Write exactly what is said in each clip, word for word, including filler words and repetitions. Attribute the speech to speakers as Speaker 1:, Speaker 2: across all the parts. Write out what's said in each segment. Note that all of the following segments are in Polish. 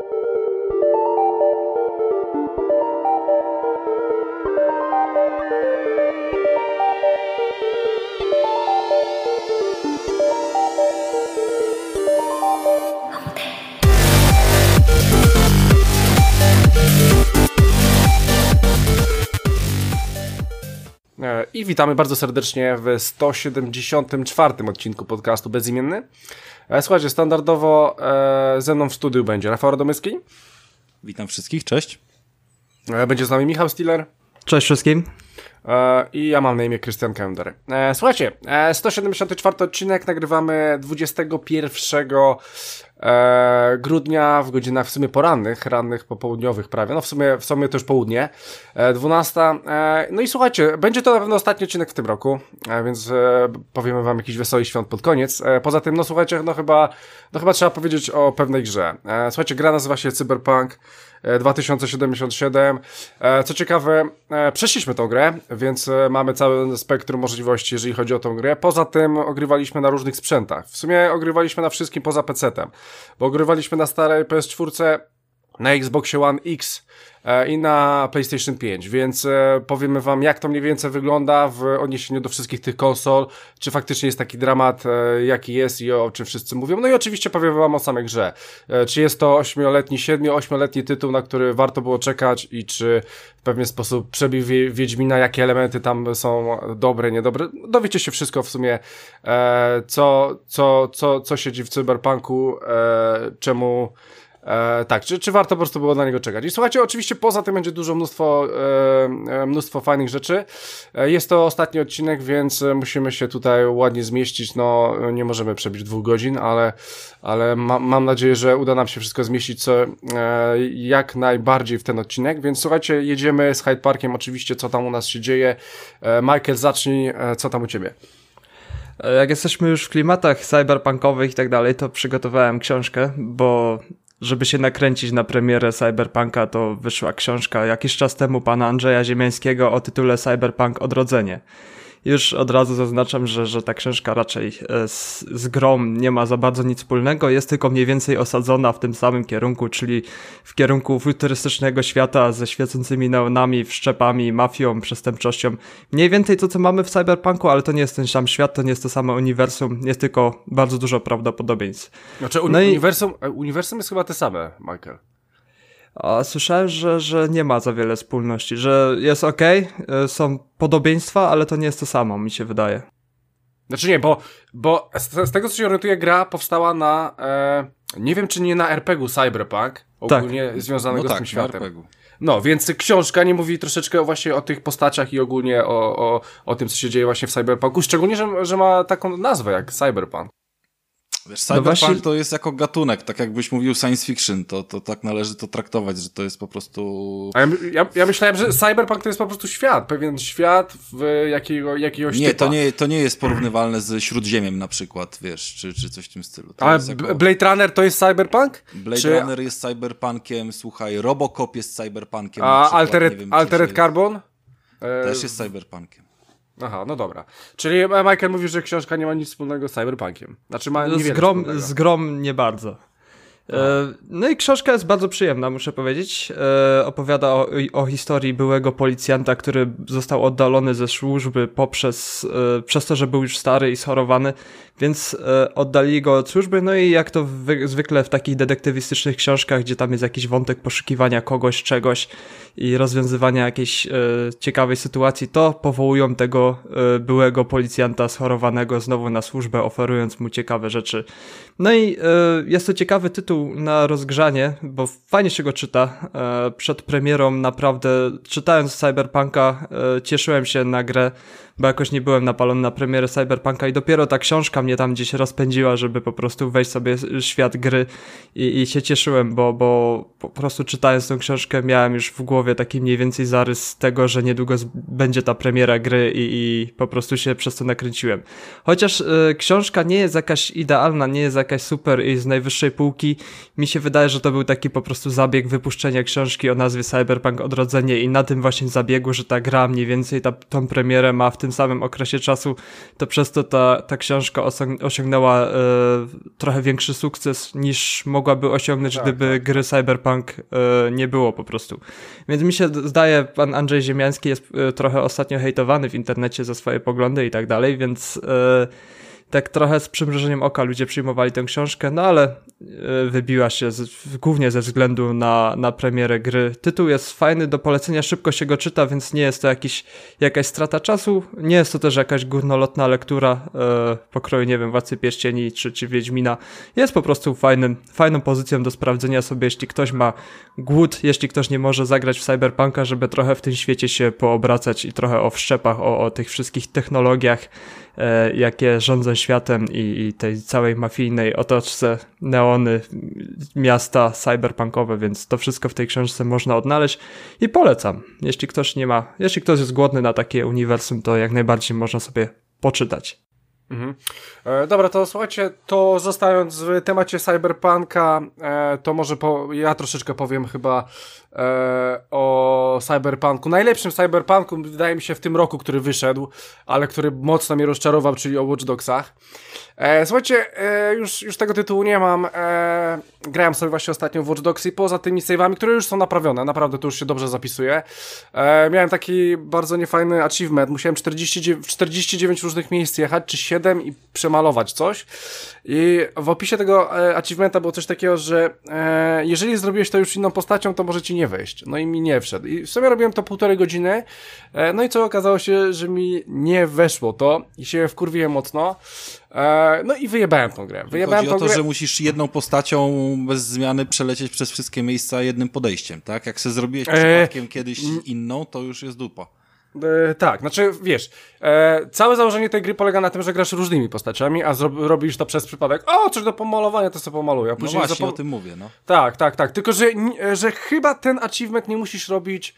Speaker 1: I witamy bardzo serdecznie w sto siedemdziesiątym czwartym odcinku podcastu Bezimienny. Słuchajcie, standardowo e, ze mną w studiu będzie Rafał Radomyski.
Speaker 2: Witam wszystkich, cześć.
Speaker 1: E, będzie z nami Michał Stiller.
Speaker 3: Cześć wszystkim.
Speaker 1: E, I ja mam na imię Krystian Kender. E, słuchajcie, e, sto siedemdziesiąty czwarty odcinek nagrywamy dwudziestego pierwszego e, grudnia w godzinach w sumie porannych, rannych, popołudniowych prawie, no w sumie, w sumie to już południe, e, dwunasta. E, no i słuchajcie, będzie to na pewno ostatni odcinek w tym roku, e, więc e, powiemy wam jakiś wesoły świąt pod koniec. E, poza tym, no słuchajcie, no chyba, no chyba trzeba powiedzieć o pewnej grze. E, słuchajcie, gra nazywa się Cyberpunk dwa tysiące siedemdziesiąt siedem. E, co ciekawe, e, przeszliśmy tą grę, więc e, mamy całe spektrum możliwości, jeżeli chodzi o tą grę. Poza tym ogrywaliśmy na różnych sprzętach. W sumie ogrywaliśmy na wszystkim poza pecetem, bo ogrywaliśmy na starej P S cztery, na Xboxie One X e, i na PlayStation pięć, więc e, powiemy wam, jak to mniej więcej wygląda w odniesieniu do wszystkich tych konsol, czy faktycznie jest taki dramat, e, jaki jest i o czym wszyscy mówią. No i oczywiście powiemy wam o samej grze. E, czy jest to ośmioletni, siedmiu, ośmioletni tytuł, na który warto było czekać i czy w pewien sposób przebił wie, Wiedźmina, jakie elementy tam są dobre, niedobre. Dowiecie się wszystko w sumie, e, co, co, co, co siedzi w Cyberpunku, e, czemu E, tak, czy, czy warto po prostu było na niego czekać. I słuchajcie, oczywiście poza tym będzie dużo mnóstwo e, mnóstwo fajnych rzeczy. E, jest to ostatni odcinek, więc musimy się tutaj ładnie zmieścić. No, nie możemy przebić dwóch godzin, ale, ale ma, mam nadzieję, że uda nam się wszystko zmieścić co, e, jak najbardziej w ten odcinek. Więc słuchajcie, jedziemy z Hyde Parkiem, oczywiście, co tam u nas się dzieje. E, Michael, zacznij, e, co tam u ciebie?
Speaker 3: Jak jesteśmy już w klimatach cyberpunkowych i tak dalej, to przygotowałem książkę, bo żeby się nakręcić na premierę Cyberpunka, to wyszła książka jakiś czas temu pana Andrzeja Ziemiańskiego o tytule Cyberpunk Odrodzenie. Już od razu zaznaczam, że, że ta książka raczej z, z grą nie ma za bardzo nic wspólnego, jest tylko mniej więcej osadzona w tym samym kierunku, czyli w kierunku futurystycznego świata ze świecącymi neonami, wszczepami, mafią, przestępczością. Mniej więcej to, co mamy w Cyberpunku, ale to nie jest ten sam świat, to nie jest to samo uniwersum, jest tylko bardzo dużo prawdopodobieństw.
Speaker 1: Znaczy uni-
Speaker 3: no i...
Speaker 1: uniwersum, uniwersum jest chyba te same, Michael.
Speaker 3: A słyszałem, że, że nie ma za wiele wspólności, że jest okej, okay, są podobieństwa, ale to nie jest to samo, mi się wydaje.
Speaker 1: Znaczy nie, bo, bo z, z tego co się orientuję, gra powstała na, e, nie wiem czy nie na er pe gu Cyberpunk, ogólnie tak. związanego
Speaker 2: no
Speaker 1: z
Speaker 2: tak,
Speaker 1: tym światem.
Speaker 2: er pe gu.
Speaker 1: No, więc książka nie mówi troszeczkę właśnie o tych postaciach i ogólnie o, o, o tym, co się dzieje właśnie w Cyberpunku, szczególnie, że, że ma taką nazwę jak Cyberpunk.
Speaker 2: Wiesz, cyberpunk no właśnie... to jest jako gatunek, tak jakbyś mówił science fiction, to, to tak należy to traktować, że to jest po prostu...
Speaker 1: A ja, ja, ja myślałem, że cyberpunk to jest po prostu świat, pewien świat w jakiego, jakiegoś
Speaker 2: Nie,
Speaker 1: typa.
Speaker 2: to nie, to nie jest porównywalne z Śródziemiem na przykład, wiesz, czy, czy coś w tym stylu. To
Speaker 1: A
Speaker 2: jako...
Speaker 1: Blade Runner to jest cyberpunk?
Speaker 2: Blade
Speaker 1: czy...
Speaker 2: Runner jest cyberpunkiem, słuchaj, Robocop jest cyberpunkiem.
Speaker 1: A
Speaker 2: przykład,
Speaker 1: Altered,
Speaker 2: wiem,
Speaker 1: Altered Carbon?
Speaker 2: Też jest cyberpunkiem.
Speaker 1: Aha, no dobra. Czyli Michael mówi, że książka nie ma nic wspólnego z cyberpunkiem. Znaczy ma niewiele
Speaker 3: z grom,
Speaker 1: wspólnego.
Speaker 3: Z grom nie bardzo. E, no i książka jest bardzo przyjemna, muszę powiedzieć. E, opowiada o, o historii byłego policjanta, który został oddalony ze służby poprzez e, przez to, że był już stary i schorowany, więc e, oddali go od służby. No i jak to wy, zwykle w takich detektywistycznych książkach, gdzie tam jest jakiś wątek poszukiwania kogoś, czegoś i rozwiązywania jakiejś e, ciekawej sytuacji, to powołują tego e, byłego policjanta schorowanego znowu na służbę, oferując mu ciekawe rzeczy. No i e, jest to ciekawy tytuł na rozgrzanie, bo fajnie się go czyta. E, przed premierą naprawdę, czytając Cyberpunka, e, cieszyłem się na grę, bo jakoś nie byłem napalony na premierę Cyberpunka i dopiero ta książka mnie tam gdzieś rozpędziła, żeby po prostu wejść sobie w świat gry i, i się cieszyłem, bo, bo po prostu czytając tę książkę miałem już w głowie taki mniej więcej zarys tego, że niedługo z- będzie ta premiera gry i, i po prostu się przez to nakręciłem. Chociaż e, książka nie jest jakaś idealna, nie jest jakaś super i z najwyższej półki. Mi się wydaje, że to był taki po prostu zabieg wypuszczenia książki o nazwie Cyberpunk Odrodzenie i na tym właśnie zabiegu, że ta gra mniej więcej ta, tą premierę ma w tym samym okresie czasu, to przez to ta, ta książka osiągnęła e, trochę większy sukces niż mogłaby osiągnąć, tak, gdyby tak. gry Cyberpunk e, nie było po prostu. Więc mi się zdaje, pan Andrzej Ziemiański jest e, trochę ostatnio hejtowany w internecie za swoje poglądy i tak dalej, więc e, tak trochę z przymrużeniem oka ludzie przyjmowali tę książkę, no ale e, wybiła się z, głównie ze względu na, na premierę gry. Tytuł jest fajny, do polecenia, szybko się go czyta, więc nie jest to jakiś, jakaś strata czasu, nie jest to też jakaś górnolotna lektura e, pokroju, nie wiem, Władcy Pierścieni czy, czy Wiedźmina. Jest po prostu fajnym, fajną pozycją do sprawdzenia sobie, jeśli ktoś ma głód, jeśli ktoś nie może zagrać w Cyberpunka, żeby trochę w tym świecie się poobracać i trochę o wszczepach, o, o tych wszystkich technologiach, e, jakie rządzą światem i, i tej całej mafijnej otoczce, neony, miasta cyberpunkowe, więc to wszystko w tej książce można odnaleźć i polecam. Jeśli ktoś nie ma, jeśli ktoś jest głodny na takie uniwersum, to jak najbardziej można sobie poczytać.
Speaker 1: Mhm. E, dobra, to słuchajcie, to zostając w temacie Cyberpunka, e, to może po, ja troszeczkę powiem chyba e, o Cyberpunku, najlepszym Cyberpunku, wydaje mi się, w tym roku, który wyszedł, ale który mocno mnie rozczarował, czyli o Watch Dogsach. E, słuchajcie, e, już, już tego tytułu nie mam, e, grałem sobie właśnie ostatnio w Watch Dogs i poza tymi save'ami, które już są naprawione, naprawdę to już się dobrze zapisuje, e, miałem taki bardzo niefajny achievement, musiałem czterdzieści dziewięć, czterdzieści dziewięć różnych miejsc jechać, czy siedem i przemalować coś i w opisie tego e, achievementa było coś takiego, że e, jeżeli zrobiłeś to już inną postacią, to może ci nie wejść, no i mi nie wszedł i w sumie robiłem to półtorej godziny, e, no i co okazało się, że mi nie weszło to i się wkurwiłem mocno. No i wyjebałem tą grę. Wyjebałem
Speaker 2: Chodzi
Speaker 1: tą
Speaker 2: o to,
Speaker 1: grę.
Speaker 2: że musisz jedną postacią bez zmiany przelecieć przez wszystkie miejsca jednym podejściem, tak? Jak se zrobiłeś przypadkiem e... kiedyś inną, to już jest dupa.
Speaker 1: E, tak, znaczy wiesz, e, całe założenie tej gry polega na tym, że grasz różnymi postaciami, a zro- robisz to przez przypadek. O, coś do pomalowania, to sobie pomaluję. A później
Speaker 2: no właśnie,
Speaker 1: zapom-
Speaker 2: o tym mówię, no.
Speaker 1: Tak, tak, tak. Tylko, że, że chyba ten achievement nie musisz robić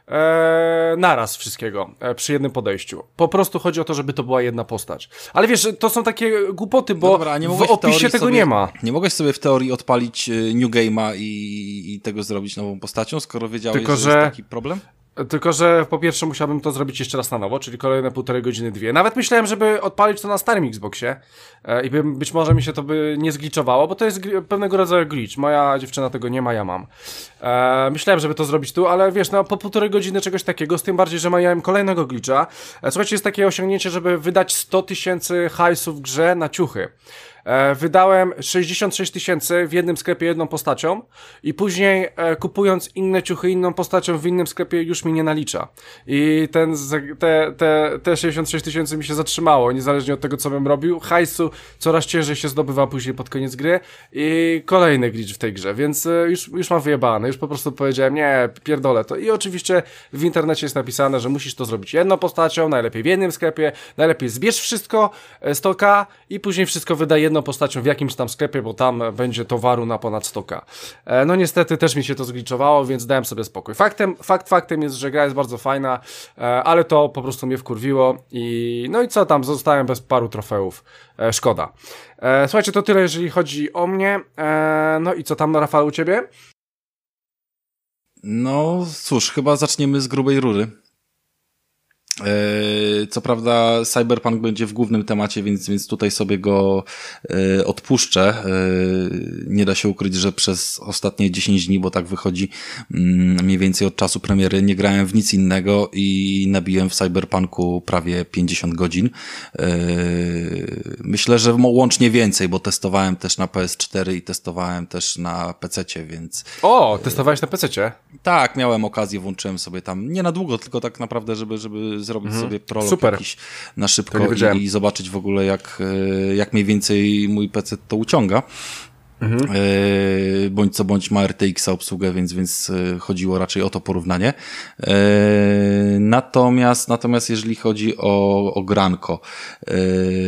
Speaker 1: Eee, naraz wszystkiego e, przy jednym podejściu. Po prostu chodzi o to, żeby to była jedna postać. Ale wiesz, to są takie głupoty, bo no dobra, nie w opisie w tego
Speaker 2: sobie,
Speaker 1: nie ma.
Speaker 2: Nie mogłeś sobie w teorii odpalić New Game'a i, i tego zrobić nową postacią, skoro wiedziałeś, Tylko, że, że jest taki problem?
Speaker 1: Tylko, że po pierwsze musiałbym to zrobić jeszcze raz na nowo, czyli kolejne półtorej godziny, dwie. Nawet myślałem, żeby odpalić to na starym Xboxie e, i by, być może mi się to by nie zgliczowało, bo to jest gl- pewnego rodzaju glitch. Moja dziewczyna tego nie ma, ja mam. E, myślałem, żeby to zrobić tu, ale wiesz, no po półtorej godziny czegoś takiego, z tym bardziej, że miałem kolejnego glitcha. E, słuchajcie, jest takie osiągnięcie, żeby wydać sto tysięcy hajsów w grze na ciuchy. E, wydałem sześćdziesiąt sześć tysięcy w jednym sklepie jedną postacią i później e, kupując inne ciuchy inną postacią w innym sklepie już mi nie nalicza. I ten, te, te, te sześćdziesiąt sześć tysięcy mi się zatrzymało, niezależnie od tego, co bym robił. Hajsu coraz ciężej się zdobywa później pod koniec gry i kolejny glitch w tej grze, więc e, już, już mam wyjebane, już po prostu powiedziałem, nie, pierdolę to. I oczywiście w internecie jest napisane, że musisz to zrobić jedną postacią, najlepiej w jednym sklepie, najlepiej zbierz wszystko, e, stoka i później wszystko wydaj jedną postacią w jakimś tam sklepie, bo tam będzie towaru na ponad stoka. E, no niestety też mi się to zgliczowało, więc dałem sobie spokój. Faktem, fakt faktem jest, że gra jest bardzo fajna, e, ale to po prostu mnie wkurwiło i no i co tam, zostałem bez paru trofeów. E, szkoda. E, słuchajcie, to tyle, jeżeli chodzi o mnie. E, no i co tam, Rafał, u ciebie?
Speaker 2: No cóż, chyba zaczniemy z grubej rury. Co prawda Cyberpunk będzie w głównym temacie, więc, więc tutaj sobie go e, odpuszczę. E, nie da się ukryć, że przez ostatnie dziesięć dni, bo tak wychodzi mm, mniej więcej od czasu premiery, nie grałem w nic innego i nabiłem w Cyberpunku prawie pięćdziesiąt godzin. E, myślę, że łącznie więcej, bo testowałem też na P S cztery i testowałem też na pececie, więc...
Speaker 1: O, testowałeś na pececie?
Speaker 2: Tak, miałem okazję, włączyłem sobie tam, nie na długo, tylko tak naprawdę, żeby, żeby zrobić mhm. sobie prolog Super. jakiś na szybko i, i zobaczyć w ogóle jak, jak mniej więcej mój P C to uciąga. Mhm. E, bądź co bądź ma R T X-a obsługę, więc, więc chodziło raczej o to porównanie. E, natomiast, natomiast jeżeli chodzi o, o granko, e,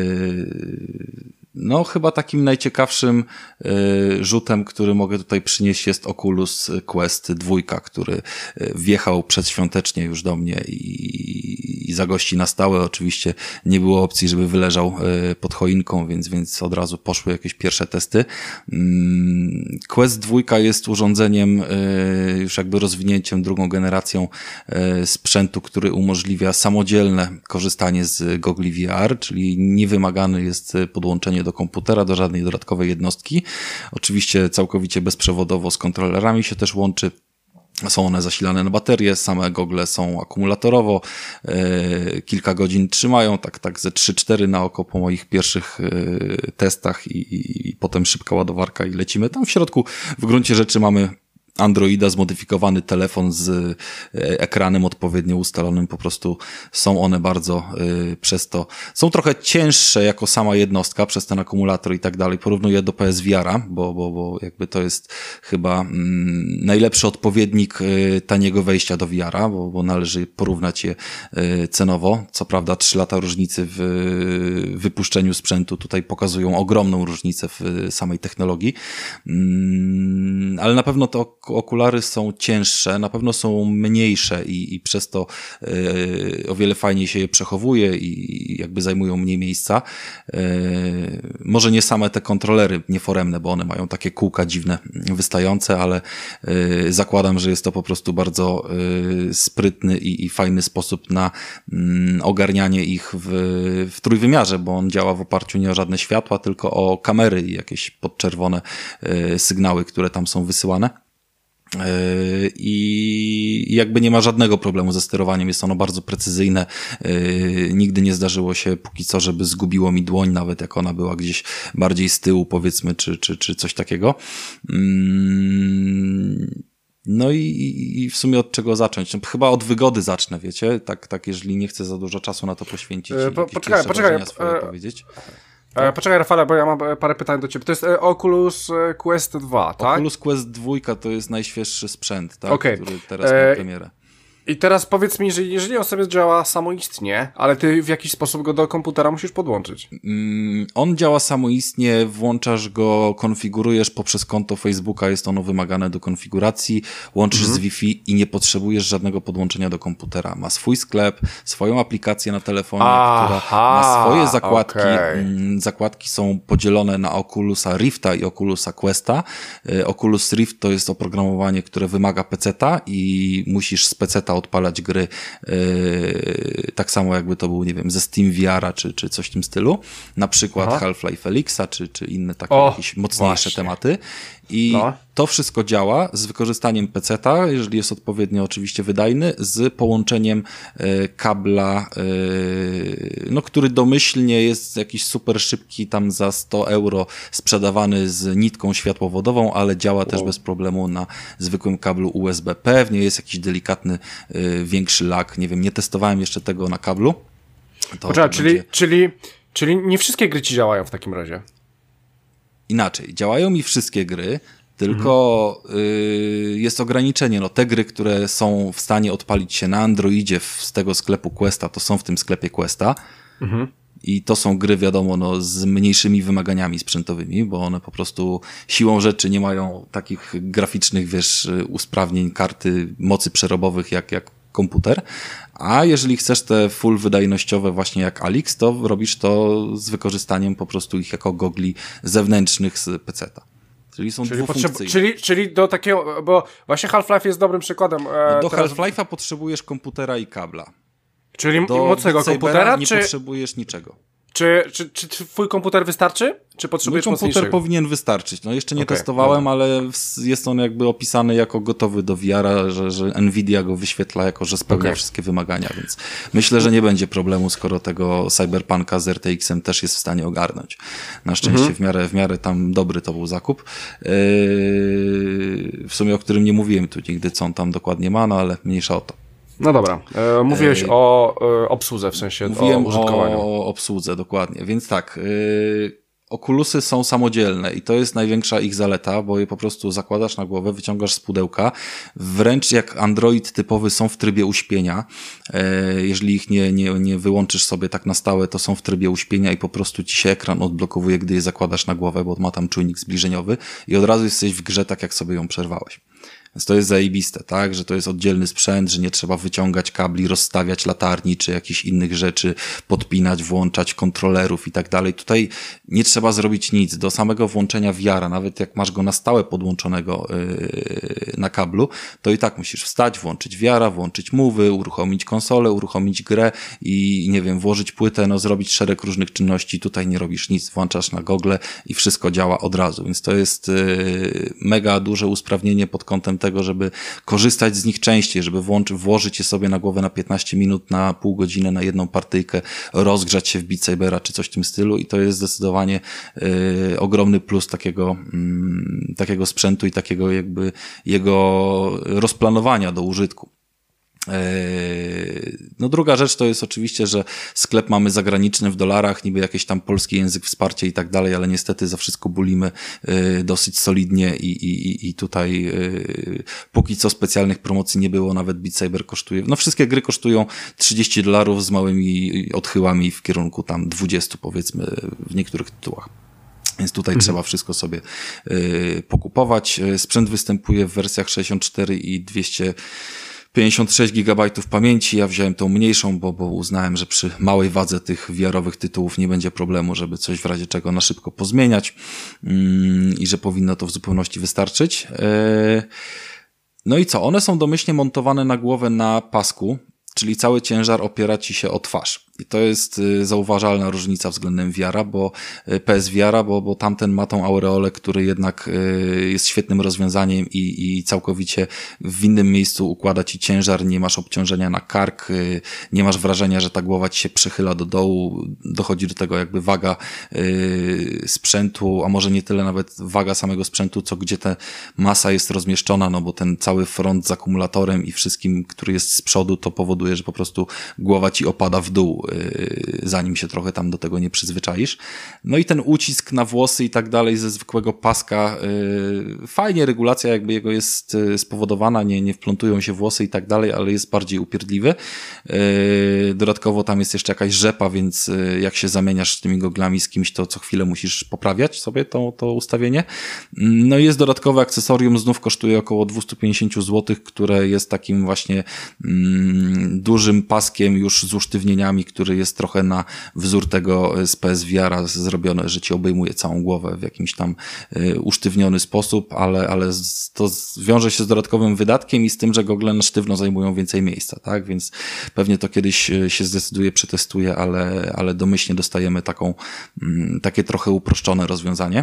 Speaker 2: no chyba takim najciekawszym y, rzutem, który mogę tutaj przynieść, jest Oculus Quest dwa, który wjechał przedświątecznie już do mnie i, i zagości na stałe. Oczywiście nie było opcji, żeby wyleżał pod choinką, więc, więc od razu poszły jakieś pierwsze testy. Quest dwa jest urządzeniem, już jakby rozwinięciem, drugą generacją sprzętu, który umożliwia samodzielne korzystanie z gogli V R, czyli niewymagany jest podłączenie do komputera, do żadnej dodatkowej jednostki. Oczywiście całkowicie bezprzewodowo z kontrolerami się też łączy. Są one zasilane na baterie, same gogle są akumulatorowo, e, kilka godzin trzymają, tak tak ze trzy cztery na oko po moich pierwszych e, testach i, i, i potem szybka ładowarka i lecimy. Tam w środku w gruncie rzeczy mamy Androida, zmodyfikowany telefon z ekranem odpowiednio ustalonym, po prostu są one bardzo y, przez to, są trochę cięższe jako sama jednostka przez ten akumulator i tak dalej, porównuję do P S V R-a, bo, bo, bo jakby to jest chyba mm, najlepszy odpowiednik y, taniego wejścia do V R-a, bo, bo należy porównać je y, cenowo, co prawda trzy lata różnicy w y, wypuszczeniu sprzętu tutaj pokazują ogromną różnicę w y, samej technologii, mm, ale na pewno to okulary są cięższe, na pewno są mniejsze i, i przez to yy, o wiele fajniej się je przechowuje i, i jakby zajmują mniej miejsca. Yy, może nie same te kontrolery nieforemne, bo one mają takie kółka dziwne, wystające, ale yy, zakładam, że jest to po prostu bardzo yy, sprytny i, i fajny sposób na yy, ogarnianie ich w, w trójwymiarze, bo on działa w oparciu nie o żadne światła, tylko o kamery i jakieś podczerwone yy, sygnały, które tam są wysyłane. I jakby nie ma żadnego problemu ze sterowaniem, jest ono bardzo precyzyjne, nigdy nie zdarzyło się póki co, żeby zgubiło mi dłoń, nawet jak ona była gdzieś bardziej z tyłu, powiedzmy, czy, czy, czy coś takiego. No i, i w sumie od czego zacząć? Chyba od wygody zacznę, wiecie, tak, tak jeżeli nie chcę za dużo czasu na to poświęcić
Speaker 1: e,
Speaker 2: i
Speaker 1: po,
Speaker 2: jakieś
Speaker 1: poczekaj, poczekaj,
Speaker 2: swoje
Speaker 1: e,
Speaker 2: powiedzieć.
Speaker 1: E, poczekaj Rafale, bo ja mam parę pytań do ciebie. To jest e, Oculus Quest dwa, tak?
Speaker 2: Oculus Quest dwa to jest najświeższy sprzęt, tak?
Speaker 1: Okay.
Speaker 2: Który teraz
Speaker 1: e,
Speaker 2: ma premierę.
Speaker 1: I teraz powiedz mi, że jeżeli on sobie działa samoistnie, ale ty w jakiś sposób go do komputera musisz podłączyć.
Speaker 2: Mm, on działa samoistnie, włączasz go, konfigurujesz poprzez konto Facebooka, jest ono wymagane do konfiguracji, łączysz mhm. z Wi-Fi i nie potrzebujesz żadnego podłączenia do komputera. Ma swój sklep, swoją aplikację na telefonie, Aha, która ma swoje zakładki. Okay. Zakładki są podzielone na Oculusa Rifta i Oculusa Questa. Oculus Rift to jest oprogramowanie, które wymaga peceta i musisz z peceta odpalać gry yy, tak samo jakby to był, nie wiem, ze Steam V R-a czy, czy coś w tym stylu. Na przykład Aha. Half-Life Alyxa czy, czy inne takie o, jakieś mocniejsze właśnie. tematy. I no. to wszystko działa z wykorzystaniem peceta, jeżeli jest odpowiednio oczywiście wydajny, z połączeniem y, kabla, y, no, który domyślnie jest jakiś super szybki, tam za sto euro sprzedawany z nitką światłowodową, ale działa wow. też bez problemu na zwykłym kablu U S B. Pewnie jest jakiś delikatny, y, większy lag, nie wiem, nie testowałem jeszcze tego na kablu. To,
Speaker 1: Poczekaj,
Speaker 2: to
Speaker 1: czyli,
Speaker 2: będzie...
Speaker 1: czyli, czyli nie wszystkie gry ci działają w takim razie?
Speaker 2: Inaczej, działają mi wszystkie gry, tylko mhm. y, jest ograniczenie. No, te gry, które są w stanie odpalić się na Androidzie w, z tego sklepu Questa, to są w tym sklepie Questa. Mhm. I to są gry, wiadomo, no, z mniejszymi wymaganiami sprzętowymi, bo one po prostu siłą rzeczy nie mają takich graficznych, wiesz, usprawnień, karty, mocy przerobowych jak, jak komputer. A jeżeli chcesz te full wydajnościowe właśnie jak Alix, to robisz to z wykorzystaniem po prostu ich jako gogli zewnętrznych z peceta. Czyli są czyli dwufunkcyjne.
Speaker 1: Czyli, czyli do takiego, bo właśnie Half-Life jest dobrym przykładem.
Speaker 2: No do teraz... Half-Life'a potrzebujesz komputera i kabla.
Speaker 1: Czyli
Speaker 2: do
Speaker 1: mocnego komputera?
Speaker 2: nie
Speaker 1: czy...
Speaker 2: potrzebujesz niczego.
Speaker 1: Czy, czy, czy twój komputer wystarczy? Czy potrzebujesz
Speaker 2: Mój komputer
Speaker 1: mocniejszego?
Speaker 2: powinien wystarczyć. No jeszcze nie
Speaker 1: okay,
Speaker 2: testowałem,
Speaker 1: dobra.
Speaker 2: ale jest on jakby opisany jako gotowy do V R-a, że, że Nvidia go wyświetla jako, że spełnia okay. wszystkie wymagania, więc myślę, że nie będzie problemu, skoro tego Cyberpunka z R T X-em też jest w stanie ogarnąć. Na szczęście mhm. w miarę, w miarę tam dobry to był zakup. Yy, w sumie o którym nie mówiłem tu nigdy, co on tam dokładnie ma, no ale mniejsza o to.
Speaker 1: No dobra, e, mówiłeś e, o e, obsłudze, w sensie
Speaker 2: mówiłem
Speaker 1: o użytkowaniu.
Speaker 2: o obsłudze, dokładnie, więc tak, yy, Oculusy są samodzielne i to jest największa ich zaleta, bo je po prostu zakładasz na głowę, wyciągasz z pudełka, wręcz jak Android typowy są w trybie uśpienia, e, jeżeli ich nie, nie, nie wyłączysz sobie tak na stałe, to są w trybie uśpienia i po prostu ci się ekran odblokowuje, gdy je zakładasz na głowę, bo ma tam czujnik zbliżeniowy i od razu jesteś w grze tak, jak sobie ją przerwałeś. Więc to jest zajebiste, tak, że to jest oddzielny sprzęt, że nie trzeba wyciągać kabli, rozstawiać latarni czy jakichś innych rzeczy, podpinać, włączać kontrolerów i tak dalej. Tutaj nie trzeba zrobić nic. Do samego włączenia V R a, nawet jak masz go na stałe podłączonego yy, na kablu, to i tak musisz wstać, włączyć V R a, włączyć move'y, uruchomić konsolę, uruchomić grę i nie wiem, włożyć płytę, no zrobić szereg różnych czynności. Tutaj nie robisz nic, włączasz na gogle i wszystko działa od razu. Więc to jest yy, mega duże usprawnienie pod kątem tego, żeby korzystać z nich częściej, żeby włączyć, włożyć je sobie na głowę na piętnaście minut, na pół godziny, na jedną partyjkę, rozgrzać się w Beat Sabera czy coś w tym stylu i to jest zdecydowanie y, ogromny plus takiego, y, takiego sprzętu i takiego jakby jego rozplanowania do użytku. No druga rzecz to jest oczywiście, że sklep mamy zagraniczny w dolarach, niby jakiś tam polski język, wsparcie i tak dalej, ale niestety za wszystko bulimy dosyć solidnie i, i, i tutaj póki co specjalnych promocji nie było, nawet Beat Saber kosztuje, no wszystkie gry kosztują trzydzieści dolarów z małymi odchyłami w kierunku tam dwudziestu powiedzmy w niektórych tytułach. Więc tutaj mhm. trzeba wszystko sobie y, pokupować. Sprzęt występuje w wersjach sześćdziesiąt cztery i dwieście pięćdziesiąt sześć gigabajtów pamięci. Ja wziąłem tą mniejszą, bo, bo uznałem, że przy małej wadze tych V R-owych tytułów nie będzie problemu, żeby coś w razie czego na szybko pozmieniać yy, i że powinno to w zupełności wystarczyć. Yy. No i co? One są domyślnie montowane na głowę na pasku, czyli cały ciężar opiera ci się o twarz. I to jest zauważalna różnica względem V R a, bo P S V R a, bo, bo tamten ma tą aureolę, który jednak jest świetnym rozwiązaniem i, i całkowicie w innym miejscu układa ci ciężar, nie masz obciążenia na kark, nie masz wrażenia, że ta głowa ci się przechyla do dołu, dochodzi do tego jakby waga sprzętu, a może nie tyle nawet waga samego sprzętu, co gdzie ta masa jest rozmieszczona, no bo ten cały front z akumulatorem i wszystkim, który jest z przodu, to powoduje, że po prostu głowa ci opada w dół, zanim się trochę tam do tego nie przyzwyczaisz. No i ten ucisk na włosy i tak dalej ze zwykłego paska, fajnie regulacja jakby jego jest spowodowana, nie, nie wplątują się włosy i tak dalej, ale jest bardziej upierdliwy. Dodatkowo tam jest jeszcze jakaś rzepa, więc jak się zamieniasz tymi goglami z kimś, to co chwilę musisz poprawiać sobie to, to ustawienie. No i jest dodatkowe akcesorium, znów kosztuje około dwieście pięćdziesiąt złotych, które jest takim właśnie mm, dużym paskiem już z usztywnieniami, który jest trochę na wzór tego z P S V R a zrobione, że ci obejmuje całą głowę w jakimś tam y, usztywniony sposób, ale, ale z, to wiąże się z dodatkowym wydatkiem i z tym, że gogle na sztywno zajmują więcej miejsca, tak? Więc pewnie to kiedyś się zdecyduje, przetestuje, ale, ale domyślnie dostajemy taką, mm, takie trochę uproszczone rozwiązanie.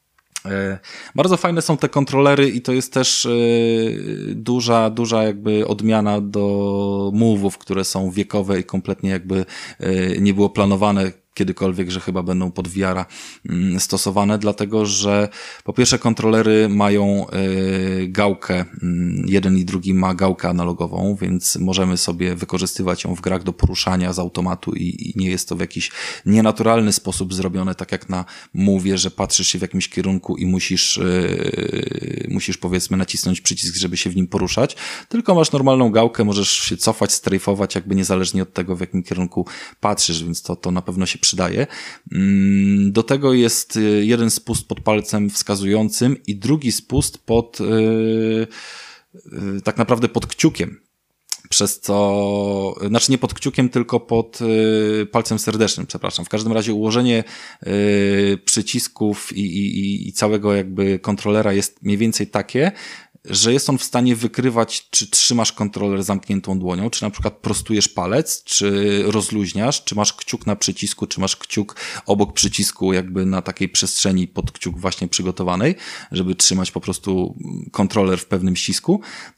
Speaker 2: Bardzo fajne są te kontrolery i to jest też duża, duża jakby odmiana do move'ów, które są wiekowe i kompletnie jakby nie było planowane kiedykolwiek, że chyba będą pod V R a stosowane, dlatego że po pierwsze kontrolery mają y, gałkę, y, jeden i drugi ma gałkę analogową, więc możemy sobie wykorzystywać ją w grach do poruszania z automatu i, i nie jest to w jakiś nienaturalny sposób zrobione, tak jak na Move'ie, że patrzysz się w jakimś kierunku i musisz, y, musisz powiedzmy nacisnąć przycisk, żeby się w nim poruszać, tylko masz normalną gałkę, możesz się cofać, strajfować, jakby niezależnie od tego, w jakim kierunku patrzysz, więc to, to na pewno się przydaje. Do tego jest jeden spust pod palcem wskazującym i drugi spust pod yy, yy, tak naprawdę pod kciukiem. Przez co, znaczy nie pod kciukiem, tylko pod yy, palcem serdecznym, przepraszam. W każdym razie ułożenie yy, przycisków i, i, i całego jakby kontrolera jest mniej więcej takie, że jest on w stanie wykrywać, czy trzymasz kontroler zamkniętą dłonią, czy na przykład prostujesz palec, czy rozluźniasz, czy masz kciuk na przycisku, czy masz kciuk obok przycisku jakby na takiej przestrzeni pod kciuk właśnie przygotowanej, żeby trzymać po prostu kontroler w pewnym ścisku.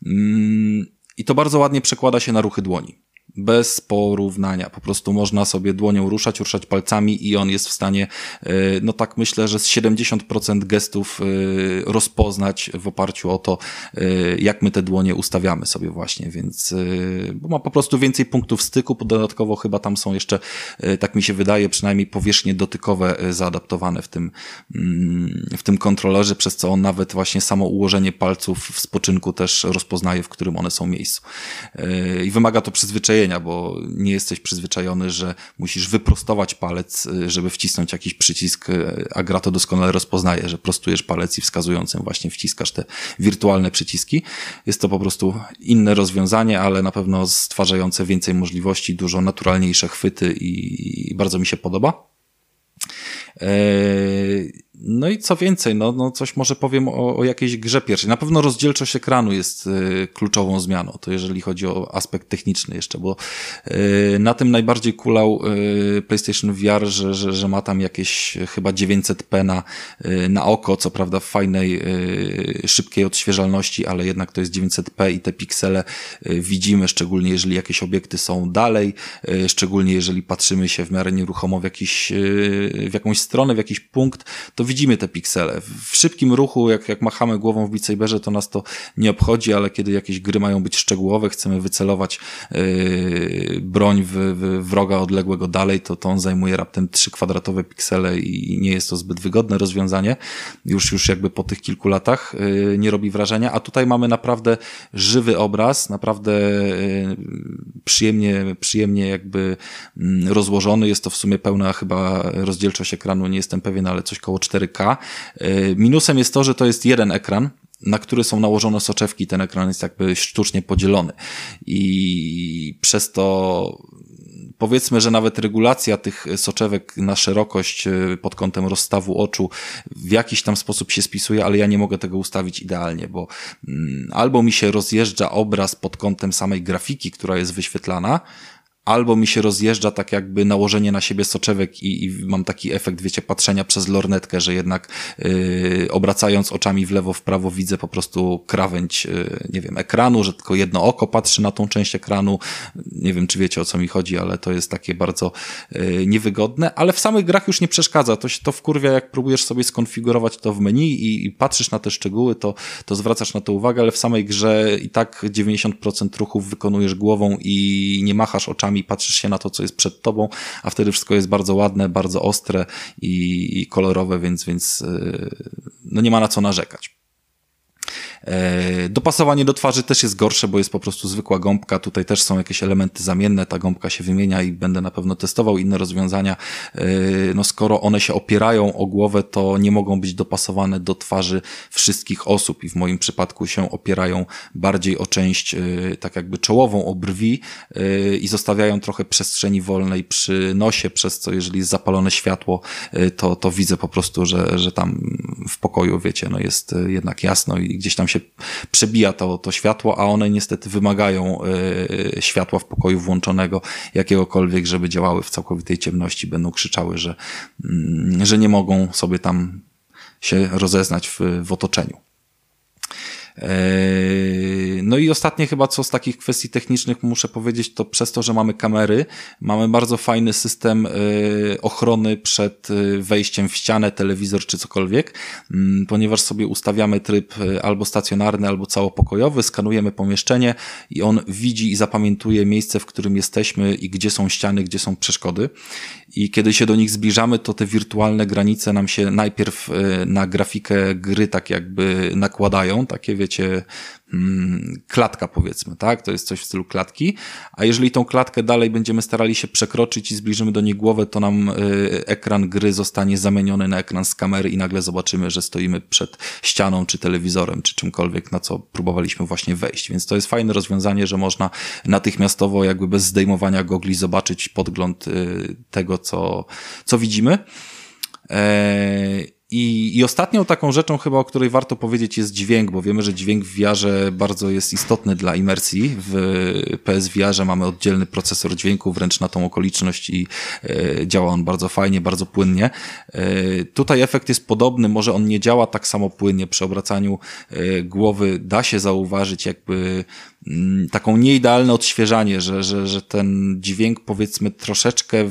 Speaker 2: I to bardzo ładnie przekłada się na ruchy dłoni. Bez porównania. Po prostu można sobie dłonią ruszać, ruszać palcami i on jest w stanie, no tak myślę, że z siedemdziesiąt procent gestów rozpoznać w oparciu o to, jak my te dłonie ustawiamy sobie właśnie, więc bo ma po prostu więcej punktów styku, dodatkowo chyba tam są jeszcze, tak mi się wydaje, przynajmniej powierzchnie dotykowe zaadaptowane w tym, w tym kontrolerze, przez co on nawet właśnie samo ułożenie palców w spoczynku też rozpoznaje, w którym one są miejscu. I wymaga to przyzwyczajenia, ustawienia, bo nie jesteś przyzwyczajony, że musisz wyprostować palec, żeby wcisnąć jakiś przycisk, a gra to doskonale rozpoznaje, że prostujesz palec i wskazującym właśnie wciskasz te wirtualne przyciski. Jest to po prostu inne rozwiązanie, ale na pewno stwarzające więcej możliwości, dużo naturalniejsze chwyty i, i bardzo mi się podoba. No i co więcej, no, no coś może powiem o, o jakiejś grze pierwszej. Na pewno rozdzielczość ekranu jest y, kluczową zmianą, to jeżeli chodzi o aspekt techniczny jeszcze, bo y, na tym najbardziej kulał y, PlayStation V R, że, że, że ma tam jakieś chyba dziewięćset p na, y, na oko, co prawda w fajnej, y, szybkiej odświeżalności, ale jednak to jest dziewięćset p i te piksele y, widzimy, szczególnie jeżeli jakieś obiekty są dalej, y, szczególnie jeżeli patrzymy się w miarę nieruchomo w, jakiś, y, w jakąś stronę, w jakiś punkt, to widzimy te piksele. W szybkim ruchu, jak, jak machamy głową w Beat Saberze, to nas to nie obchodzi, ale kiedy jakieś gry mają być szczegółowe, chcemy wycelować yy, broń w, w wroga odległego dalej, to, to on zajmuje raptem trzy kwadratowe piksele i nie jest to zbyt wygodne rozwiązanie. Już, już jakby po tych kilku latach yy, nie robi wrażenia, a tutaj mamy naprawdę żywy obraz, naprawdę yy, przyjemnie, przyjemnie jakby yy, rozłożony. Jest to w sumie pełna chyba rozdzielczość ekranu, nie jestem pewien, ale coś koło cztery K. Minusem jest to, że to jest jeden ekran, na który są nałożone soczewki, ten ekran jest jakby sztucznie podzielony i przez to powiedzmy, że nawet regulacja tych soczewek na szerokość pod kątem rozstawu oczu w jakiś tam sposób się spisuje, ale ja nie mogę tego ustawić idealnie, bo albo mi się rozjeżdża obraz pod kątem samej grafiki, która jest wyświetlana, albo mi się rozjeżdża tak jakby nałożenie na siebie soczewek i, i mam taki efekt, wiecie, patrzenia przez lornetkę, że jednak yy, obracając oczami w lewo, w prawo widzę po prostu krawędź, yy, nie wiem, ekranu, że tylko jedno oko patrzy na tą część ekranu. Nie wiem, czy wiecie, o co mi chodzi, ale to jest takie bardzo yy, niewygodne, ale w samych grach już nie przeszkadza. To się to wkurwia, jak próbujesz sobie skonfigurować to w menu i, i patrzysz na te szczegóły, to, to zwracasz na to uwagę, ale w samej grze i tak dziewięćdziesiąt procent ruchów wykonujesz głową i nie machasz oczami, patrzysz się na to, co jest przed tobą, a wtedy wszystko jest bardzo ładne, bardzo ostre i, i kolorowe, więc, więc no nie ma na co narzekać. Dopasowanie do twarzy też jest gorsze, bo jest po prostu zwykła gąbka. Tutaj też są jakieś elementy zamienne, ta gąbka się wymienia i będę na pewno testował inne rozwiązania. No skoro one się opierają o głowę, to nie mogą być dopasowane do twarzy wszystkich osób i w moim przypadku się opierają bardziej o część tak jakby czołową, o brwi i zostawiają trochę przestrzeni wolnej przy nosie, przez co jeżeli jest zapalone światło, to, to widzę po prostu, że, że tam w pokoju, wiecie, no jest jednak jasno i gdzieś tam się przebija to, to światło, a one niestety wymagają y, światła w pokoju włączonego jakiegokolwiek, żeby działały w całkowitej ciemności, będą krzyczały, że, y, że nie mogą sobie tam się rozeznać w, w otoczeniu. No i ostatnie chyba co z takich kwestii technicznych muszę powiedzieć, to przez to, że mamy kamery, mamy bardzo fajny system ochrony przed wejściem w ścianę, telewizor czy cokolwiek, ponieważ sobie ustawiamy tryb albo stacjonarny, albo całopokojowy, skanujemy pomieszczenie i on widzi i zapamiętuje miejsce, w którym jesteśmy i gdzie są ściany, gdzie są przeszkody. I kiedy się do nich zbliżamy, to te wirtualne granice nam się najpierw na grafikę gry tak jakby nakładają, takie wiecie, klatka powiedzmy, tak? To jest coś w stylu klatki, a jeżeli tą klatkę dalej będziemy starali się przekroczyć i zbliżymy do niej głowę, to nam ekran gry zostanie zamieniony na ekran z kamery i nagle zobaczymy, że stoimy przed ścianą, czy telewizorem, czy czymkolwiek, na co próbowaliśmy właśnie wejść. Więc to jest fajne rozwiązanie, że można natychmiastowo jakby bez zdejmowania gogli zobaczyć podgląd tego, co, co widzimy. Eee, I, I ostatnią taką rzeczą chyba, o której warto powiedzieć, jest dźwięk, bo wiemy, że dźwięk w V R-ze bardzo jest istotny dla imersji. W P S V R-ze mamy oddzielny procesor dźwięku wręcz na tą okoliczność i e, działa on bardzo fajnie, bardzo płynnie. E, tutaj efekt jest podobny, może on nie działa tak samo płynnie. Przy obracaniu e, głowy da się zauważyć jakby m, taką nieidealne odświeżanie, że, że, że ten dźwięk powiedzmy troszeczkę w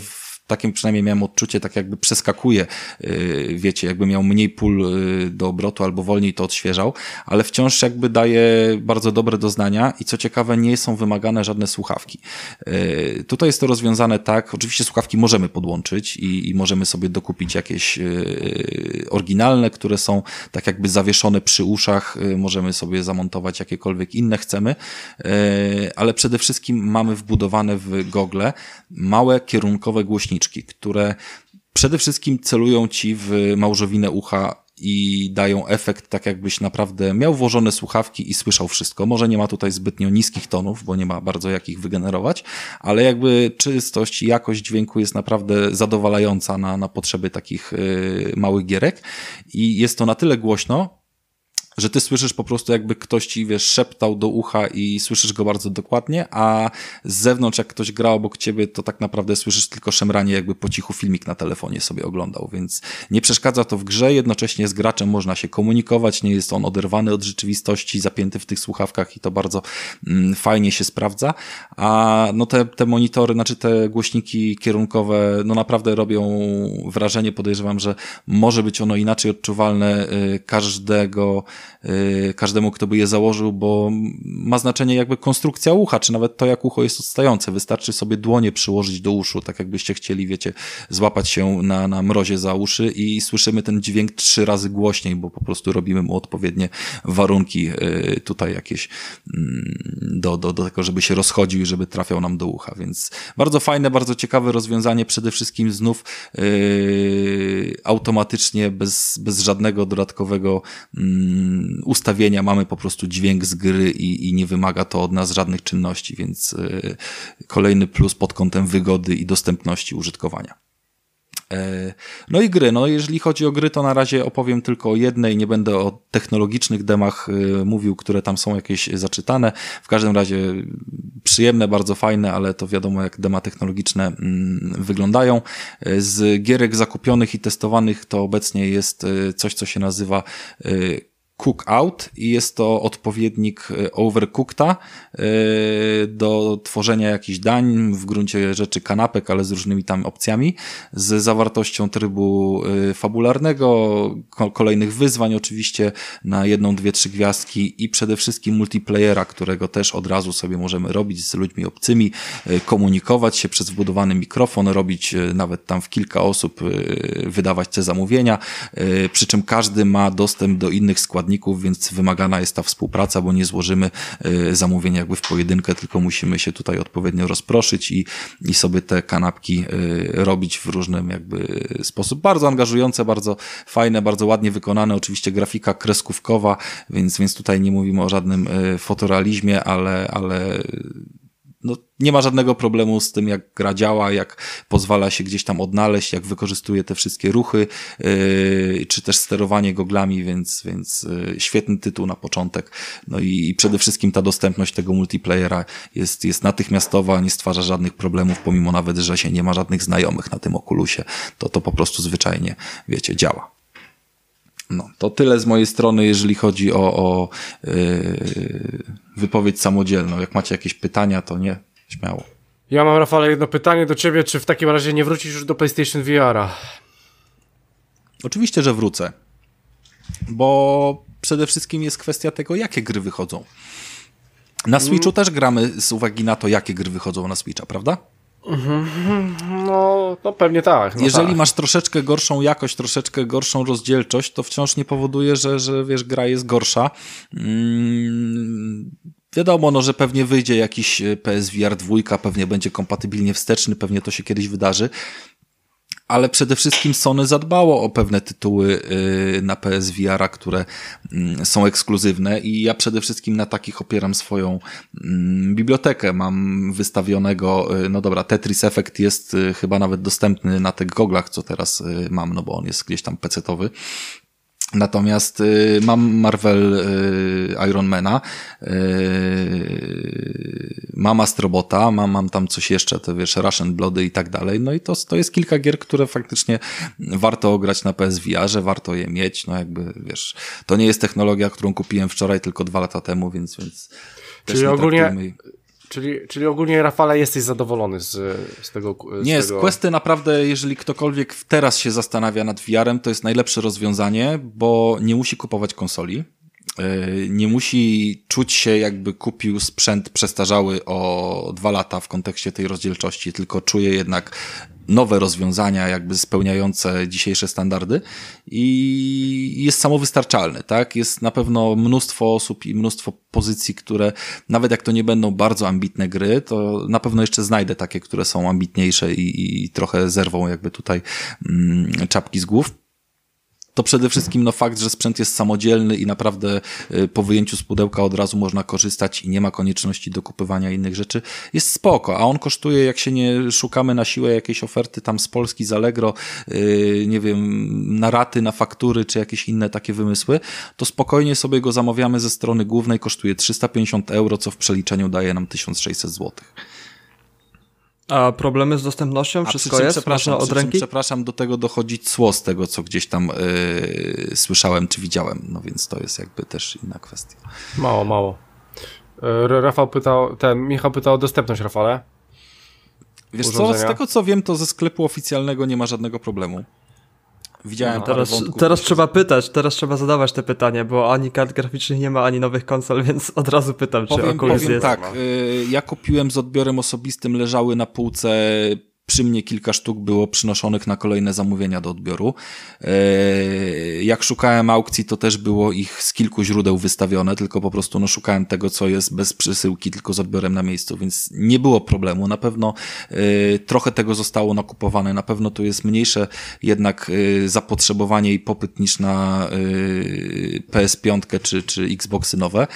Speaker 2: takim przynajmniej miałem odczucie, tak jakby przeskakuje, yy, wiecie, jakby miał mniej pól yy, do obrotu albo wolniej to odświeżał, ale wciąż jakby daje bardzo dobre doznania i co ciekawe nie są wymagane żadne słuchawki. Yy, tutaj jest to rozwiązane tak, oczywiście słuchawki możemy podłączyć i, i możemy sobie dokupić jakieś yy, oryginalne, które są tak jakby zawieszone przy uszach, yy, możemy sobie zamontować jakiekolwiek inne chcemy, yy, ale przede wszystkim mamy wbudowane w gogle małe kierunkowe głośniki, które przede wszystkim celują ci w małżowinę ucha i dają efekt tak jakbyś naprawdę miał włożone słuchawki i słyszał wszystko. Może nie ma tutaj zbytnio niskich tonów, bo nie ma bardzo jak ich wygenerować, ale jakby czystość i jakość dźwięku jest naprawdę zadowalająca na, na potrzeby takich yy, małych gierek i jest to na tyle głośno, że ty słyszysz po prostu jakby ktoś ci, wiesz, szeptał do ucha i słyszysz go bardzo dokładnie, a z zewnątrz jak ktoś gra obok ciebie, to tak naprawdę słyszysz tylko szemranie, jakby po cichu filmik na telefonie sobie oglądał, więc nie przeszkadza to w grze, jednocześnie z graczem można się komunikować, nie jest on oderwany od rzeczywistości, zapięty w tych słuchawkach i to bardzo mm, fajnie się sprawdza, a no te, te monitory, znaczy te głośniki kierunkowe, no naprawdę robią wrażenie, podejrzewam, że może być ono inaczej odczuwalne y, każdego każdemu, kto by je założył, bo ma znaczenie jakby konstrukcja ucha, czy nawet to, jak ucho jest odstające. Wystarczy sobie dłonie przyłożyć do uszu, tak jakbyście chcieli, wiecie, złapać się na, na mrozie za uszy i słyszymy ten dźwięk trzy razy głośniej, bo po prostu robimy mu odpowiednie warunki tutaj jakieś do, do, do tego, żeby się rozchodził i żeby trafiał nam do ucha, więc bardzo fajne, bardzo ciekawe rozwiązanie, przede wszystkim znów yy, automatycznie, bez, bez żadnego dodatkowego yy, ustawienia, mamy po prostu dźwięk z gry i, i nie wymaga to od nas żadnych czynności, więc yy, kolejny plus pod kątem wygody i dostępności użytkowania. No i gry, no jeżeli chodzi o gry, to na razie opowiem tylko o jednej, nie będę o technologicznych demach y, mówił, które tam są jakieś zaczytane, w każdym razie przyjemne, bardzo fajne, ale to wiadomo jak dema technologiczne y, wyglądają. Z gierek zakupionych i testowanych to obecnie jest y, coś, co się nazywa y, Cookout i jest to odpowiednik Overcooked'a do tworzenia jakichś dań, w gruncie rzeczy kanapek, ale z różnymi tam opcjami, z zawartością trybu fabularnego, kolejnych wyzwań oczywiście na jedną, dwie, trzy gwiazdki i przede wszystkim multiplayera, którego też od razu sobie możemy robić z ludźmi obcymi, komunikować się przez wbudowany mikrofon, robić nawet tam w kilka osób, wydawać te zamówienia, przy czym każdy ma dostęp do innych składników, więc wymagana jest ta współpraca, bo nie złożymy y, zamówienia jakby w pojedynkę, tylko musimy się tutaj odpowiednio rozproszyć i, i sobie te kanapki y, robić w różnym jakby sposób. Bardzo angażujące, bardzo fajne, bardzo ładnie wykonane, oczywiście grafika kreskówkowa, więc, więc tutaj nie mówimy o żadnym y, fotorealizmie, ale, ale no, nie ma żadnego problemu z tym, jak gra działa, jak pozwala się gdzieś tam odnaleźć, jak wykorzystuje te wszystkie ruchy, yy, czy też sterowanie goglami, więc, więc yy, świetny tytuł na początek. No i, i przede wszystkim ta dostępność tego multiplayera jest, jest natychmiastowa, nie stwarza żadnych problemów, pomimo nawet, że się nie ma żadnych znajomych na tym Oculusie, to to po prostu zwyczajnie, wiecie, działa. No, to tyle z mojej strony, jeżeli chodzi o, o yy, wypowiedź samodzielną. Jak macie jakieś pytania, to nie, śmiało.
Speaker 1: Ja mam, Rafale, jedno pytanie do ciebie, czy w takim razie nie wrócisz już do PlayStation V R-a?
Speaker 2: Oczywiście, że wrócę, bo przede wszystkim jest kwestia tego, jakie gry wychodzą. Na Switchu mm. też gramy z uwagi na to, jakie gry wychodzą na Switcha, prawda?
Speaker 1: No, no pewnie tak. No
Speaker 2: Jeżeli
Speaker 1: tak.
Speaker 2: masz troszeczkę gorszą jakość, troszeczkę gorszą rozdzielczość, to wciąż nie powoduje, że, że wiesz, gra jest gorsza. Hmm, wiadomo, no, że pewnie wyjdzie jakiś P S V R dwa, pewnie będzie kompatybilnie wsteczny, pewnie to się kiedyś wydarzy. Ale przede wszystkim Sony zadbało o pewne tytuły na P S V R-a, które są ekskluzywne i ja przede wszystkim na takich opieram swoją bibliotekę. Mam wystawionego, no dobra, Tetris Effect jest chyba nawet dostępny na tych goglach, co teraz mam, no bo on jest gdzieś tam pecetowy. Natomiast y, mam Marvel y, Ironmana, y, mam Astrobota, mam, mam tam coś jeszcze, to wiesz, Rush and Bloody i tak dalej. No i to, to jest kilka gier, które faktycznie warto grać na P S V R-ze, warto je mieć. No jakby, wiesz, to nie jest technologia, którą kupiłem wczoraj, tylko dwa lata temu, więc... więc
Speaker 1: Czyli ogólnie... Czyli, czyli ogólnie, Rafale, jesteś zadowolony z, z tego z
Speaker 2: Nie,
Speaker 1: tego...
Speaker 2: z Questy naprawdę, jeżeli ktokolwiek teraz się zastanawia nad V R-em, to jest najlepsze rozwiązanie, bo nie musi kupować konsoli. Nie musi czuć się, jakby kupił sprzęt przestarzały o dwa lata w kontekście tej rozdzielczości, tylko czuje jednak nowe rozwiązania, jakby spełniające dzisiejsze standardy i jest samowystarczalny, tak? Jest na pewno mnóstwo osób i mnóstwo pozycji, które nawet jak to nie będą bardzo ambitne gry, to na pewno jeszcze znajdę takie, które są ambitniejsze i, i trochę zerwą jakby tutaj mm, czapki z głów. To przede wszystkim no fakt, że sprzęt jest samodzielny i naprawdę po wyjęciu z pudełka od razu można korzystać i nie ma konieczności dokupywania innych rzeczy, jest spoko, a on kosztuje, jak się nie szukamy na siłę jakiejś oferty tam z Polski, z Allegro, yy, nie wiem, na raty, na faktury, czy jakieś inne takie wymysły, to spokojnie sobie go zamawiamy ze strony głównej, kosztuje trzysta pięćdziesiąt euro, co w przeliczeniu daje nam tysiąc sześćset złotych.
Speaker 3: A problemy z dostępnością? Wszystko jest?
Speaker 2: Przepraszam,
Speaker 3: od ręki?
Speaker 2: przepraszam, do tego dochodzi cło z tego, co gdzieś tam yy, słyszałem czy widziałem, no więc to jest jakby też inna kwestia.
Speaker 1: Mało, mało. Yy, Rafał pytał, ten Michał pytał o dostępność, Rafale.
Speaker 2: Wiesz co, z tego co wiem, to ze sklepu oficjalnego nie ma żadnego problemu. Widziałem
Speaker 3: no, teraz,
Speaker 2: wątków,
Speaker 3: teraz trzeba pytać, teraz trzeba zadawać te pytania, bo ani kart graficznych nie ma, ani nowych konsol, więc od razu pytam, czy
Speaker 2: powiem,
Speaker 3: Oculus
Speaker 2: powiem
Speaker 3: jest.
Speaker 2: tak, y, ja kupiłem z odbiorem osobistym, leżały na półce, przy mnie kilka sztuk było przynoszonych na kolejne zamówienia do odbioru. Jak szukałem aukcji, to też było ich z kilku źródeł wystawione, tylko po prostu no, szukałem tego, co jest bez przesyłki, tylko z odbiorem na miejscu, więc nie było problemu. Na pewno y, trochę tego zostało nakupowane, na pewno tu jest mniejsze jednak y, zapotrzebowanie i popyt niż na y, P S pięć czy, czy Xboxy nowe,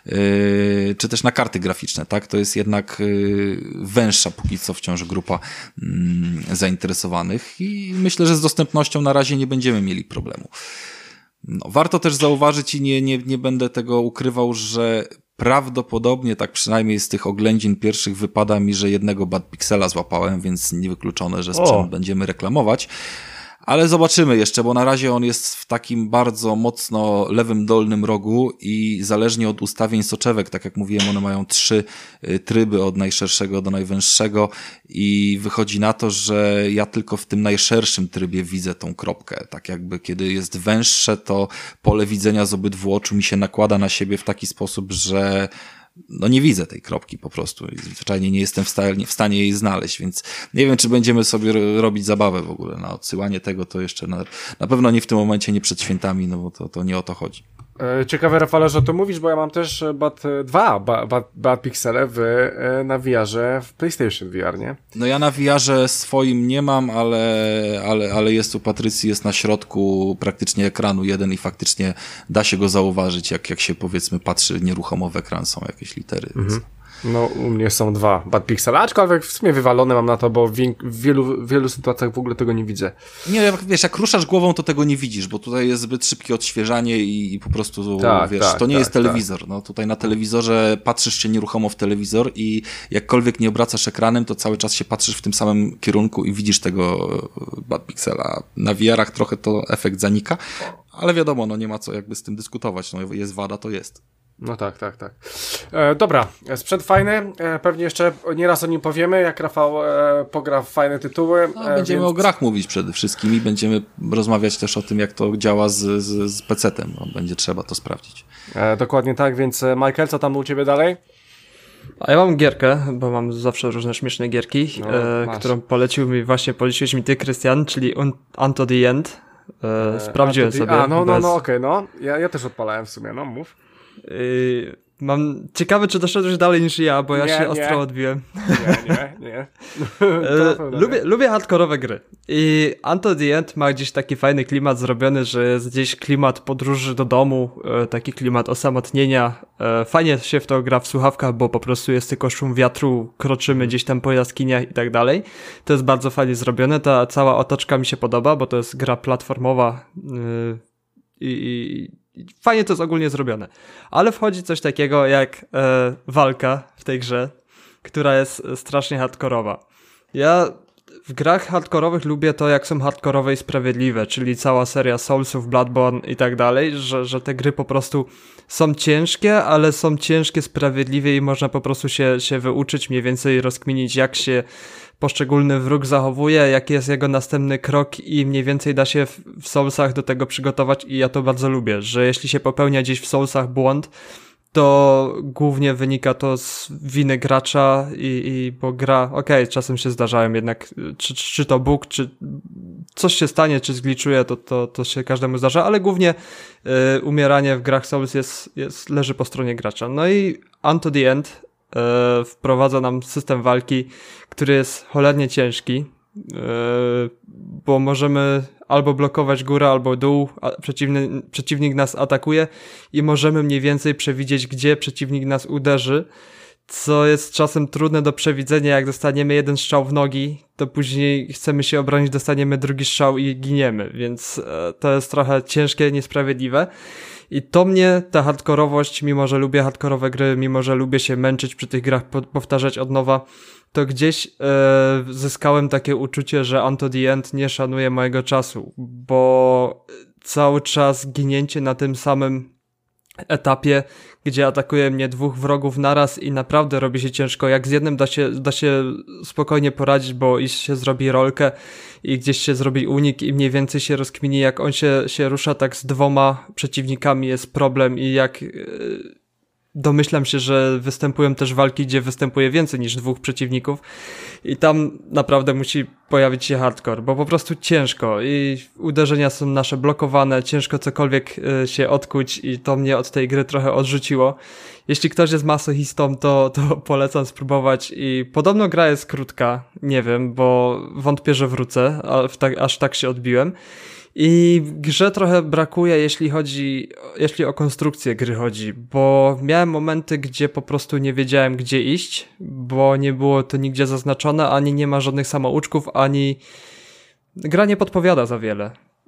Speaker 2: y, czy też na karty graficzne, tak? To jest jednak y, węższa póki co wciąż grupa zainteresowanych i myślę, że z dostępnością na razie nie będziemy mieli problemu. No, warto też zauważyć i nie, nie, nie będę tego ukrywał, że prawdopodobnie, tak przynajmniej z tych oględzin pierwszych wypada mi, że jednego Bad Pixela złapałem, więc niewykluczone, że sprzęt o. będziemy reklamować. Ale zobaczymy jeszcze, bo na razie on jest w takim bardzo mocno lewym dolnym rogu i zależnie od ustawień soczewek, tak jak mówiłem, one mają trzy tryby od najszerszego do najwęższego i wychodzi na to, że ja tylko w tym najszerszym trybie widzę tą kropkę. Tak jakby kiedy jest węższe, to pole widzenia z obydwu oczu mi się nakłada na siebie w taki sposób, że no nie widzę tej kropki po prostu i zwyczajnie nie jestem w stanie, w stanie jej znaleźć, więc nie wiem, czy będziemy sobie robić zabawę w ogóle na odsyłanie tego, to jeszcze na, na pewno nie w tym momencie, nie przed świętami, no bo to, to nie o to chodzi.
Speaker 1: Ciekawe, Rafale, że to mówisz, bo ja mam też Bad dwa Bad, Bad Pixele w, na V R-ze w PlayStation V R, nie?
Speaker 2: No ja na V R-ze swoim nie mam, ale, ale, ale jest u Patrycji, jest na środku praktycznie ekranu jeden i faktycznie da się go zauważyć, jak, jak się powiedzmy patrzy nieruchomo w ekran, są jakieś litery. Mhm. Więc...
Speaker 1: No, u mnie są dwa Bad Pixele, aczkolwiek w sumie wywalone mam na to, bo w, w wielu, w wielu sytuacjach w ogóle tego nie widzę.
Speaker 2: Nie, wiesz, jak ruszasz głową, to tego nie widzisz, bo tutaj jest zbyt szybkie odświeżanie i, i po prostu, tak, wiesz, tak, to nie tak, jest telewizor. Tak. No, tutaj na telewizorze patrzysz się nieruchomo w telewizor i jakkolwiek nie obracasz ekranem, to cały czas się patrzysz w tym samym kierunku i widzisz tego Bad Pixela. Na V R-ach trochę to efekt zanika, ale wiadomo, no nie ma co jakby z tym dyskutować. No, jest wada, to jest.
Speaker 1: No tak, tak, tak. E, dobra, sprzęt fajny, e, pewnie jeszcze nieraz o nim powiemy, jak Rafał e, pogra w fajne tytuły.
Speaker 2: No, będziemy więc... o grach mówić przede wszystkim i będziemy rozmawiać też o tym, jak to działa z, z, z pecetem. No, będzie trzeba to sprawdzić.
Speaker 1: E, dokładnie tak, więc Michael, co tam u ciebie dalej?
Speaker 3: A ja mam gierkę, bo mam zawsze różne śmieszne gierki, no, e, którą polecił mi właśnie, poleciłeś mi ty, Krystian, czyli Un- Unto the End. E, sprawdziłem
Speaker 1: the...
Speaker 3: sobie.
Speaker 1: A, no, no,
Speaker 3: bez...
Speaker 1: no, okej, okay, no. Ja, ja też odpalałem w sumie, no, mów.
Speaker 3: Yy, mam ciekawe, czy doszedłeś dalej niż ja, bo ja
Speaker 1: nie,
Speaker 3: się
Speaker 1: nie.
Speaker 3: ostro odbiłem.
Speaker 1: Nie, nie, nie.
Speaker 3: yy, lubię, nie. lubię hardkorowe gry. I Unto the End ma gdzieś taki fajny klimat zrobiony, że jest gdzieś klimat podróży do domu, yy, taki klimat osamotnienia. Yy, fajnie się w to gra w słuchawkach, bo po prostu jest tylko szum wiatru, kroczymy gdzieś tam po jaskiniach i tak dalej. To jest bardzo fajnie zrobione. Ta cała otoczka mi się podoba, bo to jest gra platformowa yy, i, i fajnie to jest ogólnie zrobione. Ale wchodzi coś takiego jak e, walka w tej grze, która jest strasznie hardkorowa. Ja w grach hardkorowych lubię to, jak są hardkorowe i sprawiedliwe, czyli cała seria Soulsów, Bloodborne i tak dalej, że, że te gry po prostu są ciężkie, ale są ciężkie sprawiedliwie i można po prostu się, się wyuczyć, mniej więcej rozkminić, jak się poszczególny wróg zachowuje, jaki jest jego następny krok i mniej więcej da się w, w Soulsach do tego przygotować i ja to bardzo lubię, że jeśli się popełnia gdzieś w Soulsach błąd, to głównie wynika to z winy gracza i, i bo gra, okej, okay, czasem się zdarzają jednak, czy, czy to bug, czy coś się stanie, czy zgliczuje, to, to, to się każdemu zdarza, ale głównie y, umieranie w grach Souls jest, jest, leży po stronie gracza. No i Unto the End y, wprowadza nam system walki, który jest cholernie ciężki, y, bo możemy albo blokować górę, albo dół, a przeciwny, przeciwnik nas atakuje i możemy mniej więcej przewidzieć, gdzie przeciwnik nas uderzy, co jest czasem trudne do przewidzenia. Jak dostaniemy jeden strzał w nogi, to później chcemy się obronić, dostaniemy drugi strzał i giniemy, więc e, to jest trochę ciężkie, niesprawiedliwe. I to mnie, ta hardkorowość, mimo że lubię hardkorowe gry, mimo że lubię się męczyć przy tych grach, po- powtarzać od nowa, to gdzieś e, zyskałem takie uczucie, że Unto the End nie szanuje mojego czasu, bo cały czas ginięcie na tym samym etapie, gdzie atakuje mnie dwóch wrogów naraz i naprawdę robi się ciężko. Jak z jednym da się, da się spokojnie poradzić, bo iść się zrobi rolkę i gdzieś się zrobi unik i mniej więcej się rozkmini, jak on się, się rusza, tak z dwoma przeciwnikami jest problem i jak... Yy, domyślam się, że występują też walki, gdzie występuje więcej niż dwóch przeciwników i tam naprawdę musi pojawić się hardcore, bo po prostu ciężko i uderzenia są nasze blokowane, ciężko cokolwiek y, się odkuć i to mnie od tej gry trochę odrzuciło. Jeśli ktoś jest masochistą, to, to polecam spróbować i podobno gra jest krótka, nie wiem, bo wątpię, że wrócę, a w tak, aż tak się odbiłem. I grze trochę brakuje, jeśli chodzi, jeśli o konstrukcję gry chodzi, bo miałem momenty, gdzie po prostu nie wiedziałem, gdzie iść, bo nie było to nigdzie zaznaczone, ani nie ma żadnych samouczków, ani gra nie podpowiada za wiele.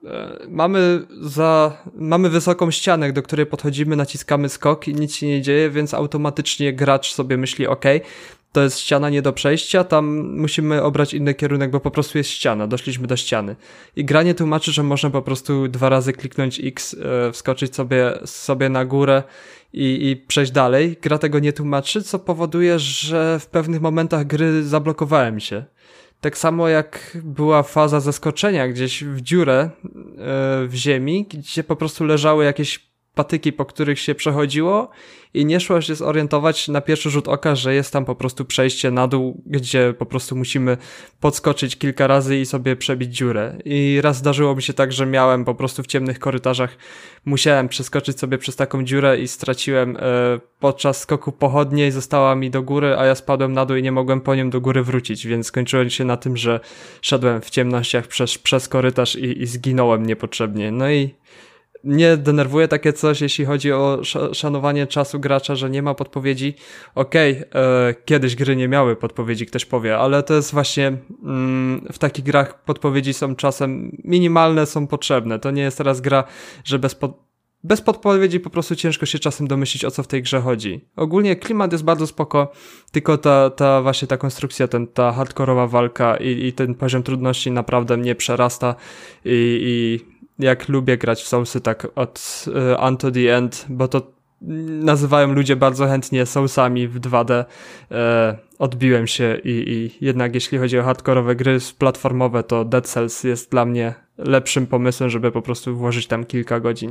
Speaker 3: Mamy za, mamy wysoką ścianę, do której podchodzimy, naciskamy skok i nic się nie dzieje, więc automatycznie gracz sobie myśli, ok, to jest ściana nie do przejścia, tam musimy obrać inny kierunek, bo po prostu jest ściana, doszliśmy do ściany. I gra nie tłumaczy, że można po prostu dwa razy kliknąć X, e, wskoczyć sobie, sobie na górę i, i przejść dalej. Gra tego nie tłumaczy, co powoduje, że w pewnych momentach gry zablokowałem się. Tak samo jak była faza zaskoczenia gdzieś w dziurę e, w ziemi, gdzie po prostu leżały jakieś patyki, po których się przechodziło i nie szło się zorientować na pierwszy rzut oka, że jest tam po prostu przejście na dół, gdzie po prostu musimy podskoczyć kilka razy i sobie przebić dziurę. I raz zdarzyło mi się tak, że miałem po prostu w ciemnych korytarzach, musiałem przeskoczyć sobie przez taką dziurę i straciłem e, podczas skoku pochodnie i została mi do góry, a ja spadłem na dół i nie mogłem po nią do góry wrócić, więc skończyłem się na tym, że szedłem w ciemnościach przez, przez korytarz i, i zginąłem niepotrzebnie. No i mnie denerwuje takie coś, jeśli chodzi o szanowanie czasu gracza, że nie ma podpowiedzi. Okej, okay, e, kiedyś gry nie miały podpowiedzi, ktoś powie, ale to jest właśnie mm, w takich grach podpowiedzi są czasem minimalne, są potrzebne. To nie jest teraz gra, że bez, pod, bez podpowiedzi po prostu ciężko się czasem domyślić, o co w tej grze chodzi. Ogólnie klimat jest bardzo spoko, tylko ta, ta właśnie ta konstrukcja, ten, ta hardkorowa walka i, i ten poziom trudności naprawdę mnie przerasta i, i jak lubię grać w Soulsy, tak od uh, Unto the End, bo to nazywają ludzie bardzo chętnie Soulsami w dwa D. E, odbiłem się i, i jednak jeśli chodzi o hardkorowe gry platformowe, to Dead Cells jest dla mnie lepszym pomysłem, żeby po prostu włożyć tam kilka godzin.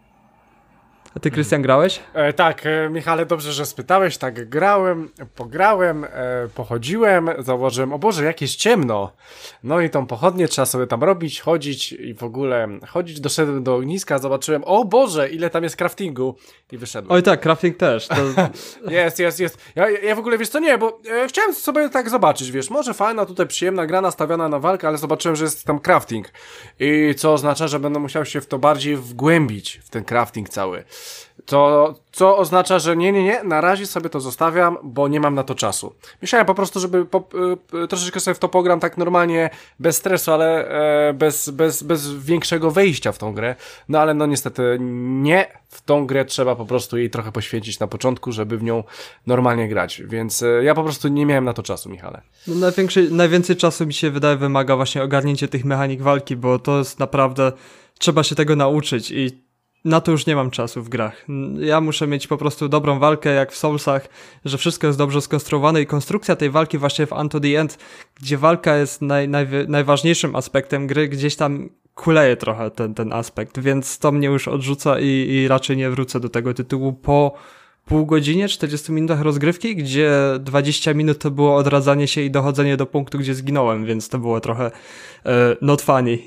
Speaker 3: A ty, Krystian, grałeś?
Speaker 1: E, tak, e, Michale, dobrze, że spytałeś. Tak, grałem, pograłem, e, pochodziłem, zauważyłem, o Boże, jakieś ciemno. No i tą pochodnię trzeba sobie tam robić, chodzić i w ogóle chodzić. Doszedłem do ogniska, zobaczyłem, o Boże, ile tam jest craftingu i wyszedłem.
Speaker 3: Oj tak, crafting też. To...
Speaker 1: jest, jest, jest. Ja, ja w ogóle, wiesz co, nie, bo e, chciałem sobie tak zobaczyć, wiesz, może fajna, tutaj przyjemna gra nastawiona na walkę, ale zobaczyłem, że jest tam crafting. I co oznacza, że będę musiał się w to bardziej wgłębić, w ten crafting cały. To, co oznacza, że nie, nie, nie, na razie sobie to zostawiam, bo nie mam na to czasu. Myślałem po prostu, żeby po, y, troszeczkę sobie w to pogram tak normalnie, bez stresu, ale e, bez, bez, bez większego wejścia w tą grę. No ale no niestety nie, w tą grę trzeba po prostu jej trochę poświęcić na początku, żeby w nią normalnie grać. Więc e, ja po prostu nie miałem na to czasu, Michale.
Speaker 3: No, największy, najwięcej czasu mi się wydaje wymaga właśnie ogarnięcie tych mechanik walki, bo to jest naprawdę, trzeba się tego nauczyć i na to już nie mam czasu w grach. Ja muszę mieć po prostu dobrą walkę, jak w Soulsach, że wszystko jest dobrze skonstruowane i konstrukcja tej walki właśnie w Unto the End, gdzie walka jest naj, naj, najważniejszym aspektem gry, gdzieś tam kuleje trochę ten, ten aspekt, więc to mnie już odrzuca i, i raczej nie wrócę do tego tytułu po pół godzinie, czterdziestu minutach rozgrywki, gdzie dwadzieścia minut to było odradzanie się i dochodzenie do punktu, gdzie zginąłem, więc to było trochę e, not funny.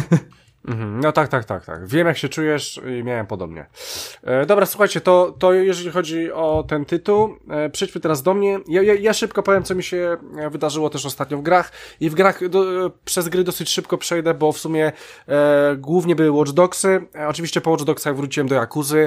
Speaker 1: Mhm, no tak, tak, tak, tak. Wiem, jak się czujesz i miałem podobnie. E, dobra, słuchajcie, to, to jeżeli chodzi o ten tytuł, e, przejdźmy teraz do mnie. Ja, ja, ja szybko powiem, co mi się wydarzyło też ostatnio w grach i w grach do, przez gry dosyć szybko przejdę, bo w sumie e, głównie były Watch Dogsy. E, oczywiście po Watch Dogsach wróciłem do Yakuzy,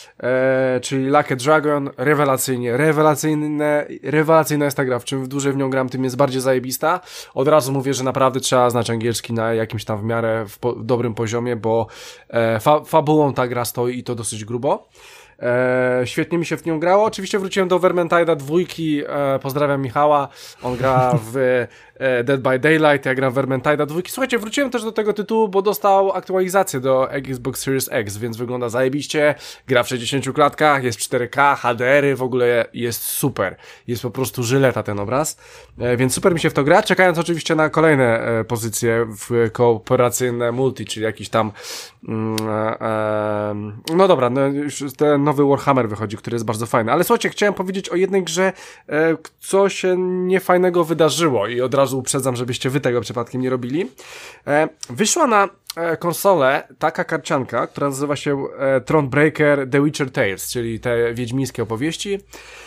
Speaker 1: e, czyli Like a Dragon. Rewelacyjnie, rewelacyjne, rewelacyjna jest ta gra. W czym dłużej w nią gram, tym jest bardziej zajebista. Od razu mówię, że naprawdę trzeba znać angielski na jakimś tam w miarę w, po, w dobrym poziomie, bo e, fa fabułą ta gra stoi i to dosyć grubo. E, świetnie mi się w nią grało. Oczywiście wróciłem do Vermintide'a dwójki. E, pozdrawiam Michała. On gra w e, Dead by Daylight, ja gram w Vermintide'a dwójki. Słuchajcie, wróciłem też do tego tytułu, bo dostał aktualizację do Xbox Series X, więc wygląda zajebiście. Gra w sześćdziesięciu klatkach, jest cztery K, H D R y, w ogóle jest super. Jest po prostu żyleta ten obraz. E, więc super mi się w to gra, czekając oczywiście na kolejne e, pozycje w kooperacyjne multi, czyli jakiś tam mm, e, e, no dobra, no już ten nowy Warhammer wychodzi, który jest bardzo fajny. Ale słuchajcie, chciałem powiedzieć o jednej grze, e, co się niefajnego wydarzyło i od razu uprzedzam, żebyście wy tego przypadkiem nie robili. E, wyszła na e, konsolę taka karcianka, która nazywa się e, Thronebreaker The Witcher Tales, czyli te wiedźmińskie opowieści.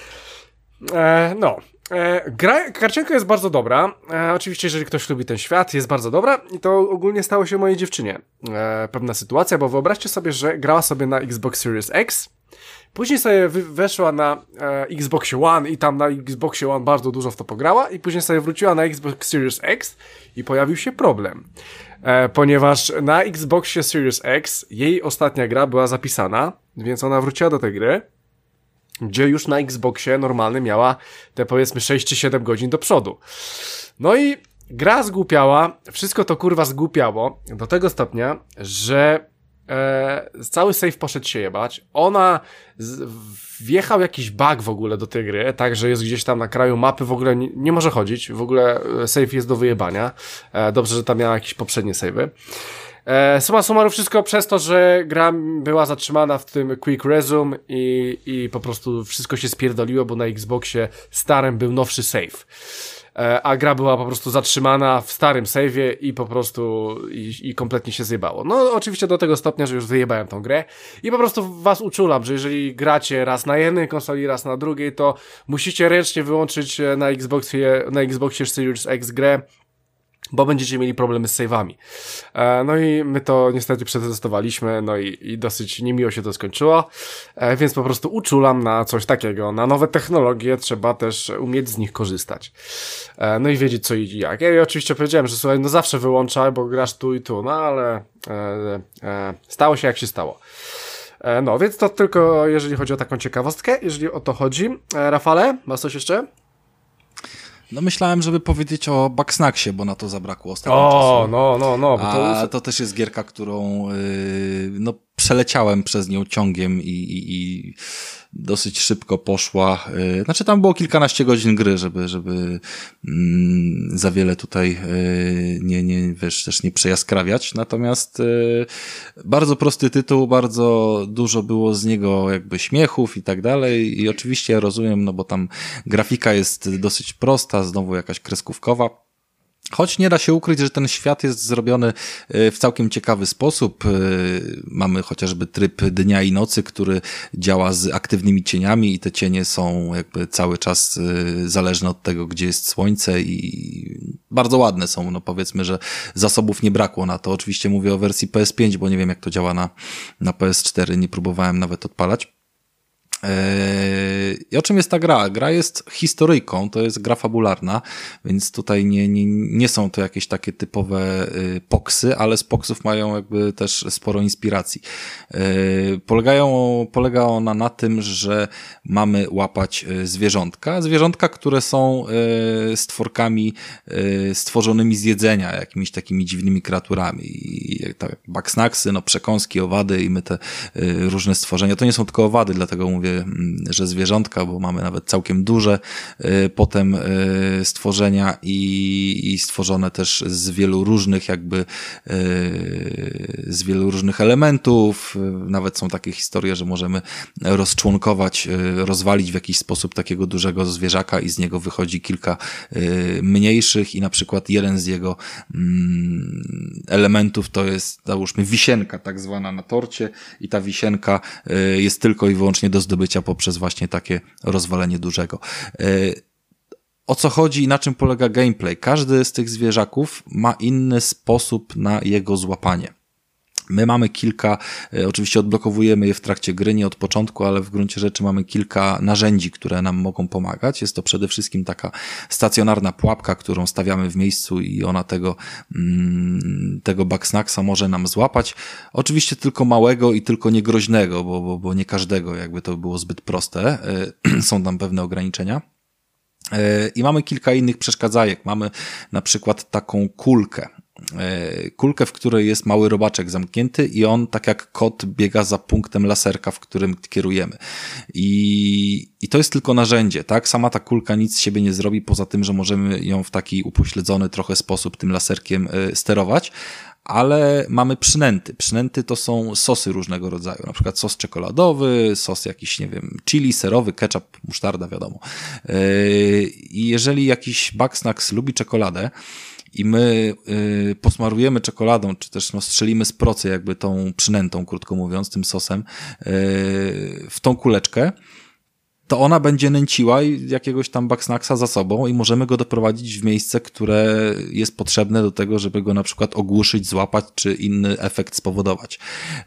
Speaker 1: E, no. E, gra, karcianka jest bardzo dobra. E, oczywiście, jeżeli ktoś lubi ten świat, jest bardzo dobra i to ogólnie stało się mojej dziewczynie. E, pewna sytuacja, bo wyobraźcie sobie, że grała sobie na Xbox Series X, później sobie weszła na e, Xbox One i tam na Xbox One bardzo dużo w to pograła i później sobie wróciła na Xbox Series X i pojawił się problem. E, ponieważ na Xboxie Series X jej ostatnia gra była zapisana, więc ona wróciła do tej gry, gdzie już na Xboxie normalny miała te powiedzmy sześć czy siedem godzin do przodu. No i gra zgłupiała, wszystko to kurwa zgłupiało do tego stopnia, że e, cały save poszedł się jebać. Ona z, wjechał jakiś bug w ogóle do tej gry, tak, że jest gdzieś tam na kraju mapy, w ogóle nie, nie może chodzić, w ogóle save jest do wyjebania. E, dobrze, że tam miała jakieś poprzednie save'y. E, summa summarum wszystko przez to, że gra była zatrzymana w tym Quick Resume i, i po prostu wszystko się spierdoliło, bo na Xboxie starym był nowszy save. E, a gra była po prostu zatrzymana w starym save'ie i po prostu i, i kompletnie się zjebało. No oczywiście do tego stopnia, że już wyjebałem tą grę i po prostu was uczulam, że jeżeli gracie raz na jednej konsoli, raz na drugiej, to musicie ręcznie wyłączyć na Xboxie, na Xboxie Series X grę, bo będziecie mieli problemy z save'ami. E, no i my to niestety przetestowaliśmy, no i, i dosyć niemiło się to skończyło, e, więc po prostu uczulam na coś takiego. Na nowe technologie trzeba też umieć z nich korzystać. E, no i wiedzieć co i jak. Ja oczywiście powiedziałem, że słuchaj, no zawsze wyłączaj, bo grasz tu i tu, no ale e, e, stało się jak się stało. E, no, więc to tylko jeżeli chodzi o taką ciekawostkę, jeżeli o to chodzi. E, Rafale, masz coś jeszcze?
Speaker 2: No myślałem, żeby powiedzieć o Bugsnaxie, bo na to zabrakło ostatnio
Speaker 1: o,
Speaker 2: czasu.
Speaker 1: O, no, no, no. Bo to...
Speaker 2: A to też jest gierka, którą yy, no przeleciałem przez nią ciągiem i, i, i dosyć szybko poszła. Yy, znaczy tam było kilkanaście godzin gry, żeby, żeby yy, za wiele tutaj yy, nie, nie, wiesz, też nie przejaskrawiać. Natomiast yy, bardzo prosty tytuł, bardzo dużo było z niego jakby śmiechów i tak dalej. I oczywiście ja rozumiem, no bo tam grafika jest dosyć prosta, znowu jakaś kreskówkowa. Choć nie da się ukryć, że ten świat jest zrobiony w całkiem ciekawy sposób. Mamy chociażby tryb dnia i nocy, który działa z aktywnymi cieniami i te cienie są jakby cały czas zależne od tego, gdzie jest słońce i bardzo ładne są. No powiedzmy, że zasobów nie brakło na to. Oczywiście mówię o wersji P S pięć, bo nie wiem jak to działa na, na P S cztery, nie próbowałem nawet odpalać. I o czym jest ta gra? Gra jest historyjką, to jest gra fabularna, więc tutaj nie, nie, nie są to jakieś takie typowe poksy, ale z poksów mają jakby też sporo inspiracji. Polegają, polega ona na tym, że mamy łapać zwierzątka, zwierzątka, które są stworkami stworzonymi z jedzenia, jakimiś takimi dziwnymi kreaturami. I tak, bugsnaxy, no przekąski, owady i my te różne stworzenia, to nie są tylko owady, dlatego mówię, że zwierzątka, bo mamy nawet całkiem duże potem stworzenia i, i stworzone też z wielu różnych jakby z wielu różnych elementów. Nawet są takie historie, że możemy rozczłonkować, rozwalić w jakiś sposób takiego dużego zwierzaka i z niego wychodzi kilka mniejszych i na przykład jeden z jego elementów to jest, załóżmy, wisienka tak zwana na torcie i ta wisienka jest tylko i wyłącznie do zdobycia poprzez właśnie takie rozwalenie dużego. O co chodzi i na czym polega gameplay? Każdy z tych zwierzaków ma inny sposób na jego złapanie. My mamy kilka, oczywiście odblokowujemy je w trakcie gry, nie od początku, ale w gruncie rzeczy mamy kilka narzędzi, które nam mogą pomagać. Jest to przede wszystkim taka stacjonarna pułapka, którą stawiamy w miejscu i ona tego, tego bugsnaxa może nam złapać. Oczywiście tylko małego i tylko niegroźnego, bo, bo, bo nie każdego, jakby to było zbyt proste. Są tam pewne ograniczenia. I mamy kilka innych przeszkadzajek. Mamy na przykład taką kulkę. Kulkę, w której jest mały robaczek zamknięty i on, tak jak kot, biega za punktem laserka, w którym kierujemy. I, i to jest tylko narzędzie, tak? Sama ta kulka nic z siebie nie zrobi, poza tym, że możemy ją w taki upośledzony trochę sposób tym laserkiem sterować, ale mamy przynęty. Przynęty to są sosy różnego rodzaju, na przykład sos czekoladowy, sos jakiś, nie wiem, chili, serowy, ketchup, musztarda, wiadomo. I jeżeli jakiś bugsnax lubi czekoladę, i my y, posmarujemy czekoladą, czy też no, strzelimy z procy jakby tą przynętą, krótko mówiąc, tym sosem, y, w tą kuleczkę, to ona będzie nęciła jakiegoś tam bugsnaxa za sobą i możemy go doprowadzić w miejsce, które jest potrzebne do tego, żeby go na przykład ogłuszyć, złapać, czy inny efekt spowodować.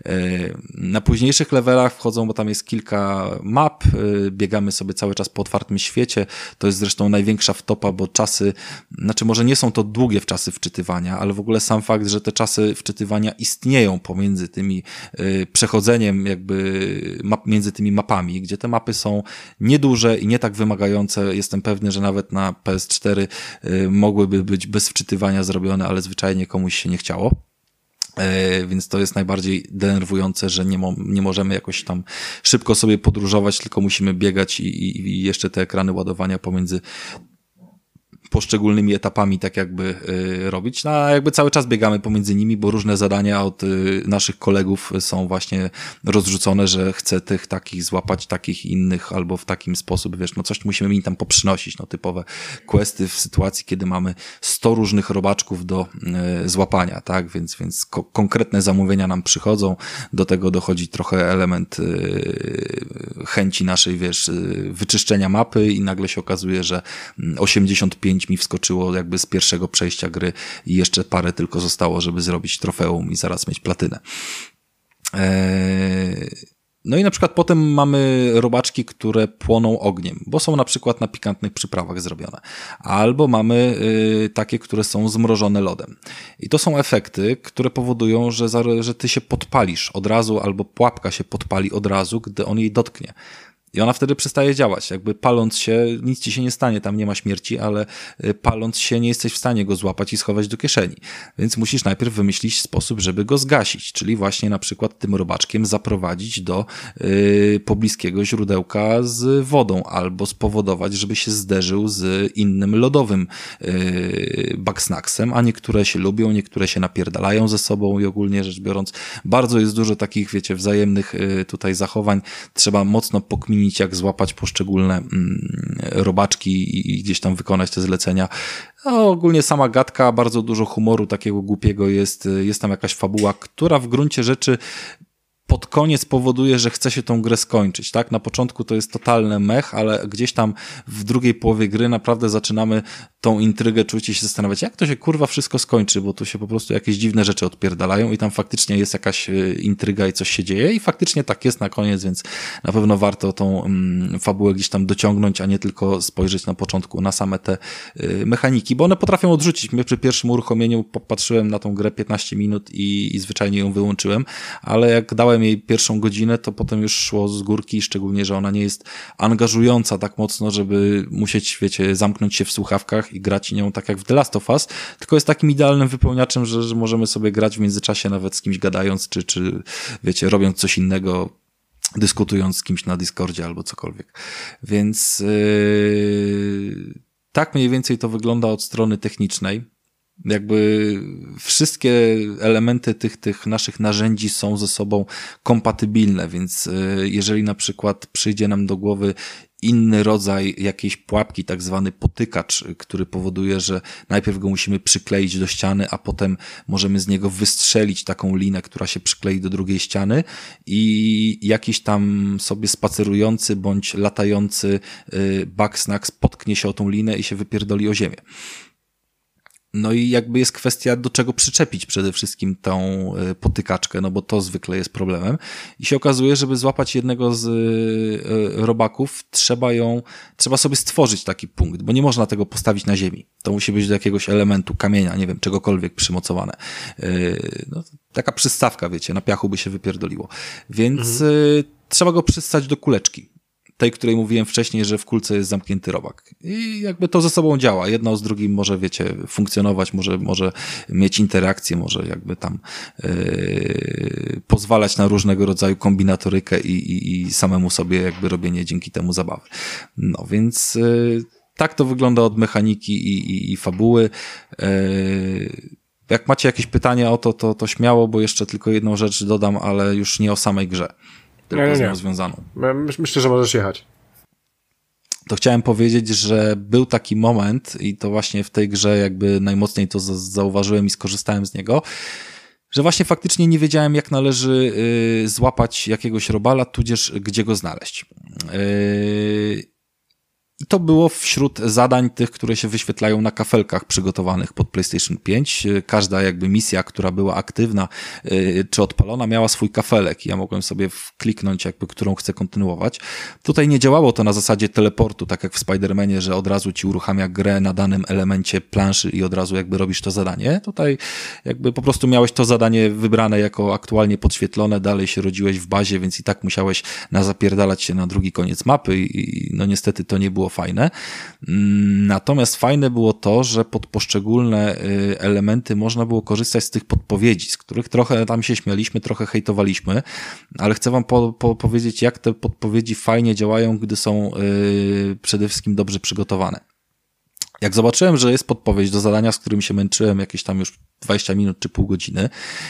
Speaker 2: Na późniejszych levelach wchodzą, bo tam jest kilka map, biegamy sobie cały czas po otwartym świecie, to jest zresztą największa wtopa, bo czasy, znaczy może nie są to długie w czasy wczytywania, ale w ogóle sam fakt, że te czasy wczytywania istnieją pomiędzy tymi przechodzeniem jakby map, między tymi mapami, gdzie te mapy są nieduże i nie tak wymagające. Jestem pewny, że nawet na P S cztery y, mogłyby być bez wczytywania zrobione, ale zwyczajnie komuś się nie chciało. Y, więc to jest najbardziej denerwujące, że nie, mo- nie możemy jakoś tam szybko sobie podróżować, tylko musimy biegać i, i, i jeszcze te ekrany ładowania pomiędzy poszczególnymi etapami tak jakby y, robić. No, a jakby cały czas biegamy pomiędzy nimi, bo różne zadania od y, naszych kolegów są właśnie rozrzucone, że chcę tych takich złapać, takich innych, albo w takim sposób, wiesz, no coś musimy im tam poprzynosić, no typowe questy w sytuacji, kiedy mamy sto różnych robaczków do y, złapania, tak, więc, więc ko- konkretne zamówienia nam przychodzą, do tego dochodzi trochę element y, chęci naszej, wiesz, y, wyczyszczenia mapy i nagle się okazuje, że osiemdziesiąt pięć mi wskoczyło jakby z pierwszego przejścia gry i jeszcze parę tylko zostało, żeby zrobić trofeum i zaraz mieć platynę. Eee... No i na przykład potem mamy robaczki, które płoną ogniem, bo są na przykład na pikantnych przyprawach zrobione. Albo mamy y, takie, które są zmrożone lodem. I to są efekty, które powodują, że, za, że ty się podpalisz od razu, albo pułapka się podpali od razu, gdy on jej dotknie. I ona wtedy przestaje działać. Jakby paląc się, nic ci się nie stanie, tam nie ma śmierci, ale paląc się nie jesteś w stanie go złapać i schować do kieszeni. Więc musisz najpierw wymyślić sposób, żeby go zgasić, czyli właśnie na przykład tym robaczkiem zaprowadzić do yy, pobliskiego źródełka z wodą, albo spowodować, żeby się zderzył z innym lodowym yy, bugsnaxem, a niektóre się lubią, niektóre się napierdalają ze sobą i ogólnie rzecz biorąc bardzo jest dużo takich, wiecie, wzajemnych yy, tutaj zachowań. Trzeba mocno pokminić, jak złapać poszczególne mm, robaczki i, i gdzieś tam wykonać te zlecenia. No, ogólnie sama gadka, bardzo dużo humoru takiego głupiego jest, jest tam jakaś fabuła, która w gruncie rzeczy pod koniec powoduje, że chce się tą grę skończyć, tak? Na początku to jest totalny mech, ale gdzieś tam w drugiej połowie gry naprawdę zaczynamy tą intrygę czuć i się zastanawiać, jak to się kurwa wszystko skończy, bo tu się po prostu jakieś dziwne rzeczy odpierdalają i tam faktycznie jest jakaś intryga i coś się dzieje i faktycznie tak jest na koniec, więc na pewno warto tą mm, fabułę gdzieś tam dociągnąć, a nie tylko spojrzeć na początku na same te y, mechaniki, bo one potrafią odrzucić. Mnie przy pierwszym uruchomieniu popatrzyłem na tą grę piętnaście minut i, i zwyczajnie ją wyłączyłem, ale jak dałem jej pierwszą godzinę, to potem już szło z górki, szczególnie, że ona nie jest angażująca tak mocno, żeby musieć, wiecie, zamknąć się w słuchawkach i grać nią tak jak w The Last of Us, tylko jest takim idealnym wypełniaczem, że, że możemy sobie grać w międzyczasie nawet z kimś gadając, czy, czy wiecie, robiąc coś innego, dyskutując z kimś na Discordzie albo cokolwiek. Więc yy, tak mniej więcej to wygląda od strony technicznej. Jakby wszystkie elementy tych, tych naszych narzędzi są ze sobą kompatybilne, więc jeżeli na przykład przyjdzie nam do głowy inny rodzaj jakiejś pułapki, tak zwany potykacz, który powoduje, że najpierw go musimy przykleić do ściany, a potem możemy z niego wystrzelić taką linę, która się przyklei do drugiej ściany i jakiś tam sobie spacerujący bądź latający Bugsnax potknie się o tą linę i się wypierdoli o ziemię. No i jakby jest kwestia, do czego przyczepić przede wszystkim tą potykaczkę, no bo to zwykle jest problemem. I się okazuje, żeby złapać jednego z robaków, trzeba ją, trzeba sobie stworzyć taki punkt, bo nie można tego postawić na ziemi. To musi być do jakiegoś elementu, kamienia, nie wiem, czegokolwiek przymocowane. No, taka przystawka, wiecie, na piachu by się wypierdoliło. Więc mhm. trzeba go przystać do kuleczki. Tej, której mówiłem wcześniej, że w kulce jest zamknięty robak. I jakby to ze sobą działa. Jedno z drugim może, wiecie, funkcjonować, może, może mieć interakcję, może jakby tam yy, pozwalać na różnego rodzaju kombinatorykę i, i, i samemu sobie jakby robienie dzięki temu zabawy. No więc yy, tak to wygląda od mechaniki i, i, i fabuły. Yy, jak macie jakieś pytania o to, to, to śmiało, bo jeszcze tylko jedną rzecz dodam, ale już nie o samej grze. Tylko nie, nie, z nią związaną.
Speaker 1: Myślę, że możesz jechać.
Speaker 2: To chciałem powiedzieć, że był taki moment i to właśnie w tej grze jakby najmocniej to zauważyłem i skorzystałem z niego, że właśnie faktycznie nie wiedziałem, jak należy y, złapać jakiegoś robala, tudzież gdzie go znaleźć. Y, I to było wśród zadań tych, które się wyświetlają na kafelkach przygotowanych pod PlayStation pięć. Każda jakby misja, która była aktywna yy, czy odpalona, miała swój kafelek i ja mogłem sobie kliknąć jakby, którą chcę kontynuować. Tutaj nie działało to na zasadzie teleportu, tak jak w Spider-Manie, że od razu ci uruchamia grę na danym elemencie planszy i od razu jakby robisz to zadanie. Tutaj jakby po prostu miałeś to zadanie wybrane jako aktualnie podświetlone, dalej się rodziłeś w bazie, więc i tak musiałeś nazapierdalać się na drugi koniec mapy i, i no niestety to nie było fajne. Natomiast fajne było to, że pod poszczególne elementy można było korzystać z tych podpowiedzi, z których trochę tam się śmialiśmy, trochę hejtowaliśmy, ale chcę wam po, po powiedzieć, jak te podpowiedzi fajnie działają, gdy są yy, przede wszystkim dobrze przygotowane. Jak zobaczyłem, że jest podpowiedź do zadania, z którym się męczyłem jakieś tam już dwadzieścia minut czy pół godziny,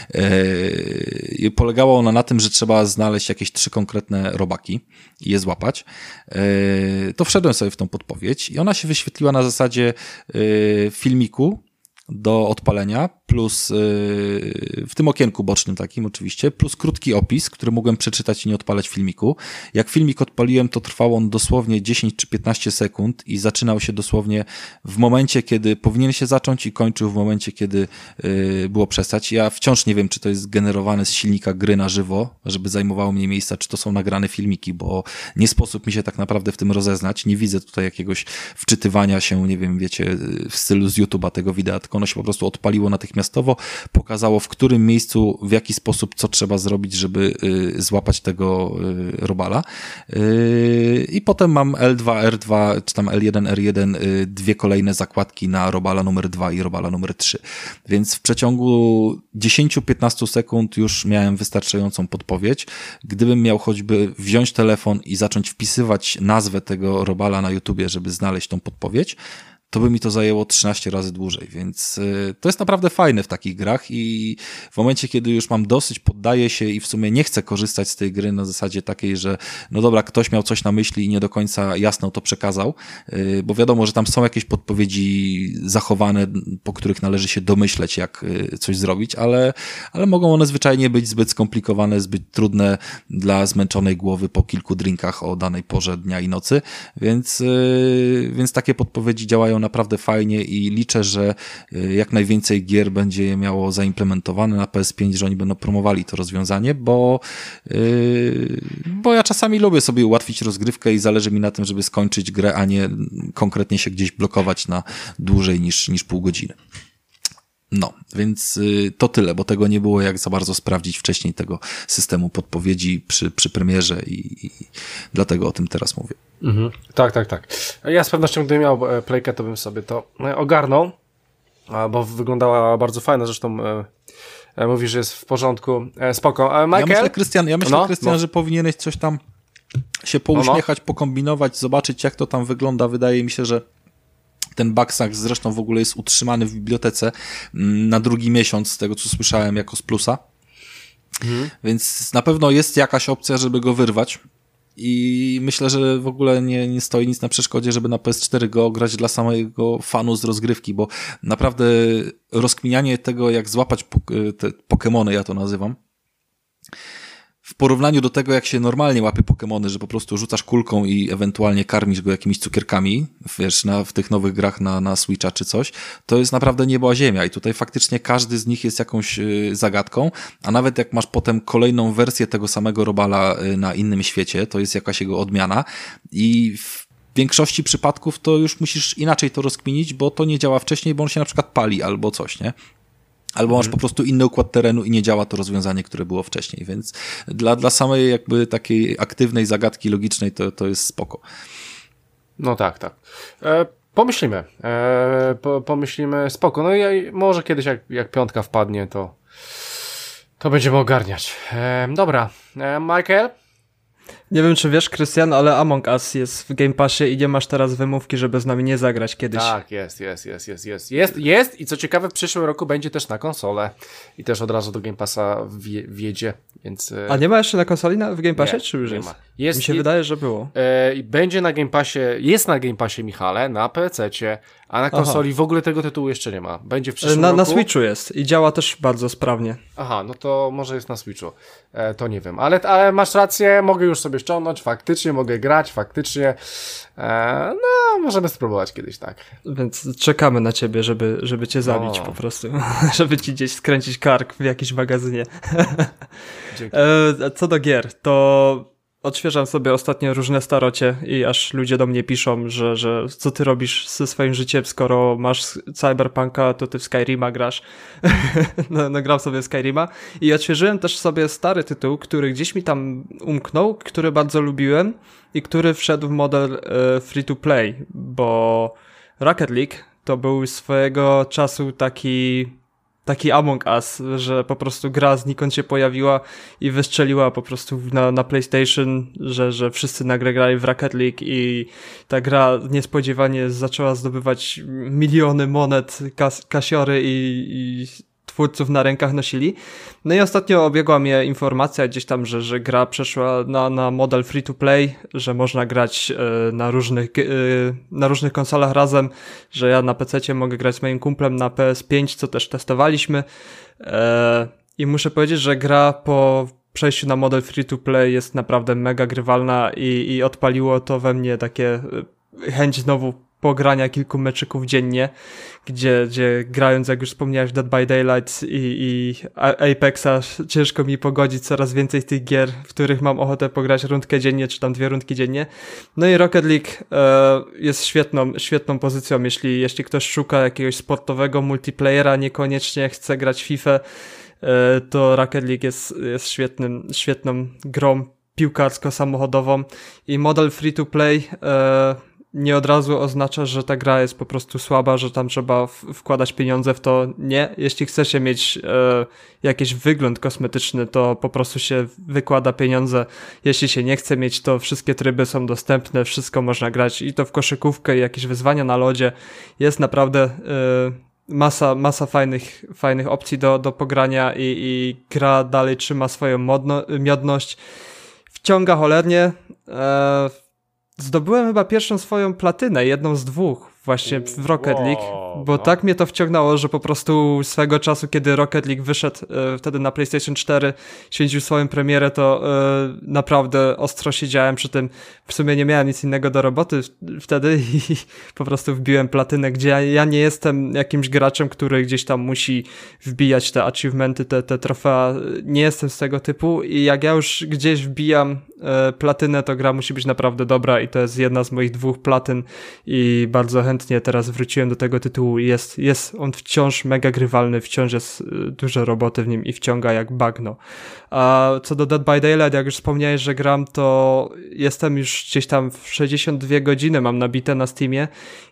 Speaker 2: yy, polegała ona na tym, że trzeba znaleźć jakieś trzy konkretne robaki i je złapać, yy, to wszedłem sobie w tą podpowiedź i ona się wyświetliła na zasadzie yy, filmiku do odpalenia, plus yy, w tym okienku bocznym takim oczywiście, plus krótki opis, który mogłem przeczytać i nie odpalać filmiku. Jak filmik odpaliłem, to trwał on dosłownie dziesięć czy piętnaście sekund i zaczynał się dosłownie w momencie, kiedy powinien się zacząć i kończył w momencie, kiedy yy, było przestać. Ja wciąż nie wiem, czy to jest generowane z silnika gry na żywo, żeby zajmowało mnie miejsca, czy to są nagrane filmiki, bo nie sposób mi się tak naprawdę w tym rozeznać. Nie widzę tutaj jakiegoś wczytywania się, nie wiem, wiecie, w stylu z YouTube'a tego wideo, tylko ono się po prostu odpaliło natychmiastowo, pokazało w którym miejscu, w jaki sposób, co trzeba zrobić, żeby y, złapać tego y, robala. Y, I potem mam L dwa, R dwa, czy tam L jeden, R jeden, y, dwie kolejne zakładki na robala numer dwa i robala numer trzy. Więc w przeciągu dziesięć do piętnastu sekund już miałem wystarczającą podpowiedź. Gdybym miał choćby wziąć telefon i zacząć wpisywać nazwę tego robala na YouTubie, żeby znaleźć tą podpowiedź, to by mi to zajęło trzynaście razy dłużej, więc y, to jest naprawdę fajne w takich grach i w momencie, kiedy już mam dosyć, poddaję się i w sumie nie chcę korzystać z tej gry na zasadzie takiej, że no dobra, ktoś miał coś na myśli i nie do końca jasno to przekazał, y, bo wiadomo, że tam są jakieś podpowiedzi zachowane, po których należy się domyśleć, jak y, coś zrobić, ale, ale mogą one zwyczajnie być zbyt skomplikowane, zbyt trudne dla zmęczonej głowy po kilku drinkach o danej porze dnia i nocy, więc, yy, więc takie podpowiedzi działają naprawdę fajnie i liczę, że yy, jak najwięcej gier będzie je miało zaimplementowane na P S pięć, że oni będą promowali to rozwiązanie, bo, yy, bo ja czasami lubię sobie ułatwić rozgrywkę i zależy mi na tym, żeby skończyć grę, a nie konkretnie się gdzieś blokować na dłużej niż, niż pół godziny. No, więc y, to tyle, bo tego nie było jak za bardzo sprawdzić wcześniej tego systemu podpowiedzi przy, przy premierze i, i dlatego o tym teraz mówię.
Speaker 1: Mhm. Tak, tak, tak. Ja z pewnością, gdybym miał playkę, to bym sobie to ogarnął, bo wyglądała bardzo fajnie, zresztą e, mówisz, że jest w porządku. E, spoko. E, Michael?
Speaker 2: Ja myślę, Krystian, ja myślę,
Speaker 1: no,
Speaker 2: Krystian,
Speaker 1: no. że
Speaker 2: powinieneś coś tam się pouśmiechać, no, no. pokombinować, zobaczyć, jak to tam wygląda. Wydaje mi się, że ten Bugsack zresztą w ogóle jest utrzymany w bibliotece na drugi miesiąc, z tego co słyszałem, jako z plusa. Mhm. Więc na pewno jest jakaś opcja, żeby go wyrwać. I myślę, że w ogóle nie, nie stoi nic na przeszkodzie, żeby na P S cztery go grać dla samego fanu z rozgrywki, bo naprawdę rozkminianie tego, jak złapać pok- te Pokemony, ja to nazywam, w porównaniu do tego, jak się normalnie łapie Pokemony, że po prostu rzucasz kulką i ewentualnie karmisz go jakimiś cukierkami, wiesz, na, w tych nowych grach na, na Switcha czy coś, to jest naprawdę niebo a ziemia i tutaj faktycznie każdy z nich jest jakąś y, zagadką, a nawet jak masz potem kolejną wersję tego samego robala y, na innym świecie, to jest jakaś jego odmiana i w większości przypadków to już musisz inaczej to rozkminić, bo to nie działa wcześniej, bo on się na przykład pali albo coś, nie? Albo masz po prostu inny układ terenu i nie działa to rozwiązanie, które było wcześniej, więc dla, dla samej jakby takiej aktywnej zagadki logicznej to, to jest spoko.
Speaker 1: No tak, tak. E, pomyślimy. E, po, pomyślimy, spoko. No i może kiedyś jak, jak piątka wpadnie, to to będziemy ogarniać. E, dobra. E, Michael?
Speaker 3: Nie wiem, czy wiesz, Krystian, ale Among Us jest w Game Passie i nie masz teraz wymówki, żeby z nami nie zagrać kiedyś.
Speaker 1: Tak, jest, jest, jest, jest, jest, jest, jest i co ciekawe, w przyszłym roku będzie też na konsolę i też od razu do Game Passa wje, wjedzie, więc...
Speaker 3: A nie ma jeszcze na konsoli na, w Game Passie,
Speaker 1: nie,
Speaker 3: czy już
Speaker 1: nie
Speaker 3: jest?
Speaker 1: Ma. jest?
Speaker 3: Mi się i, wydaje, że było.
Speaker 1: E, I będzie na Game Passie, jest na Game Passie, Michale, na pececie, a na konsoli Aha. w ogóle tego tytułu jeszcze nie ma. Będzie w przyszłym
Speaker 3: na,
Speaker 1: roku.
Speaker 3: Na Switchu jest i działa też bardzo sprawnie.
Speaker 1: Aha, no to może jest na Switchu, e, to nie wiem, ale, ale masz rację, mogę już sobie ściągnąć, faktycznie mogę grać, faktycznie, e, no możemy spróbować kiedyś, tak.
Speaker 3: Więc czekamy na ciebie, żeby, żeby cię zabić no. po prostu, żeby ci gdzieś skręcić kark w jakimś magazynie.
Speaker 1: Dzięki.
Speaker 3: e, co do gier, to odświeżam sobie ostatnio różne starocie i aż ludzie do mnie piszą, że, że co ty robisz ze swoim życiem, skoro masz Cyberpunka, to ty w Skyrima grasz. no, no gram sobie w Skyrima i odświeżyłem też sobie stary tytuł, który gdzieś mi tam umknął, który bardzo lubiłem i który wszedł w model e, free to play, bo Rocket League to był swojego czasu taki... taki Among Us, że po prostu gra znikąd się pojawiła i wystrzeliła po prostu na, na PlayStation, że, że wszyscy nagle grali w Rocket League i ta gra niespodziewanie zaczęła zdobywać miliony monet, kas, kasiory i, i twórców na rękach nosili. No i ostatnio obiegła mnie informacja gdzieś tam, że, że gra przeszła na, na model free to play, że można grać y, na różnych y, na różnych konsolach razem, że ja na pececie mogę grać z moim kumplem na P S pięć, co też testowaliśmy. Y, I muszę powiedzieć, że gra po przejściu na model free to play jest naprawdę mega grywalna i, i odpaliło to we mnie takie y, chęć znowu pogrania kilku meczyków dziennie, gdzie, gdzie grając, jak już wspomniałeś, w Dead by Daylight i, i Apexa, ciężko mi pogodzić coraz więcej tych gier, w których mam ochotę pograć rundkę dziennie, czy tam dwie rundki dziennie. No i Rocket League e, jest świetną, świetną pozycją, jeśli, jeśli ktoś szuka jakiegoś sportowego multiplayera, niekoniecznie chce grać FIFA, e, to Rocket League jest, jest świetnym, świetną grą piłkarsko-samochodową i model free to play e, nie od razu oznacza, że ta gra jest po prostu słaba, że tam trzeba w- wkładać pieniądze w to. Nie, jeśli chce się mieć e, jakiś wygląd kosmetyczny, to po prostu się wykłada pieniądze. Jeśli się nie chce mieć, to wszystkie tryby są dostępne, wszystko można grać i to w koszykówkę, i jakieś wyzwania na lodzie. Jest naprawdę e, masa, masa fajnych, fajnych opcji do, do pogrania i, i gra dalej trzyma swoją modno, miodność. Wciąga cholernie. E, Zdobyłem chyba pierwszą swoją platynę, jedną z dwóch właśnie w Rocket League,
Speaker 1: Wow,
Speaker 3: bo
Speaker 1: no.
Speaker 3: tak mnie to wciągnęło, że po prostu swego czasu, kiedy Rocket League wyszedł e, wtedy na PlayStation cztery, święcił swoją premierę, to e, naprawdę ostro siedziałem przy tym. W sumie nie miałem nic innego do roboty w- wtedy i po prostu wbiłem platynę, gdzie ja, ja nie jestem jakimś graczem, który gdzieś tam musi wbijać te achievementy, te, te trofea. Nie jestem z tego typu i jak ja już gdzieś wbijam e, platynę, to gra musi być naprawdę dobra i to jest jedna z moich dwóch platyn i bardzo chętnie teraz wróciłem do tego tytułu i jest, jest on wciąż mega grywalny, wciąż jest y, dużo roboty w nim i wciąga jak bagno. A co do Dead by Daylight, jak już wspomniałeś, że gram, to jestem już gdzieś tam w sześćdziesiąt dwie godziny mam nabite na Steamie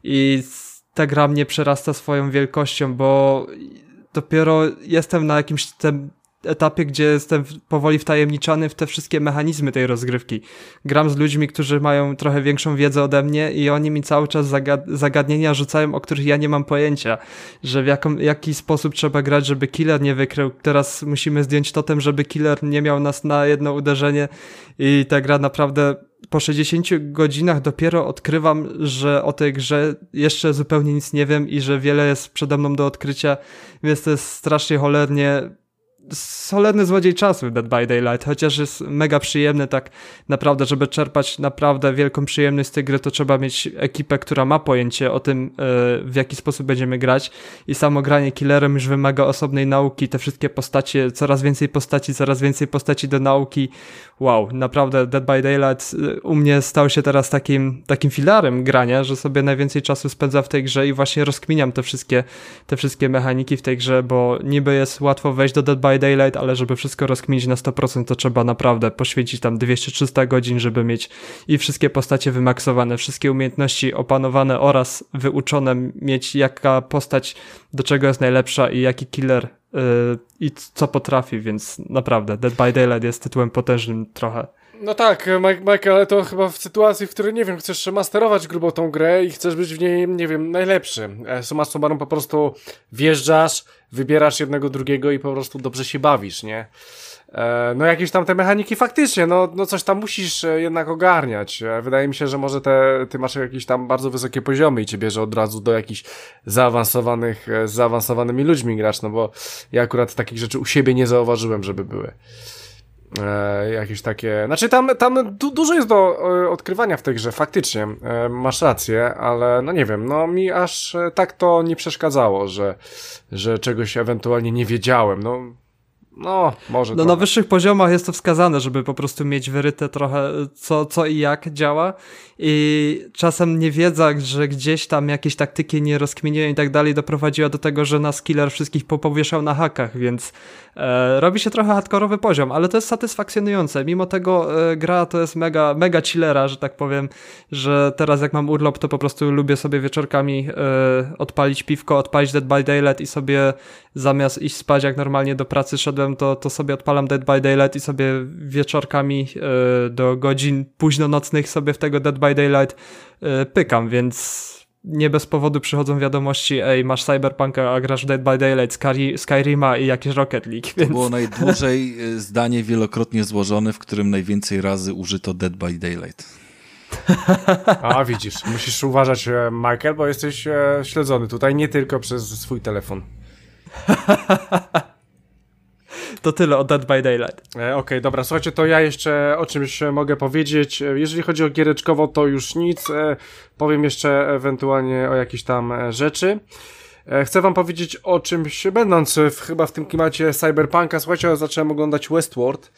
Speaker 3: i ta gra mnie przerasta swoją wielkością, bo dopiero jestem na jakimś tym etapie, gdzie jestem powoli wtajemniczany w te wszystkie mechanizmy tej rozgrywki. Gram z ludźmi, którzy mają trochę większą wiedzę ode mnie i oni mi cały czas zagad- zagadnienia rzucają, o których ja nie mam pojęcia, że w jaką, jaki sposób trzeba grać, żeby killer nie wykrył. Teraz musimy zdjąć totem, żeby killer nie miał nas na jedno uderzenie i ta gra naprawdę po sześćdziesięciu godzinach dopiero odkrywam, że o tej grze jeszcze zupełnie nic nie wiem i że wiele jest przede mną do odkrycia, więc to jest strasznie cholernie cholerny złodziej czasu Dead by Daylight, chociaż jest mega przyjemny tak naprawdę, żeby czerpać naprawdę wielką przyjemność z tej gry, to trzeba mieć ekipę, która ma pojęcie o tym, w jaki sposób będziemy grać i samo granie killerem już wymaga osobnej nauki, te wszystkie postacie, coraz więcej postaci, coraz więcej postaci do nauki. Wow, naprawdę Dead by Daylight u mnie stał się teraz takim, takim filarem grania, że sobie najwięcej czasu spędzam w tej grze i właśnie rozkminiam te wszystkie, te wszystkie mechaniki w tej grze, bo niby jest łatwo wejść do Dead by Daylight, ale żeby wszystko rozkminić na sto procent, to trzeba naprawdę poświęcić tam dwieście trzysta godzin, żeby mieć i wszystkie postacie wymaksowane, wszystkie umiejętności opanowane oraz wyuczone, mieć jaka postać do czego jest najlepsza i jaki killer yy, i co potrafi, więc naprawdę Dead by Daylight jest tytułem potężnym trochę.
Speaker 1: No tak, Mike, Mike, ale to chyba w sytuacji, w której, nie wiem, chcesz masterować grubo tą grę i chcesz być w niej, nie wiem, najlepszy. Summa summarum po prostu wjeżdżasz, wybierasz jednego, drugiego i po prostu dobrze się bawisz, nie? E, no jakieś tam te mechaniki faktycznie, no, no coś tam musisz jednak ogarniać. Wydaje mi się, że może te, ty masz jakieś tam bardzo wysokie poziomy i cię bierze od razu do jakichś zaawansowanych, z zaawansowanymi ludźmi gracz, no bo ja akurat takich rzeczy u siebie nie zauważyłem, żeby były. E, jakieś takie, znaczy tam, tam du- dużo jest do e, odkrywania w tej grze, faktycznie, e, masz rację, ale no nie wiem, no mi aż e, tak to nie przeszkadzało, że, że czegoś ewentualnie nie wiedziałem, no, no może
Speaker 3: No
Speaker 1: trochę.
Speaker 3: na wyższych poziomach jest to wskazane, żeby po prostu mieć wyryte trochę co, co i jak działa i czasem niewiedza, że gdzieś tam jakieś taktyki nie rozkminiłem i tak dalej doprowadziła do tego, że nas killer wszystkich popowieszał na hakach, więc e, robi się trochę hardkorowy poziom, ale to jest satysfakcjonujące. Mimo tego e, gra to jest mega, mega chillera, że tak powiem, że teraz jak mam urlop, to po prostu lubię sobie wieczorkami e, odpalić piwko, odpalić Dead by Daylight i sobie zamiast iść spać jak normalnie do pracy szedłem, to, to sobie odpalam Dead by Daylight i sobie wieczorkami e, do godzin późno nocnych sobie w tego Dead by Daylight e, pykam, więc nie bez powodu przychodzą wiadomości, ej, masz Cyberpunka, a grasz Dead by Daylight, Sky, Skyrima i jakieś Rocket League.
Speaker 2: To
Speaker 3: Więc...
Speaker 2: było najdłużej y, zdanie wielokrotnie złożone, w którym najwięcej razy użyto Dead by Daylight.
Speaker 1: A widzisz, musisz uważać, e, Michael, bo jesteś e, śledzony tutaj nie tylko przez swój telefon.
Speaker 3: To tyle o Dead by Daylight.
Speaker 1: E, Okej, okay, dobra, słuchajcie, to ja jeszcze o czymś mogę powiedzieć. E, Jeżeli chodzi o giereczkowo, to już nic. E, powiem jeszcze ewentualnie o jakichś tam e, rzeczy. E, chcę wam powiedzieć o czymś, będąc w, chyba w tym klimacie Cyberpunka. Słuchajcie, ja zacząłem oglądać Westworld.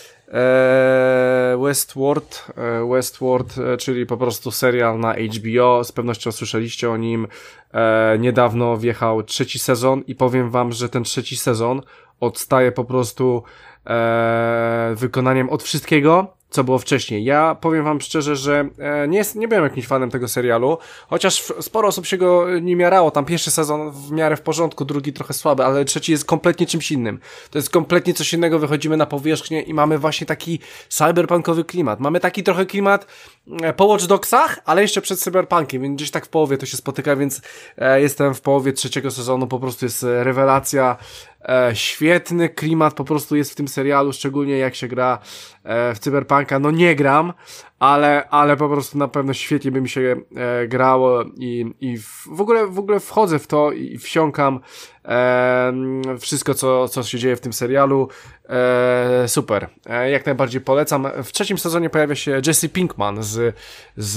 Speaker 1: E, Westworld, e, Westworld, e, czyli po prostu serial na H B O. Z pewnością słyszeliście o nim. E, niedawno wjechał trzeci sezon i powiem wam, że ten trzeci sezon odstaje po prostu e, wykonaniem od wszystkiego, co było wcześniej. Ja powiem wam szczerze, że e, nie, jest, nie byłem jakimś fanem tego serialu, chociaż sporo osób się go nie miarało. Tam pierwszy sezon w miarę w porządku, drugi trochę słaby, ale trzeci jest kompletnie czymś innym. To jest kompletnie coś innego, wychodzimy na powierzchnię i mamy właśnie taki cyberpunkowy klimat. Mamy taki trochę klimat e, po Watch Dogsach, ale jeszcze przed cyberpunkiem, więc gdzieś tak w połowie to się spotyka, więc e, jestem w połowie trzeciego sezonu, po prostu jest rewelacja. E, świetny klimat po prostu jest w tym serialu, szczególnie jak się gra e, w Cyberpunka. No nie gram, ale, ale po prostu na pewno świetnie by mi się e, grało i, i w, w ogóle w ogóle wchodzę w to i wsiąkam e, wszystko, co, co się dzieje w tym serialu. E, super. E, jak najbardziej polecam. W trzecim sezonie pojawia się Jesse Pinkman z, z,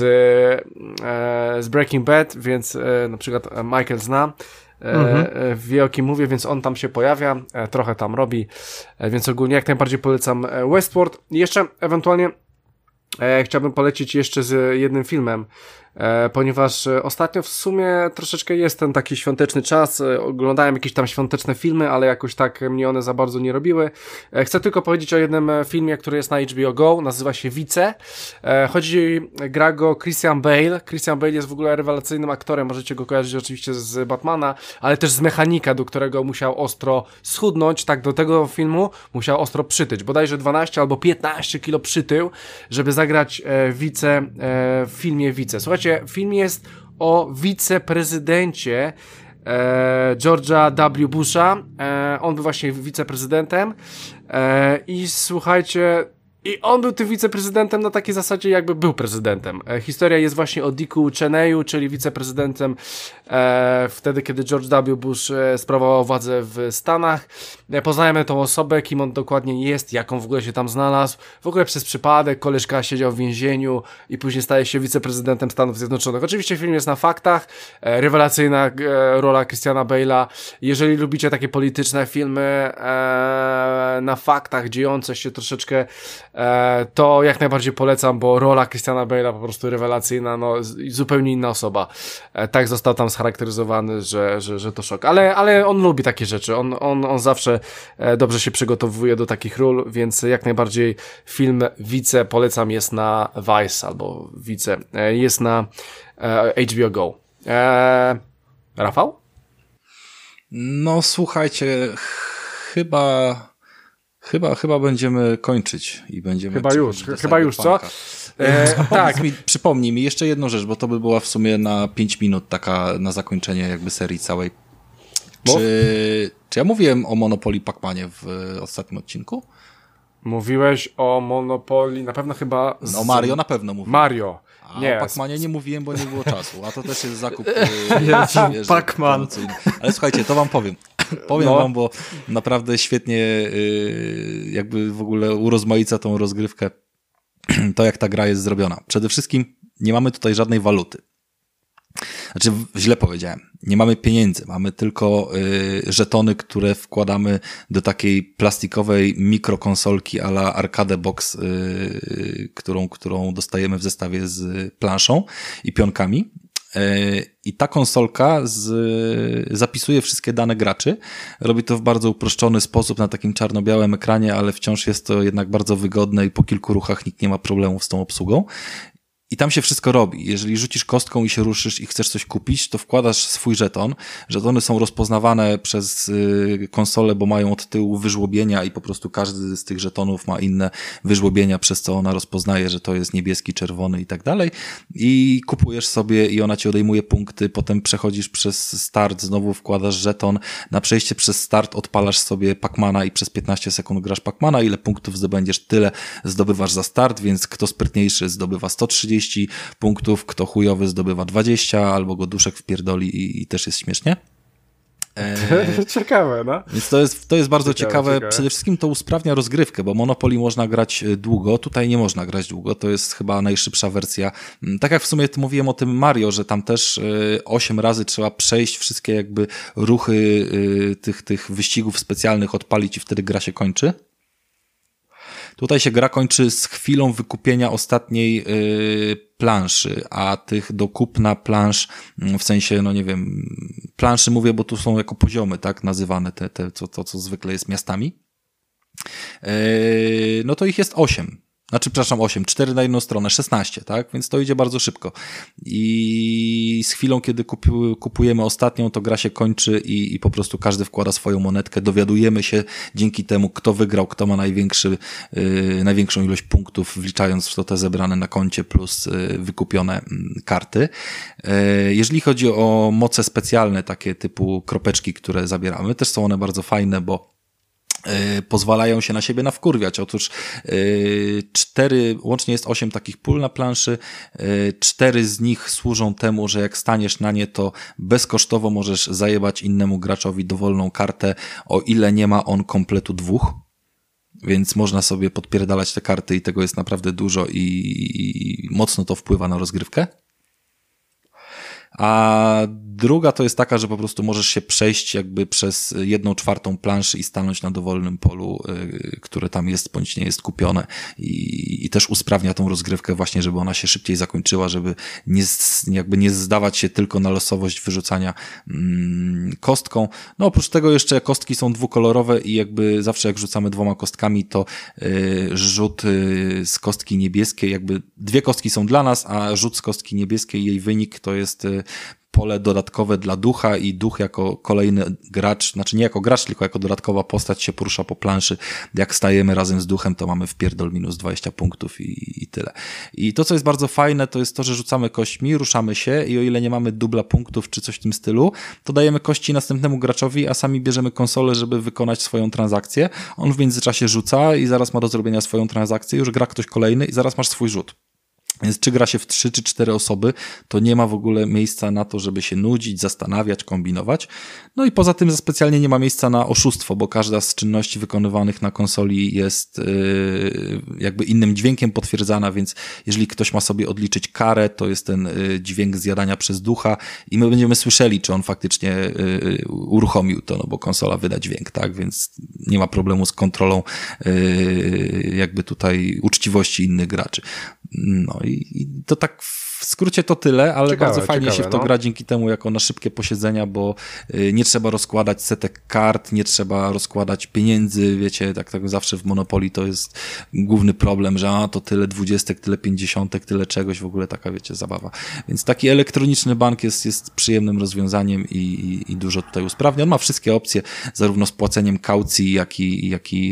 Speaker 1: e, z Breaking Bad, więc e, na przykład Michael zna. Mhm. E, wie o kim mówię, więc on tam się pojawia, e, trochę tam robi, e, więc ogólnie jak najbardziej polecam Westworld. I jeszcze ewentualnie e, chciałbym polecić jeszcze z jednym filmem, e, ponieważ ostatnio w sumie troszeczkę jest ten taki świąteczny czas, e, oglądałem jakieś tam świąteczne filmy, ale jakoś tak mnie one za bardzo nie robiły. E, chcę tylko powiedzieć o jednym filmie, który jest na H B O Go, nazywa się Vice. E, chodzi, gra go Christian Bale. Christian Bale jest w ogóle rewelacyjnym aktorem, możecie go kojarzyć oczywiście z Batmana, ale też z Mechanika, do którego musiał ostro schudnąć, tak do tego filmu musiał ostro przytyć, bodajże dwanaście albo piętnaście kilo przytył, żeby zagrać e, Vice e, w filmie Vice. Słuchajcie, film jest o wiceprezydencie e, George'a W. Busha. E, on był właśnie wiceprezydentem e, i słuchajcie, i on był tym wiceprezydentem na takiej zasadzie, jakby był prezydentem. E, historia jest właśnie o Dicku Cheneyu, czyli wiceprezydentem e, wtedy, kiedy George W. Bush e, sprawował władzę w Stanach. E, poznajemy tą osobę, kim on dokładnie jest, jak on w ogóle się tam znalazł. W ogóle przez przypadek koleżka siedział w więzieniu i później staje się wiceprezydentem Stanów Zjednoczonych. Oczywiście film jest na faktach, e, rewelacyjna e, rola Christiana Bale'a. Jeżeli lubicie takie polityczne filmy e, na faktach, dziejące się troszeczkę, to jak najbardziej polecam, bo rola Christiana Bale'a po prostu rewelacyjna, no zupełnie inna osoba. Tak został tam scharakteryzowany, że, że, że to szok. Ale, ale on lubi takie rzeczy, on, on, on zawsze dobrze się przygotowuje do takich ról, więc jak najbardziej film Vice polecam, jest na Vice albo Vice, jest na H B O Go. Eee, Rafał?
Speaker 2: No słuchajcie, chyba... Chyba, chyba będziemy kończyć i będziemy...
Speaker 1: Chyba już, chyba już, co?
Speaker 2: E, tak. Mi, przypomnij mi jeszcze jedną rzecz, bo to by była w sumie na pięć minut taka na zakończenie jakby serii całej. Czy, czy ja mówiłem o Monopoly Pac-Manie w ostatnim odcinku?
Speaker 1: Mówiłeś o Monopoly, na pewno chyba...
Speaker 2: Z... No Mario na pewno mówiłem.
Speaker 1: Mario.
Speaker 2: A
Speaker 1: nie,
Speaker 2: o Pac-Manie nie mówiłem, bo nie było czasu. A to też jest zakup...
Speaker 3: Jezu, Pac-Man.
Speaker 2: Ale słuchajcie, to wam powiem. Powiem
Speaker 1: no.
Speaker 2: wam, bo naprawdę świetnie yy, jakby w ogóle urozmaica tą rozgrywkę to, jak ta gra jest zrobiona. Przede wszystkim nie mamy tutaj żadnej waluty. Znaczy, źle powiedziałem. Nie mamy pieniędzy, mamy tylko y, żetony, które wkładamy do takiej plastikowej mikrokonsolki a la Arcade Box, y, którą, którą dostajemy w zestawie z planszą i pionkami. I ta konsolka z, zapisuje wszystkie dane graczy. Robi to w bardzo uproszczony sposób na takim czarno-białym ekranie, ale wciąż jest to jednak bardzo wygodne i po kilku ruchach nikt nie ma problemów z tą obsługą. I tam się wszystko robi. Jeżeli rzucisz kostką i się ruszysz i chcesz coś kupić, to wkładasz swój żeton. Żetony są rozpoznawane przez y, konsolę, bo mają od tyłu wyżłobienia i po prostu każdy z tych żetonów ma inne wyżłobienia, przez co ona rozpoznaje, że to jest niebieski, czerwony i tak dalej. I kupujesz sobie i ona ci odejmuje punkty, potem przechodzisz przez start, znowu wkładasz żeton. Na przejście przez start odpalasz sobie Pac-Mana i przez piętnaście sekund grasz Pac-Mana. Ile punktów zdobędziesz, tyle zdobywasz za start, więc kto sprytniejszy zdobywa sto trzydzieści punktów, kto chujowy zdobywa dwadzieścia, albo go duszek wpierdoli i, i też jest śmiesznie.
Speaker 1: Eee, ciekawe, no.
Speaker 2: Więc to jest, to jest bardzo ciekawe,
Speaker 1: ciekawe.
Speaker 2: ciekawe. Przede wszystkim to usprawnia rozgrywkę, bo Monopoly można grać długo, tutaj nie można grać długo, to jest chyba najszybsza wersja. Tak jak w sumie mówiłem o tym Mario, że tam też osiem razy trzeba przejść wszystkie jakby ruchy tych, tych wyścigów specjalnych, odpalić i wtedy gra się kończy. Tutaj się gra kończy z chwilą wykupienia ostatniej yy, planszy, a tych do kupna plansz, w sensie, no nie wiem, planszy mówię, bo tu są jako poziomy, tak, nazywane te, te co, to, co zwykle jest miastami. Yy, no to ich jest osiem. Znaczy, przepraszam, osiem, cztery na jedną stronę, szesnaście, tak? Więc to idzie bardzo szybko. I z chwilą, kiedy kupi, kupujemy ostatnią, to gra się kończy i, i po prostu każdy wkłada swoją monetkę. Dowiadujemy się dzięki temu, kto wygrał, kto ma największy, yy, największą ilość punktów, wliczając w to te zebrane na koncie plus yy, wykupione yy, karty. Yy, jeżeli chodzi o moce specjalne, takie typu kropeczki, które zabieramy, też są one bardzo fajne, bo Yy, pozwalają się na siebie nawkurwiać. Otóż yy, cztery, łącznie jest osiem takich pól na planszy, yy, cztery z nich służą temu, że jak staniesz na nie, to bezkosztowo możesz zajebać innemu graczowi dowolną kartę, o ile nie ma on kompletu dwóch. Więc można sobie podpierdalać te karty i tego jest naprawdę dużo i, i mocno to wpływa na rozgrywkę. A druga to jest taka, że po prostu możesz się przejść jakby przez jedną czwartą planszy i stanąć na dowolnym polu, yy, które tam jest bądź nie jest kupione i, i też usprawnia tą rozgrywkę właśnie, żeby ona się szybciej zakończyła, żeby nie, jakby nie zdawać się tylko na losowość wyrzucania mm, kostką. No oprócz tego jeszcze kostki są dwukolorowe i jakby zawsze jak rzucamy dwoma kostkami, to yy, rzut yy, z kostki niebieskiej, jakby dwie kostki są dla nas, a rzut z kostki niebieskiej, jej wynik to jest yy, pole dodatkowe dla ducha i duch jako kolejny gracz, znaczy nie jako gracz, tylko jako dodatkowa postać się porusza po planszy. Jak stajemy razem z duchem, to mamy wpierdol minus dwadzieścia punktów i, i tyle. I to, co jest bardzo fajne, to jest to, że rzucamy kośćmi, ruszamy się i o ile nie mamy dubla punktów czy coś w tym stylu, to dajemy kości następnemu graczowi, a sami bierzemy konsolę, żeby wykonać swoją transakcję. On w międzyczasie rzuca i zaraz ma do zrobienia swoją transakcję, już gra ktoś kolejny i zaraz masz swój rzut. Więc czy gra się w trzy czy cztery osoby, to nie ma w ogóle miejsca na to, żeby się nudzić, zastanawiać, kombinować. No i poza tym specjalnie nie ma miejsca na oszustwo, bo każda z czynności wykonywanych na konsoli jest yy, jakby innym dźwiękiem potwierdzana, więc jeżeli ktoś ma sobie odliczyć karę, to jest ten yy, dźwięk zjadania przez ducha i my będziemy słyszeli, czy on faktycznie yy, uruchomił to, no bo konsola wyda dźwięk, tak? Więc nie ma problemu z kontrolą yy, jakby tutaj uczciwości innych graczy. No i, i to tak w skrócie to tyle, ale ciekawe, bardzo fajnie ciekawe, się w to no. gra dzięki temu jako na szybkie posiedzenia, bo y, nie trzeba rozkładać setek kart, nie trzeba rozkładać pieniędzy, wiecie, tak, tak zawsze w Monopoly to jest główny problem, że a to tyle dwudziestek, tyle pięćdziesiątek, tyle czegoś, w ogóle taka, wiecie, zabawa. Więc taki elektroniczny bank jest, jest przyjemnym rozwiązaniem i, i, i dużo tutaj usprawnia. On ma wszystkie opcje, zarówno z płaceniem kaucji, jak i, jak i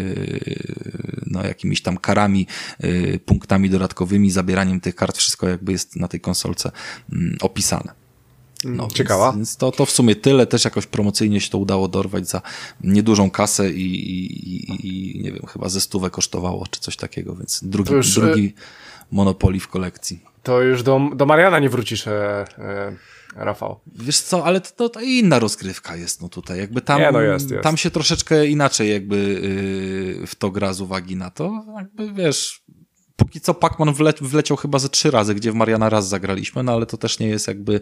Speaker 2: yy, no, jakimiś tam karami, yy, punktami dodatkowymi, zabieraniem tych kart, wszystko jakby jest na tej konsolce mm, opisane. No,
Speaker 1: ciekawa.
Speaker 2: Więc, więc to, to w sumie tyle. Też jakoś promocyjnie się to udało dorwać za niedużą kasę i, i, i nie wiem, chyba ze stówę kosztowało, czy coś takiego, więc drugi, już, drugi Monopoly w kolekcji.
Speaker 1: To już do, do Mariana nie wrócisz, e, e, Rafał.
Speaker 2: Wiesz co, ale to, to inna rozgrywka jest, no tutaj, jakby tam,
Speaker 1: nie, no jest, jest.
Speaker 2: tam się troszeczkę inaczej jakby yy, w to gra z uwagi na to, jakby wiesz, póki co Pac-Man wle, wleciał chyba ze trzy razy, gdzie w Mariana raz zagraliśmy, no ale to też nie jest jakby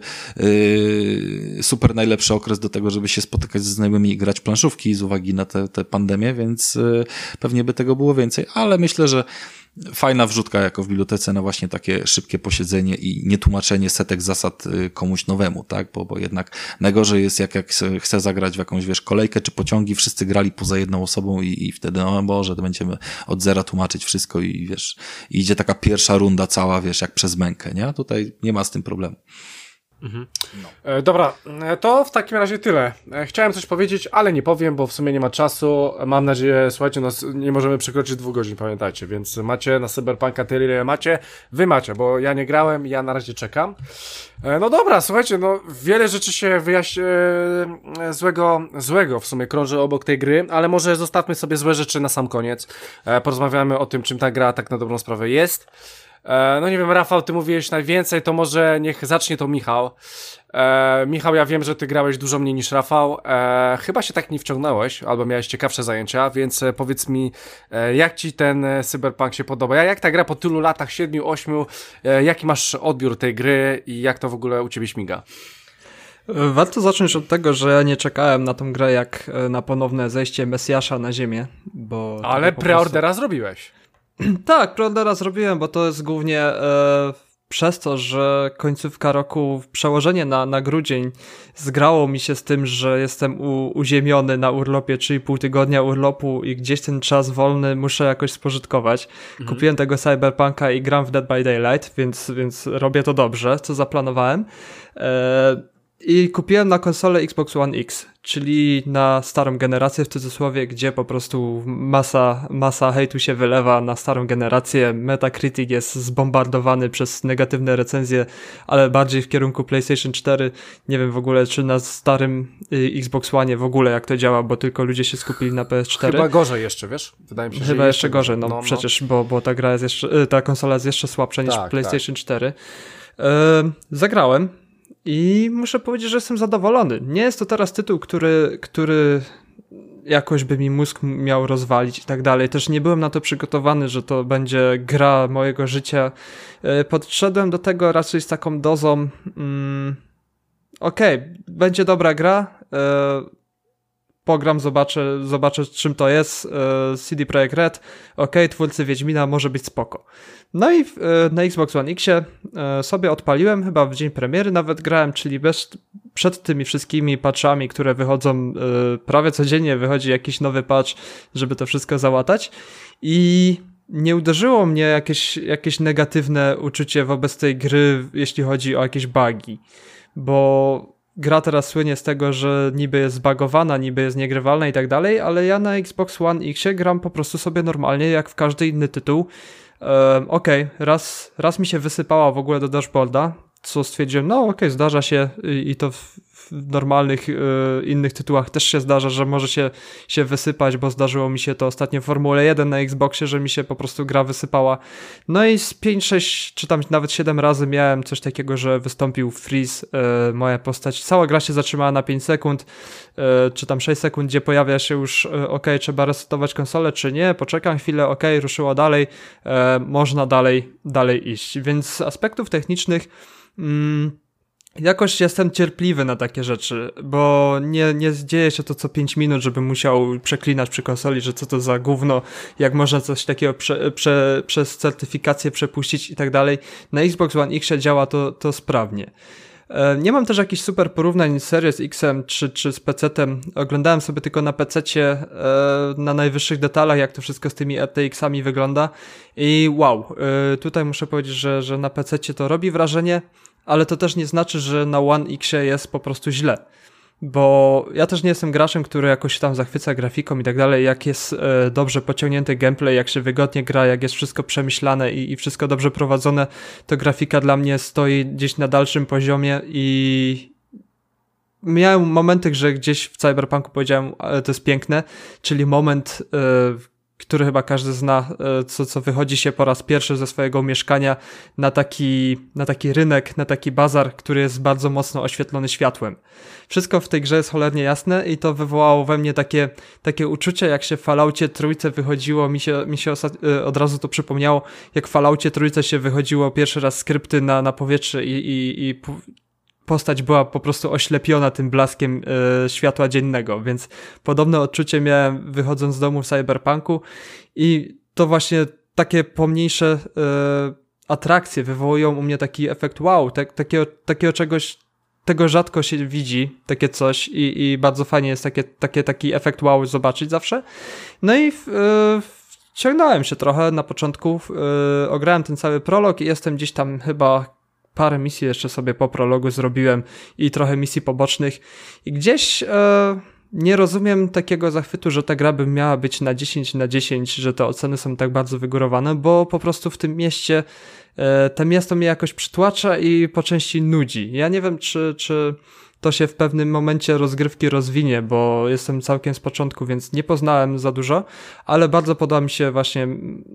Speaker 2: yy, super najlepszy okres do tego, żeby się spotykać ze znajomymi i grać planszówki z uwagi na tę pandemię, więc yy, pewnie by tego było więcej, ale myślę, że fajna wrzutka jako w bibliotece na właśnie takie szybkie posiedzenie i nietłumaczenie setek zasad komuś nowemu, tak? Bo, bo jednak najgorzej jest jak, jak chce zagrać w jakąś, wiesz, kolejkę czy pociągi, wszyscy grali poza jedną osobą i, i wtedy, no Boże, to będziemy od zera tłumaczyć wszystko i wiesz, i idzie taka pierwsza runda cała, wiesz, jak przez mękę, nie? Tutaj nie ma z tym problemu.
Speaker 1: Mhm. No. E, dobra, to w takim razie tyle. E, chciałem coś powiedzieć, ale nie powiem, bo w sumie nie ma czasu. Mam nadzieję, słuchajcie, no, nie możemy przekroczyć dwóch godzin, pamiętajcie, więc macie na Cyberpunka tyle, ile macie. Wy macie, bo ja nie grałem, ja na razie czekam. E, no dobra, słuchajcie, no wiele rzeczy się wyjaśni e, złego, złego w sumie krąży obok tej gry, ale może zostawmy sobie złe rzeczy na sam koniec. E, porozmawiamy o tym, czym ta gra tak na dobrą sprawę jest. No nie wiem, Rafał, ty mówiłeś najwięcej, to może niech zacznie to Michał. E, Michał, ja wiem, że ty grałeś dużo mniej niż Rafał. E, chyba się tak nie wciągnąłeś, albo miałeś ciekawsze zajęcia, więc e, powiedz mi, e, jak ci ten e, Cyberpunk się podoba? Jak ta gra po tylu latach, siedmiu, ośmiu, e, jaki masz odbiór tej gry i jak to w ogóle u ciebie śmiga?
Speaker 3: Warto zacząć od tego, że ja nie czekałem na tą grę jak na ponowne zejście Mesjasza na ziemię, bo...
Speaker 1: Ale preordera
Speaker 3: prostu...
Speaker 1: zrobiłeś.
Speaker 3: Tak, preordera zrobiłem, bo to jest głównie e, przez to, że końcówka roku, przełożenie na, na grudzień zgrało mi się z tym, że jestem u, uziemiony na urlopie trzy i pół tygodnia urlopu i gdzieś ten czas wolny muszę jakoś spożytkować. Mhm. Kupiłem tego Cyberpunka i gram w Dead by Daylight, więc, więc robię to dobrze, co zaplanowałem. Eee, I kupiłem na konsolę Xbox One X, czyli na starą generację w cudzysłowie, gdzie po prostu masa, masa hejtu się wylewa na starą generację. Metacritic jest zbombardowany przez negatywne recenzje, ale bardziej w kierunku PlayStation cztery. Nie wiem w ogóle, czy na starym y, Xbox One w ogóle jak to działa, bo tylko ludzie się skupili na P S cztery.
Speaker 1: Chyba gorzej jeszcze, wiesz? Wydaje mi się,
Speaker 3: Chyba
Speaker 1: że
Speaker 3: jeszcze gorzej, no,
Speaker 1: no
Speaker 3: przecież, bo, bo ta gra jest jeszcze, y, ta konsola jest jeszcze słabsza niż
Speaker 1: tak,
Speaker 3: PlayStation
Speaker 1: tak.
Speaker 3: cztery. Y, zagrałem. I muszę powiedzieć, że jestem zadowolony. Nie jest to teraz tytuł, który, który jakoś by mi mózg miał rozwalić i tak dalej. Też nie byłem na to przygotowany, że to będzie gra mojego życia. Podszedłem do tego raczej z taką dozą mm, okej, okay, będzie dobra gra, pogram, zobaczę, zobaczę czym to jest, C D Projekt Red, okej, okay, twórcy Wiedźmina, może być spoko. No i na Xbox One Xie sobie odpaliłem, chyba w dzień premiery nawet grałem, czyli bez, przed tymi wszystkimi patchami, które wychodzą prawie codziennie, wychodzi jakiś nowy patch, żeby to wszystko załatać i nie uderzyło mnie jakieś, jakieś negatywne uczucie wobec tej gry, jeśli chodzi o jakieś bugi, bo gra teraz słynie z tego, że niby jest zbagowana, niby jest niegrywalna i tak dalej, ale ja na Xbox One Xie gram po prostu sobie normalnie, jak w każdy inny tytuł. Um, okej, okay, raz, raz mi się wysypała w ogóle do dashboarda, co stwierdziłem, no okej, okay, zdarza się i, i to w, w normalnych y, innych tytułach też się zdarza, że może się, się wysypać, bo zdarzyło mi się to ostatnio w Formule jeden na Xboxie, że mi się po prostu gra wysypała. No i z pięć, sześć, czy tam nawet siedem razy miałem coś takiego, że wystąpił freeze, y, moja postać. Cała gra się zatrzymała na pięć sekund, y, czy tam sześć sekund, gdzie pojawia się już, y, ok, trzeba resetować konsolę, czy nie, poczekam chwilę, ok, ruszyło dalej, y, można dalej, dalej iść. Więc z aspektów technicznych mm, jakoś jestem cierpliwy na takie rzeczy, bo nie, nie dzieje się to co pięć minut, żebym musiał przeklinać przy konsoli, że co to za gówno, jak można coś takiego prze, prze, przez certyfikację przepuścić i tak dalej. Na Xbox One X działa to, to sprawnie. Nie mam też jakichś super porównań z Series X-em czy, czy z pecetem. Oglądałem sobie tylko na pececie na najwyższych detalach, jak to wszystko z tymi R T X-ami wygląda i wow, tutaj muszę powiedzieć, że, że na pececie to robi wrażenie, ale to też nie znaczy, że na One Xie jest po prostu źle. Bo ja też nie jestem graczem, który jakoś tam zachwyca grafiką i tak dalej, jak jest e, dobrze pociągnięty gameplay, jak się wygodnie gra, jak jest wszystko przemyślane i, i wszystko dobrze prowadzone, to grafika dla mnie stoi gdzieś na dalszym poziomie i miałem momenty, że gdzieś w Cyberpunku powiedziałem, ale to jest piękne, czyli moment, e, który chyba każdy zna, co, co wychodzi się po raz pierwszy ze swojego mieszkania na taki, na taki rynek, na taki bazar, który jest bardzo mocno oświetlony światłem. Wszystko w tej grze jest cholernie jasne i to wywołało we mnie takie, takie uczucie, jak się w Falloutie trójce wychodziło, mi się, mi się od razu to przypomniało, jak w Falloutie trójce się wychodziło pierwszy raz skrypty na, na powietrze i, i, i postać była po prostu oślepiona tym blaskiem e, światła dziennego, więc podobne odczucie miałem wychodząc z domu w Cyberpunku i to właśnie takie pomniejsze e, atrakcje wywołują u mnie taki efekt wow, tak, takiego, takiego czegoś, tego rzadko się widzi, takie coś i, i bardzo fajnie jest takie, takie, taki efekt wow zobaczyć zawsze. No i w, e, wciągnąłem się trochę na początku, e, ograłem ten cały prolog i jestem gdzieś tam chyba parę misji jeszcze sobie po prologu zrobiłem i trochę misji pobocznych i gdzieś e, nie rozumiem takiego zachwytu, że ta gra by miała być na dziesięć na dziesięć, że te oceny są tak bardzo wygórowane, bo po prostu w tym mieście e, to miasto mnie jakoś przytłacza i po części nudzi. Ja nie wiem, czy, czy to się w pewnym momencie rozgrywki rozwinie, bo jestem całkiem z początku, więc nie poznałem za dużo, ale bardzo podoba mi się właśnie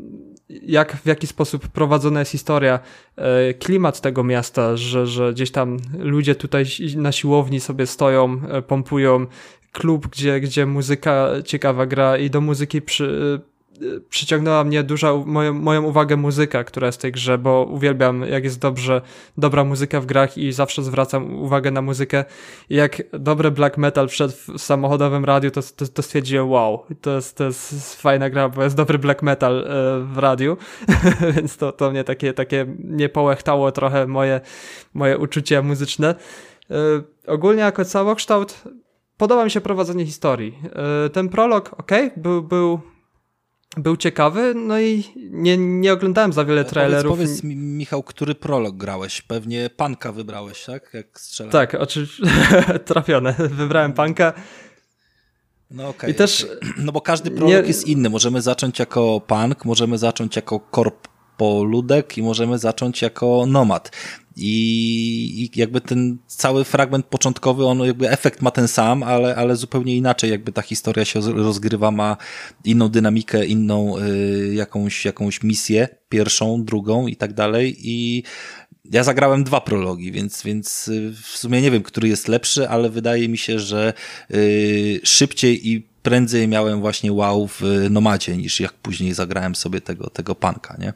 Speaker 3: jak, w jaki sposób prowadzona jest historia, e, klimat tego miasta, że, że gdzieś tam ludzie tutaj na siłowni sobie stoją, e, pompują, klub, gdzie, gdzie muzyka ciekawa gra i do muzyki przy, przyciągnęła mnie duża, moją, moją uwagę muzyka, która jest w tej grze, bo uwielbiam, jak jest dobrze, dobra muzyka w grach i zawsze zwracam uwagę na muzykę. I jak dobry black metal wszedł w samochodowym radiu, to, to, to stwierdziłem, wow, to jest, to jest fajna gra, bo jest dobry black metal e, w radiu, więc to, to mnie takie, takie nie połechtało trochę moje, moje uczucia muzyczne. E, ogólnie jako całokształt podoba mi się prowadzenie historii. E, ten prolog, okej, okay, był, był Był ciekawy, no i nie, nie oglądałem za wiele trailerów.
Speaker 2: Powiedz, powiedz mi, Michał, który prolog grałeś? Pewnie Punka wybrałeś, tak? Jak strzelałem.
Speaker 3: Tak, oczywiście, trafione. Wybrałem Punka.
Speaker 2: No okej. Okay,
Speaker 3: I też
Speaker 2: okay. No bo każdy prolog nie... jest inny. Możemy zacząć jako Punk, możemy zacząć jako Korpoludek i możemy zacząć jako Nomad. I, I jakby ten cały fragment początkowy, on jakby efekt ma ten sam, ale, ale zupełnie inaczej jakby ta historia się rozgrywa, ma inną dynamikę, inną y, jakąś, jakąś misję, pierwszą, drugą i tak dalej. I ja zagrałem dwa prologi, więc, więc w sumie nie wiem, który jest lepszy, ale wydaje mi się, że y, szybciej i prędzej miałem właśnie wow w Nomadzie, niż jak później zagrałem sobie tego, tego Punka, nie?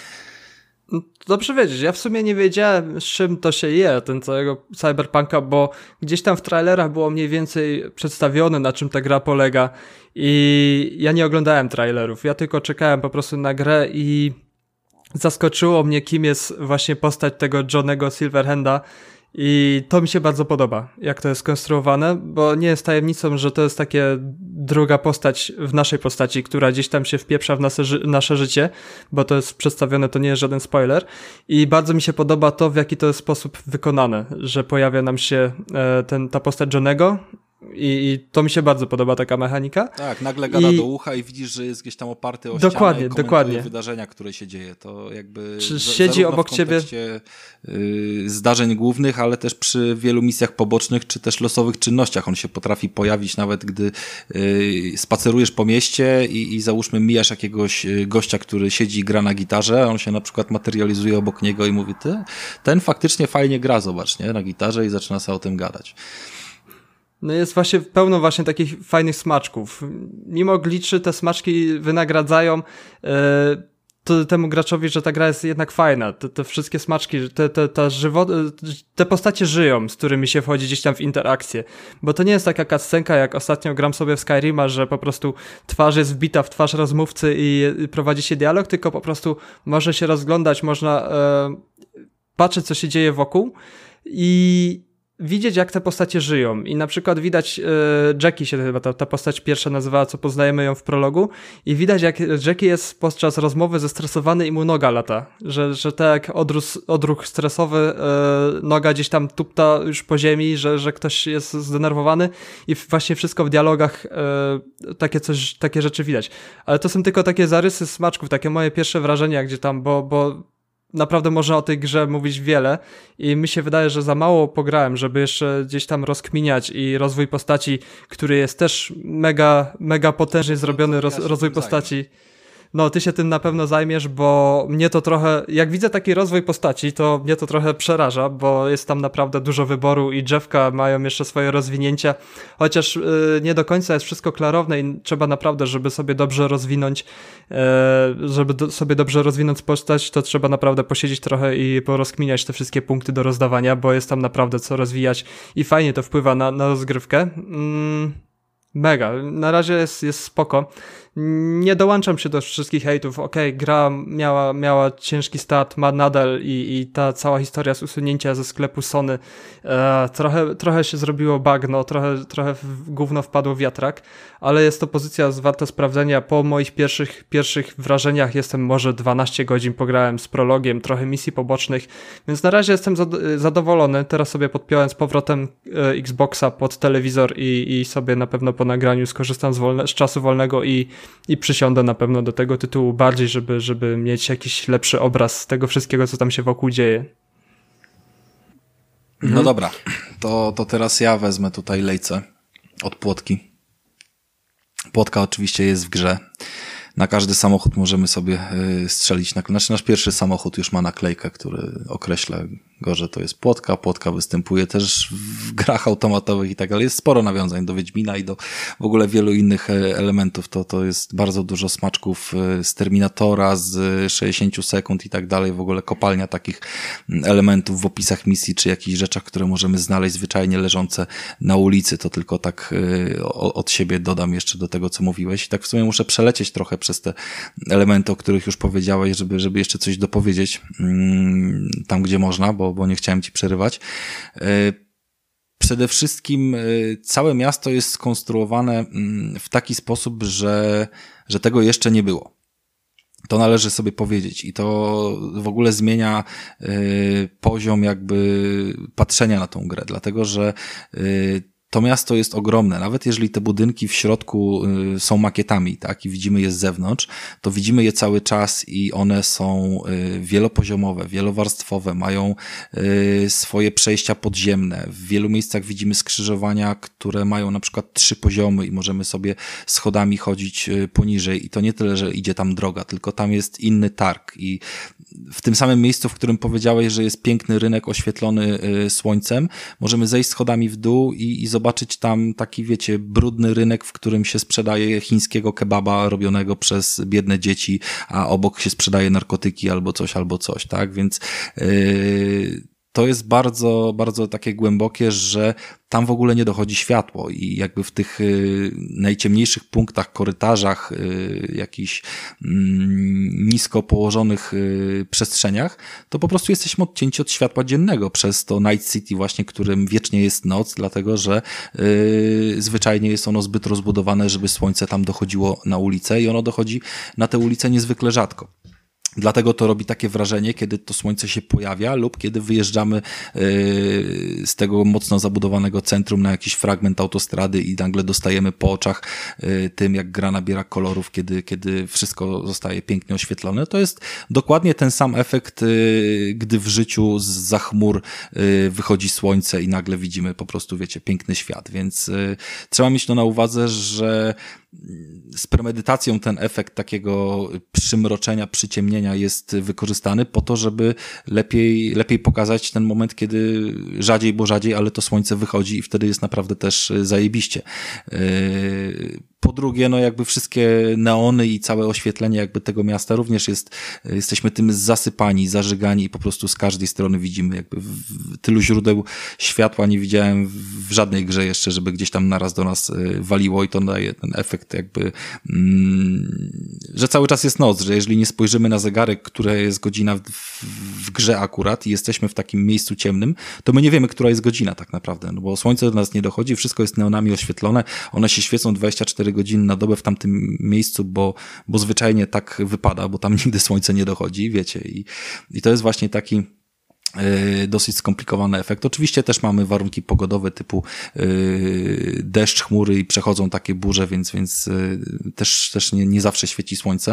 Speaker 3: Dobrze wiedzieć, ja w sumie nie wiedziałem, z czym to się je, ten całego Cyberpunka, bo gdzieś tam w trailerach było mniej więcej przedstawione, na czym ta gra polega i ja nie oglądałem trailerów, ja tylko czekałem po prostu na grę i zaskoczyło mnie, kim jest właśnie postać tego Johnnego Silverhanda i to mi się bardzo podoba, jak to jest skonstruowane, bo nie jest tajemnicą, że to jest takie druga postać w naszej postaci, która gdzieś tam się wpieprza w nasze, ży- nasze życie, bo to jest przedstawione, to nie jest żaden spoiler i bardzo mi się podoba to, w jaki to jest sposób wykonane, że pojawia nam się e, ten, ta postać Johnego. I, I to mi się bardzo podoba taka mechanika.
Speaker 2: Tak, nagle gada I... do ucha i widzisz, że jest gdzieś tam oparty o
Speaker 3: dokładnie,
Speaker 2: ścianę i
Speaker 3: dokładnie.
Speaker 2: wydarzenia, które się dzieje. To jakby
Speaker 3: Czy siedzi obok
Speaker 2: w kontekście ciebie zdarzeń głównych, ale też przy wielu misjach pobocznych, czy też losowych czynnościach. On się potrafi pojawić nawet, gdy yy, spacerujesz po mieście i, i załóżmy mijasz jakiegoś gościa, który siedzi i gra na gitarze, a on się na przykład materializuje obok niego i mówi, ty, ten faktycznie fajnie gra, zobacz, nie, na gitarze i zaczyna sobie o tym gadać.
Speaker 3: No jest właśnie pełno właśnie takich fajnych smaczków. Mimo gliczy te smaczki wynagradzają yy, to, temu graczowi, że ta gra jest jednak fajna. Te, te wszystkie smaczki, te, te, te, żywo, te postacie żyją, z którymi się wchodzi gdzieś tam w interakcję. Bo to nie jest taka cutscenka, jak ostatnio gram sobie w Skyrima, że po prostu twarz jest wbita w twarz rozmówcy i, i prowadzi się dialog, tylko po prostu można się rozglądać, można yy, patrzeć, co się dzieje wokół i widzieć, jak te postacie żyją. I na przykład widać, e, Jackie się chyba ta, ta postać pierwsza nazywała, co poznajemy ją w prologu, i widać, jak Jackie jest podczas rozmowy zestresowany i mu noga lata. Że, że tak odruch, odruch stresowy, e, noga gdzieś tam tupta już po ziemi, że, że ktoś jest zdenerwowany i właśnie wszystko w dialogach e, takie coś, takie rzeczy widać. Ale to są tylko takie zarysy smaczków, takie moje pierwsze wrażenia, gdzie tam, bo, bo naprawdę można o tej grze mówić wiele i mi się wydaje, że za mało pograłem, żeby jeszcze gdzieś tam rozkminiać i rozwój postaci, który jest też mega, mega potężnie zrobiony, roz, rozwój postaci. No, ty się tym na pewno zajmiesz, bo mnie to trochę, jak widzę taki rozwój postaci, to mnie to trochę przeraża, bo jest tam naprawdę dużo wyboru i drzewka mają jeszcze swoje rozwinięcia, chociaż yy, nie do końca jest wszystko klarowne i trzeba naprawdę, żeby sobie dobrze rozwinąć, yy, żeby do, sobie dobrze rozwinąć postać, to trzeba naprawdę posiedzieć trochę i porozkminiać te wszystkie punkty do rozdawania, bo jest tam naprawdę co rozwijać i fajnie to wpływa na, na rozgrywkę. Yy. Mega, na razie jest, jest spoko. Nie dołączam się do wszystkich hejtów. Okej, okay, gra miała, miała ciężki start, ma nadal i, i ta cała historia z usunięcia ze sklepu Sony e, trochę, trochę się zrobiło bagno, trochę, trochę w gówno wpadło wiatrak, ale jest to pozycja warta sprawdzenia. Po moich pierwszych, pierwszych wrażeniach jestem może dwanaście godzin, pograłem z prologiem, trochę misji pobocznych, więc na razie jestem zad- zadowolony. Teraz sobie podpiąłem z powrotem e, Xboxa pod telewizor i, i sobie na pewno po nagraniu skorzystam z, wolne, z czasu wolnego i i przysiądę na pewno do tego tytułu bardziej, żeby, żeby mieć jakiś lepszy obraz tego wszystkiego, co tam się wokół dzieje.
Speaker 2: Mhm. No dobra, to, to teraz ja wezmę tutaj lejce od Płotki. Płotka oczywiście jest w grze. na każdy samochód możemy sobie strzelić. Znaczy nasz pierwszy samochód już ma naklejkę, który określa go, że to jest płotka. Płotka występuje też w grach automatowych i tak dalej. Jest sporo nawiązań do Wiedźmina i do w ogóle wielu innych elementów. To, to jest bardzo dużo smaczków z Terminatora, z sześćdziesiąt sekund i tak dalej. W ogóle kopalnia takich elementów w opisach misji, czy jakichś rzeczach, które możemy znaleźć zwyczajnie leżące na ulicy. To tylko tak od siebie dodam jeszcze do tego, co mówiłeś. I tak w sumie muszę przelecieć trochę przez te elementy, o których już powiedziałeś, żeby, żeby jeszcze coś dopowiedzieć tam, gdzie można, bo, bo nie chciałem ci przerywać. Przede wszystkim całe miasto jest skonstruowane w taki sposób, że, że tego jeszcze nie było. To należy sobie powiedzieć i to w ogóle zmienia poziom jakby patrzenia na tą grę, dlatego że to miasto jest ogromne. Nawet jeżeli te budynki w środku y, są makietami, tak, i widzimy je z zewnątrz, to widzimy je cały czas i one są y, wielopoziomowe, wielowarstwowe, mają y, swoje przejścia podziemne. W wielu miejscach widzimy skrzyżowania, które mają na przykład trzy poziomy i możemy sobie schodami chodzić y, poniżej i to nie tyle, że idzie tam droga, tylko tam jest inny targ i w tym samym miejscu, w którym powiedziałeś, że jest piękny rynek oświetlony y, słońcem, możemy zejść schodami w dół i, i zobaczyć tam taki, wiecie, brudny rynek, w którym się sprzedaje chińskiego kebaba robionego przez biedne dzieci, a obok się sprzedaje narkotyki albo coś, albo coś, tak? Więc yy, to jest bardzo, bardzo takie głębokie, że tam w ogóle nie dochodzi światło i jakby w tych y, najciemniejszych punktach, korytarzach, y, jakichś y, nisko położonych y, przestrzeniach, to po prostu jesteśmy odcięci od światła dziennego przez to Night City właśnie, którym wiecznie jest noc, dlatego że y, zwyczajnie jest ono zbyt rozbudowane, żeby słońce tam dochodziło na ulicę i ono dochodzi na te ulice niezwykle rzadko. Dlatego to robi takie wrażenie, kiedy to słońce się pojawia lub kiedy wyjeżdżamy yy, z tego mocno zabudowanego centrum na jakiś fragment autostrady i nagle dostajemy po oczach yy, tym, jak gra nabiera kolorów, kiedy, kiedy wszystko zostaje pięknie oświetlone. To jest dokładnie ten sam efekt, yy, gdy w życiu zza chmur yy, wychodzi słońce i nagle widzimy po prostu, wiecie, piękny świat. Więc yy, trzeba mieć to na uwadze, że z premedytacją ten efekt takiego przymroczenia, przyciemnienia jest wykorzystany po to, żeby lepiej, lepiej pokazać ten moment, kiedy rzadziej, bo rzadziej, ale to słońce wychodzi i wtedy jest naprawdę też zajebiście. Po drugie, no jakby wszystkie neony i całe oświetlenie jakby tego miasta również jest, jesteśmy tym zasypani, zażygani i po prostu z każdej strony widzimy jakby w tylu źródeł światła nie widziałem w żadnej grze jeszcze, żeby gdzieś tam naraz do nas waliło i to daje ten efekt jakby, mm, że cały czas jest noc, że jeżeli nie spojrzymy na zegarek, która jest godzina w, w grze akurat i jesteśmy w takim miejscu ciemnym, to my nie wiemy, która jest godzina tak naprawdę, no bo słońce do nas nie dochodzi, wszystko jest neonami oświetlone, one się świecą dwadzieścia cztery godziny na dobę w tamtym miejscu, bo, bo zwyczajnie tak wypada, bo tam nigdy słońce nie dochodzi, wiecie, i, i to jest właśnie taki yy, dosyć skomplikowany efekt. Oczywiście też mamy warunki pogodowe typu yy, deszcz, chmury i przechodzą takie burze, więc, więc yy, też, też nie, nie zawsze świeci słońce.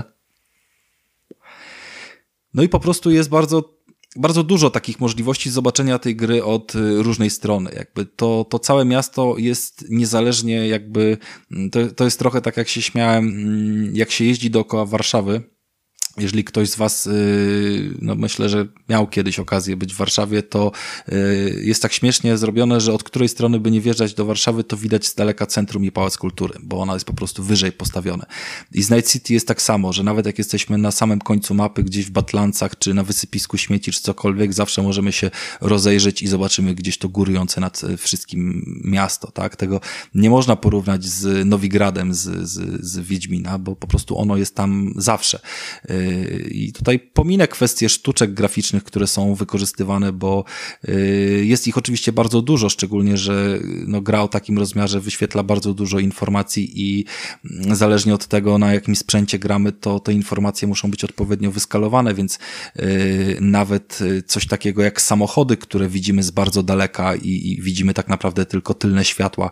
Speaker 2: No i po prostu jest bardzo bardzo dużo takich możliwości zobaczenia tej gry od różnej strony. Jakby to, to całe miasto jest niezależnie jakby, to, to jest trochę tak jak się śmiałem, jak się jeździ dookoła Warszawy. Jeżeli ktoś z was, no myślę, że miał kiedyś okazję być w Warszawie, to jest tak śmiesznie zrobione, że od której strony by nie wjeżdżać do Warszawy, to widać z daleka centrum i Pałac Kultury, bo ona jest po prostu wyżej postawione. I z Night City jest tak samo, że nawet jak jesteśmy na samym końcu mapy, gdzieś w Batlancach, czy na wysypisku śmieci, czy cokolwiek, zawsze możemy się rozejrzeć i zobaczymy gdzieś to górujące nad wszystkim miasto, tak? Tego nie można porównać z Nowigradem, z, z, z Wiedźmina, bo po prostu ono jest tam zawsze. I tutaj pominę kwestie sztuczek graficznych, które są wykorzystywane, bo jest ich oczywiście bardzo dużo, szczególnie, że no, gra o takim rozmiarze wyświetla bardzo dużo informacji i zależnie od tego, na jakim sprzęcie gramy, to te informacje muszą być odpowiednio wyskalowane, więc nawet coś takiego jak samochody, które widzimy z bardzo daleka i, i widzimy tak naprawdę tylko tylne światła,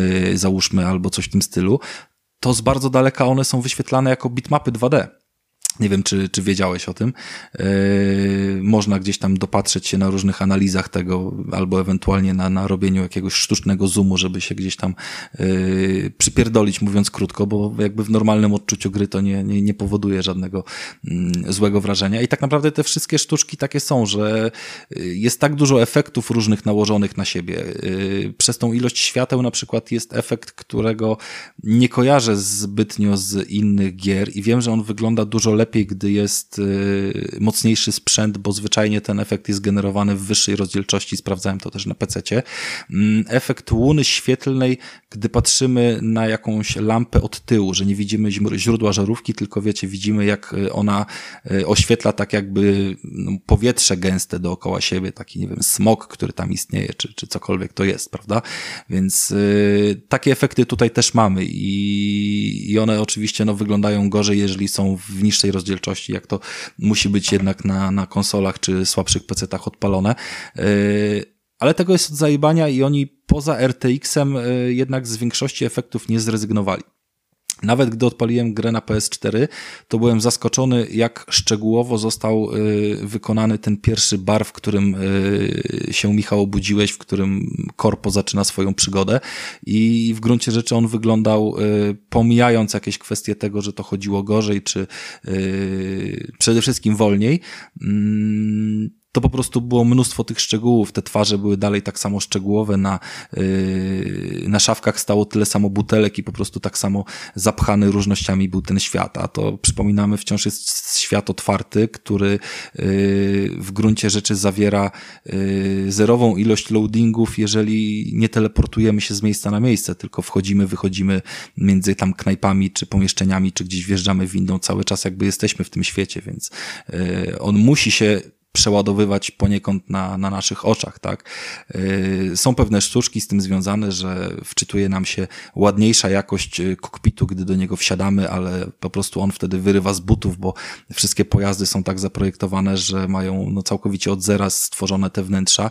Speaker 2: załóżmy, albo coś w tym stylu, to z bardzo daleka one są wyświetlane jako bitmapy dwa D. Nie wiem, czy, czy wiedziałeś o tym. Yy, można gdzieś tam dopatrzeć się na różnych analizach tego, albo ewentualnie na, na robieniu jakiegoś sztucznego zoomu, żeby się gdzieś tam yy, przypierdolić, mówiąc krótko, bo jakby w normalnym odczuciu gry to nie, nie, nie powoduje żadnego yy, złego wrażenia. I tak naprawdę te wszystkie sztuczki takie są, że jest tak dużo efektów różnych nałożonych na siebie. Yy, przez tą ilość świateł na przykład jest efekt, którego nie kojarzę zbytnio z innych gier i wiem, że on wygląda dużo lepiej lepiej, gdy jest y, mocniejszy sprzęt, bo zwyczajnie ten efekt jest generowany w wyższej rozdzielczości, sprawdzałem to też na pececie. Mm, efekt łuny świetlnej, gdy patrzymy na jakąś lampę od tyłu, że nie widzimy źródła żarówki, tylko wiecie, widzimy jak ona y, oświetla tak jakby no, powietrze gęste dookoła siebie, taki nie wiem, smog, który tam istnieje, czy, czy cokolwiek to jest, prawda? Więc y, takie efekty tutaj też mamy i, i one oczywiście no, wyglądają gorzej, jeżeli są w niższej rozdzielczości, jak to musi być jednak na, na konsolach czy słabszych pecetach odpalone. Yy, ale tego jest od zajebania i oni poza R T X-em yy, jednak z większości efektów nie zrezygnowali. Nawet gdy odpaliłem grę na P S cztery, to byłem zaskoczony, jak szczegółowo został y, wykonany ten pierwszy bar, w którym y, się, Michał, obudziłeś, w którym korpo zaczyna swoją przygodę i w gruncie rzeczy on wyglądał, y, pomijając jakieś kwestie tego, że to chodziło gorzej, czy y, przede wszystkim wolniej, y, to po prostu było mnóstwo tych szczegółów, te twarze były dalej tak samo szczegółowe, na, yy, na szafkach stało tyle samo butelek i po prostu tak samo zapchany różnościami był ten świat, a to przypominamy wciąż jest świat otwarty, który yy, w gruncie rzeczy zawiera yy, zerową ilość loadingów, jeżeli nie teleportujemy się z miejsca na miejsce, tylko wchodzimy, wychodzimy między tam knajpami, czy pomieszczeniami, czy gdzieś wjeżdżamy windą, cały czas jakby jesteśmy w tym świecie, więc yy, on musi się przeładowywać poniekąd na, na naszych oczach, tak? Yy, są pewne sztuczki z tym związane, że wczytuje nam się ładniejsza jakość kokpitu, gdy do niego wsiadamy, ale po prostu on wtedy wyrywa z butów, bo wszystkie pojazdy są tak zaprojektowane, że mają no, całkowicie od zera stworzone te wnętrza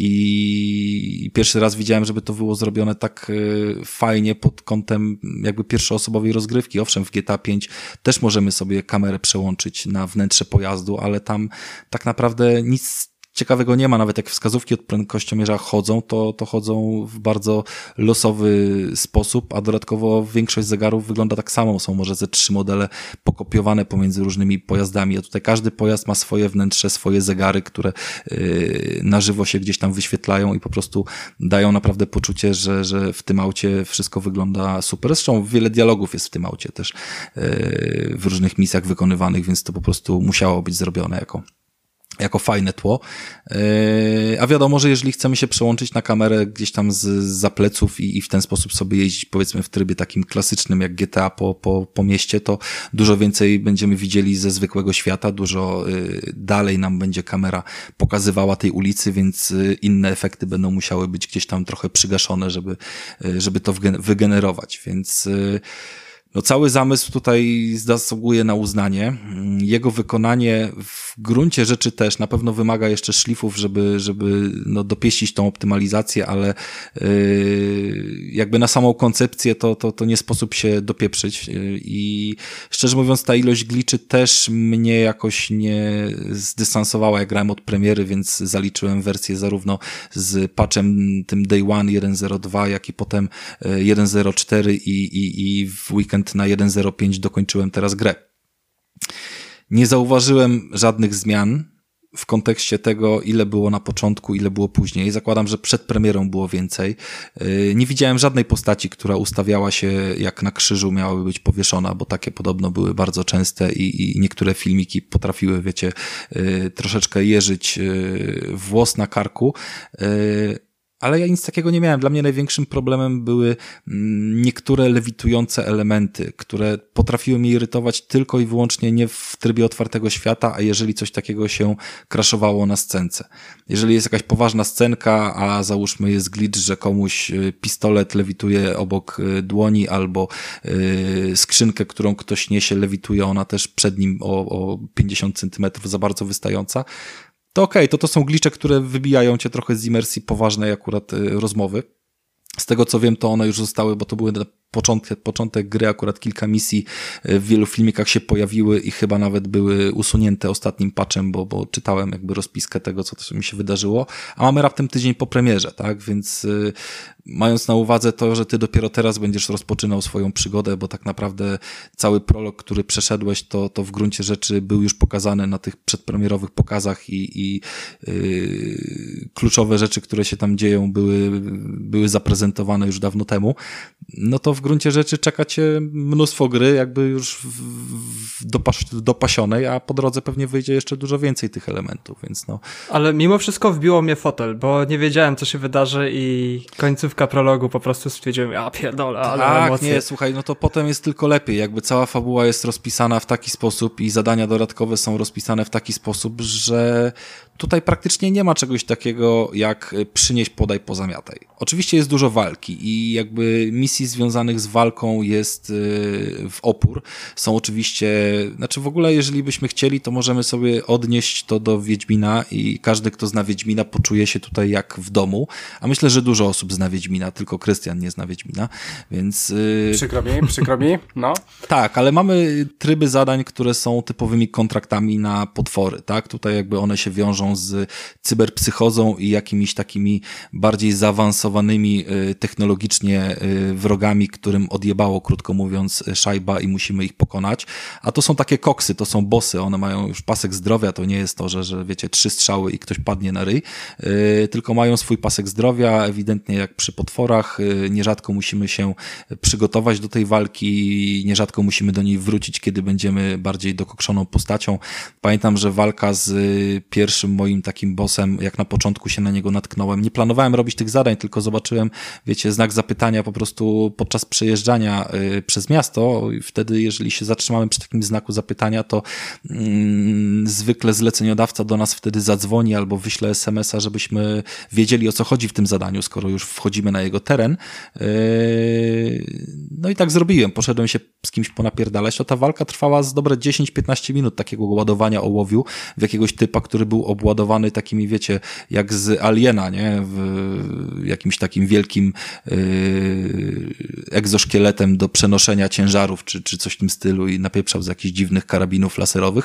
Speaker 2: i pierwszy raz widziałem, żeby to było zrobione tak yy, fajnie pod kątem jakby pierwszoosobowej rozgrywki. Owszem, w G T A pięć też możemy sobie kamerę przełączyć na wnętrze pojazdu, ale tam tak naprawdę nic ciekawego nie ma, nawet jak wskazówki od prędkościomierza chodzą, to, to chodzą w bardzo losowy sposób, a dodatkowo większość zegarów wygląda tak samo, są może ze trzy modele pokopiowane pomiędzy różnymi pojazdami, a tutaj każdy pojazd ma swoje wnętrze, swoje zegary, które yy, na żywo się gdzieś tam wyświetlają i po prostu dają naprawdę poczucie, że, że w tym aucie wszystko wygląda super. Zresztą wiele dialogów jest w tym aucie też yy, w różnych misjach wykonywanych, więc to po prostu musiało być zrobione jako jako fajne tło, yy, a wiadomo, że jeżeli chcemy się przełączyć na kamerę gdzieś tam z, z pleców i, i w ten sposób sobie jeździć, powiedzmy w trybie takim klasycznym jak G T A po, po, po mieście, to dużo więcej będziemy widzieli ze zwykłego świata, dużo yy, dalej nam będzie kamera pokazywała tej ulicy, więc yy, inne efekty będą musiały być gdzieś tam trochę przygaszone, żeby, yy, żeby to wygenerować, więc yy, no cały zamysł tutaj zasługuje na uznanie. Jego wykonanie w gruncie rzeczy też na pewno wymaga jeszcze szlifów, żeby, żeby no dopieścić tą optymalizację, ale yy, jakby na samą koncepcję to, to, to nie sposób się dopieprzyć yy, i szczerze mówiąc ta ilość gliczy też mnie jakoś nie zdystansowała, jak grałem od premiery, więc zaliczyłem wersję zarówno z patchem tym Day One jeden zero dwa, jak i potem jeden zero cztery i, i, i w weekend na jeden zero pięć dokończyłem teraz grę. Nie zauważyłem żadnych zmian w kontekście tego, ile było na początku, ile było później. Zakładam, że przed premierą było więcej. Nie widziałem żadnej postaci, która ustawiała się jak na krzyżu miałaby być powieszona, bo takie podobno były bardzo częste i, i niektóre filmiki potrafiły, wiecie, troszeczkę jeżyć włos na karku. Ale ja nic takiego nie miałem. Dla mnie największym problemem były niektóre lewitujące elementy, które potrafiły mnie irytować tylko i wyłącznie nie w trybie otwartego świata, a jeżeli coś takiego się crashowało na scence. Jeżeli jest jakaś poważna scenka, a załóżmy jest glitch, że komuś pistolet lewituje obok dłoni albo yy, skrzynkę, którą ktoś niesie, lewituje ona też przed nim o, o pięćdziesiąt centymetrów za bardzo wystająca, to okej, okay, to to są glicze, które wybijają cię trochę z imersji poważnej akurat y, rozmowy. Z tego co wiem, to one już zostały, bo to były początek, początek gry, akurat kilka misji w wielu filmikach się pojawiły i chyba nawet były usunięte ostatnim patchem, bo, bo czytałem jakby rozpiskę tego, co to mi się wydarzyło, a mamy raptem tydzień po premierze, tak, więc y, mając na uwadze to, że ty dopiero teraz będziesz rozpoczynał swoją przygodę, bo tak naprawdę cały prolog, który przeszedłeś, to, to w gruncie rzeczy był już pokazany na tych przedpremierowych pokazach i, i yy, kluczowe rzeczy, które się tam dzieją, były, były zaprezentowane już dawno temu, no to w gruncie rzeczy czeka cię mnóstwo gry, jakby już w, w dopas, dopasionej, a po drodze pewnie wyjdzie jeszcze dużo więcej tych elementów, więc no.
Speaker 3: Ale mimo wszystko wbiło mnie fotel, bo nie wiedziałem, co się wydarzy i końcówka prologu po prostu stwierdziłem, ja pierdolę, ale
Speaker 2: tak,
Speaker 3: emocje.
Speaker 2: nie, słuchaj, no to potem jest tylko lepiej, jakby cała fabuła jest rozpisana w taki sposób i zadania dodatkowe są rozpisane w taki sposób, że tutaj praktycznie nie ma czegoś takiego jak przynieś, podaj, pozamiataj. Oczywiście jest dużo walki i jakby misji związanych z walką jest w opór. Są oczywiście, znaczy w ogóle jeżeli byśmy chcieli, to możemy sobie odnieść to do Wiedźmina i każdy, kto zna Wiedźmina, poczuje się tutaj jak w domu, a myślę, że dużo osób zna Wiedźmina, tylko Krystian nie zna Wiedźmina, więc...
Speaker 1: Przykro mi, przykro mi, no.
Speaker 2: Tak, ale mamy tryby zadań, które są typowymi kontraktami na potwory, tak? Tutaj jakby one się wiążą z cyberpsychozą i jakimiś takimi bardziej zaawansowanymi technologicznie wrogami, którym odjebało, krótko mówiąc, szajba i musimy ich pokonać. A to są takie koksy, to są bossy, one mają już pasek zdrowia, to nie jest to, że, że wiecie, trzy strzały i ktoś padnie na ryj, yy, tylko mają swój pasek zdrowia, ewidentnie jak przy potworach, yy, nierzadko musimy się przygotować do tej walki, nierzadko musimy do niej wrócić, kiedy będziemy bardziej dokokszoną postacią. Pamiętam, że walka z pierwszym moim takim bossem, jak na początku się na niego natknąłem, nie planowałem robić tych zadań, tylko zobaczyłem, wiecie, znak zapytania po prostu podczas przejeżdżania yy, przez miasto i wtedy, jeżeli się zatrzymałem przy takim znaku zapytania, to mm, zwykle zleceniodawca do nas wtedy zadzwoni albo wyśle es em es a, żebyśmy wiedzieli, o co chodzi w tym zadaniu, skoro już wchodzimy na jego teren. Yy, no i tak zrobiłem. Poszedłem się z kimś ponapierdalać, to ta walka trwała z dobre dziesięć piętnaście minut takiego ładowania ołowiu w jakiegoś typa, który był obładowany takimi, wiecie, jak z Aliena, nie? W jakimś takim wielkim yy, egzoszkieletem do przenoszenia ciężarów, czy, czy coś w tym stylu i napieprzał z jakichś dziwnych karabinów laserowych.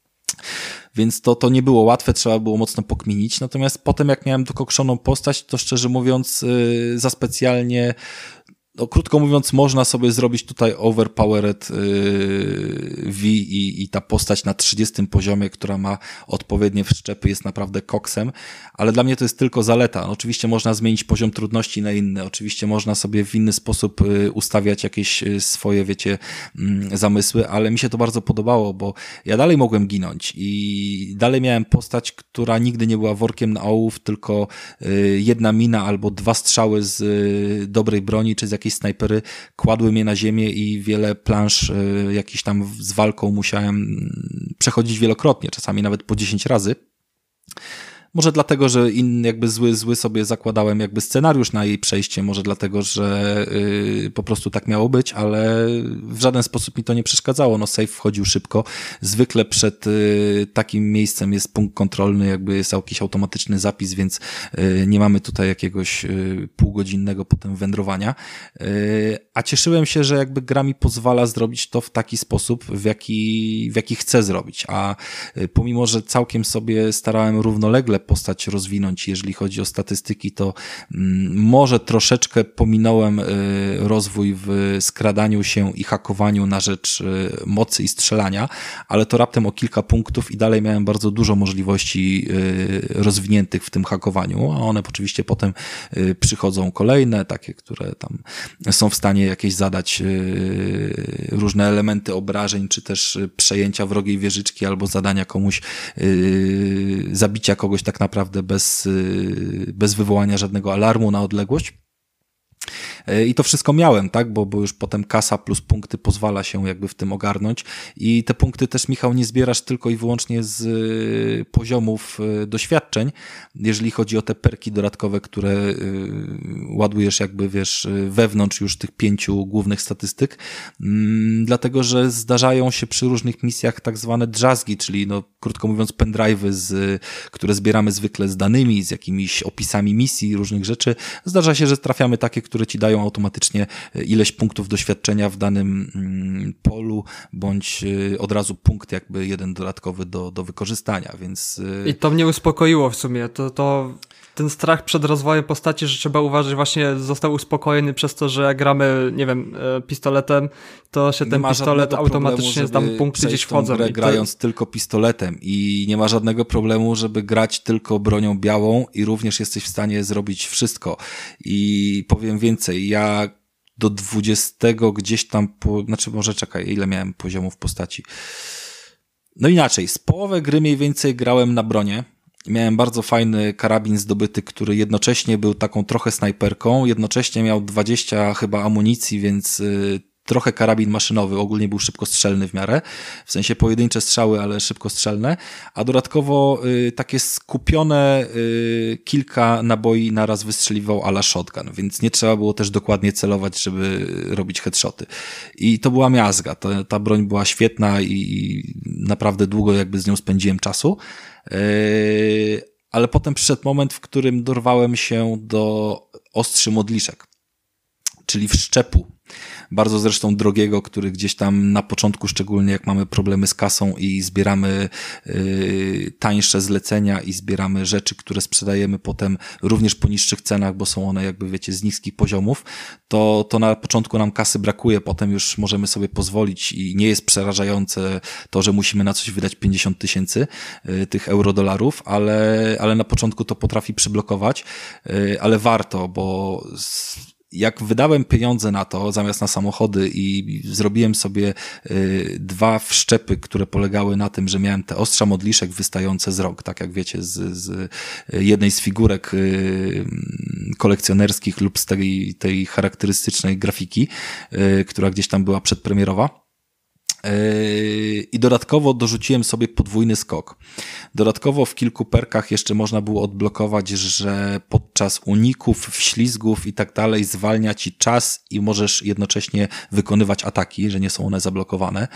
Speaker 2: Więc to, to nie było łatwe, trzeba było mocno pokminić. Natomiast potem, jak miałem dokokszoną postać, to szczerze mówiąc, yy, za specjalnie, no, krótko mówiąc, można sobie zrobić tutaj overpowered yy, V i, i ta postać na trzydziestym poziomie, która ma odpowiednie wszczepy, jest naprawdę koksem, ale dla mnie to jest tylko zaleta. No, oczywiście można zmienić poziom trudności na inny, oczywiście można sobie w inny sposób yy, ustawiać jakieś yy, swoje, wiecie, yy, zamysły, ale mi się to bardzo podobało, bo ja dalej mogłem ginąć i dalej miałem postać, która nigdy nie była workiem na ołów, tylko yy, jedna mina albo dwa strzały z yy, dobrej broni, czy z jakiejś snajpery kładły mnie na ziemię i wiele plansz y, jakiś tam z walką musiałem przechodzić wielokrotnie, czasami nawet po dziesięć razy. Może dlatego, że inny jakby zły, zły sobie zakładałem jakby scenariusz na jej przejście, może dlatego, że yy, po prostu tak miało być, ale w żaden sposób mi to nie przeszkadzało. No save wchodził szybko. Zwykle przed yy, takim miejscem jest punkt kontrolny, jakby jest jakiś automatyczny zapis, więc yy, nie mamy tutaj jakiegoś yy, półgodzinnego potem wędrowania. Yy, a cieszyłem się, że jakby gra mi pozwala zrobić to w taki sposób, w jaki, w jaki chcę zrobić. A yy, pomimo, że całkiem sobie starałem równolegle postać rozwinąć, jeżeli chodzi o statystyki, to mm, może troszeczkę pominąłem y, rozwój w skradaniu się i hakowaniu na rzecz y, mocy i strzelania, ale to raptem o kilka punktów i dalej miałem bardzo dużo możliwości y, rozwiniętych w tym hakowaniu, a one oczywiście potem y, przychodzą kolejne, takie, które tam są w stanie jakieś zadać y, różne elementy obrażeń, czy też przejęcia wrogiej wieżyczki albo zadania komuś, y, zabicia kogoś tak naprawdę bez, bez wywołania żadnego alarmu na odległość. I to wszystko miałem, tak, bo, bo już potem kasa plus punkty pozwala się jakby w tym ogarnąć i te punkty też, Michał, nie zbierasz tylko i wyłącznie z poziomów doświadczeń, jeżeli chodzi o te perki dodatkowe, które ładujesz jakby, wiesz, wewnątrz już tych pięciu głównych statystyk, dlatego, że zdarzają się przy różnych misjach tak zwane drzazgi, czyli no, krótko mówiąc pendrive'y, z, które zbieramy zwykle z danymi, z jakimiś opisami misji, różnych rzeczy. Zdarza się, że trafiamy takie, które ci dają dostają automatycznie ileś punktów doświadczenia w danym mm, polu, bądź y, od razu punkt jakby jeden dodatkowy do, do wykorzystania, więc... Y...
Speaker 3: I to mnie uspokoiło w sumie, to, to ten strach przed rozwojem postaci, że trzeba uważać, właśnie został uspokojony przez to, że jak gramy, nie wiem, pistoletem, to się ten pistolet automatycznie tam punkty gdzieś wchodzą.
Speaker 2: Grę,
Speaker 3: i to...
Speaker 2: grając tylko pistoletem i nie ma żadnego problemu, żeby grać tylko bronią białą i również jesteś w stanie zrobić wszystko. I powiem więcej, ja do dwudziestego gdzieś tam, po, znaczy może czekaj, ile miałem poziomów postaci. No inaczej, z połowy gry mniej więcej grałem na bronię. Miałem bardzo fajny karabin zdobyty, który jednocześnie był taką trochę snajperką, jednocześnie miał dwadzieścia chyba amunicji, więc y, trochę karabin maszynowy, ogólnie był szybkostrzelny w miarę, w sensie pojedyncze strzały, ale szybkostrzelne, a dodatkowo y, takie skupione y, kilka naboi naraz wystrzeliwał a la shotgun, więc nie trzeba było też dokładnie celować, żeby robić headshoty. I to była miazga, ta, ta broń była świetna i, i naprawdę długo jakby z nią spędziłem czasu. Yy, ale potem przyszedł moment, w którym dorwałem się do ostrzy modliszek, czyli wszczepu. Bardzo zresztą drogiego, który gdzieś tam na początku, szczególnie jak mamy problemy z kasą i zbieramy yy, tańsze zlecenia i zbieramy rzeczy, które sprzedajemy potem również po niższych cenach, bo są one jakby wiecie z niskich poziomów, to, to na początku nam kasy brakuje, potem już możemy sobie pozwolić i nie jest przerażające to, że musimy na coś wydać pięćdziesiąt tysięcy yy, tych euro-dolarów, ale, ale na początku to potrafi przyblokować, yy, ale warto, bo z, jak wydałem pieniądze na to, zamiast na samochody i zrobiłem sobie y, dwa wszczepy, które polegały na tym, że miałem te ostrza modliszek wystające z rąk, tak jak wiecie, z, z jednej z figurek y, kolekcjonerskich lub z tej, tej charakterystycznej grafiki, y, która gdzieś tam była przedpremierowa. I dodatkowo dorzuciłem sobie podwójny skok. Dodatkowo w kilku perkach jeszcze można było odblokować, że podczas uników, wślizgów i tak dalej zwalnia ci czas i możesz jednocześnie wykonywać ataki, że nie są one zablokowane.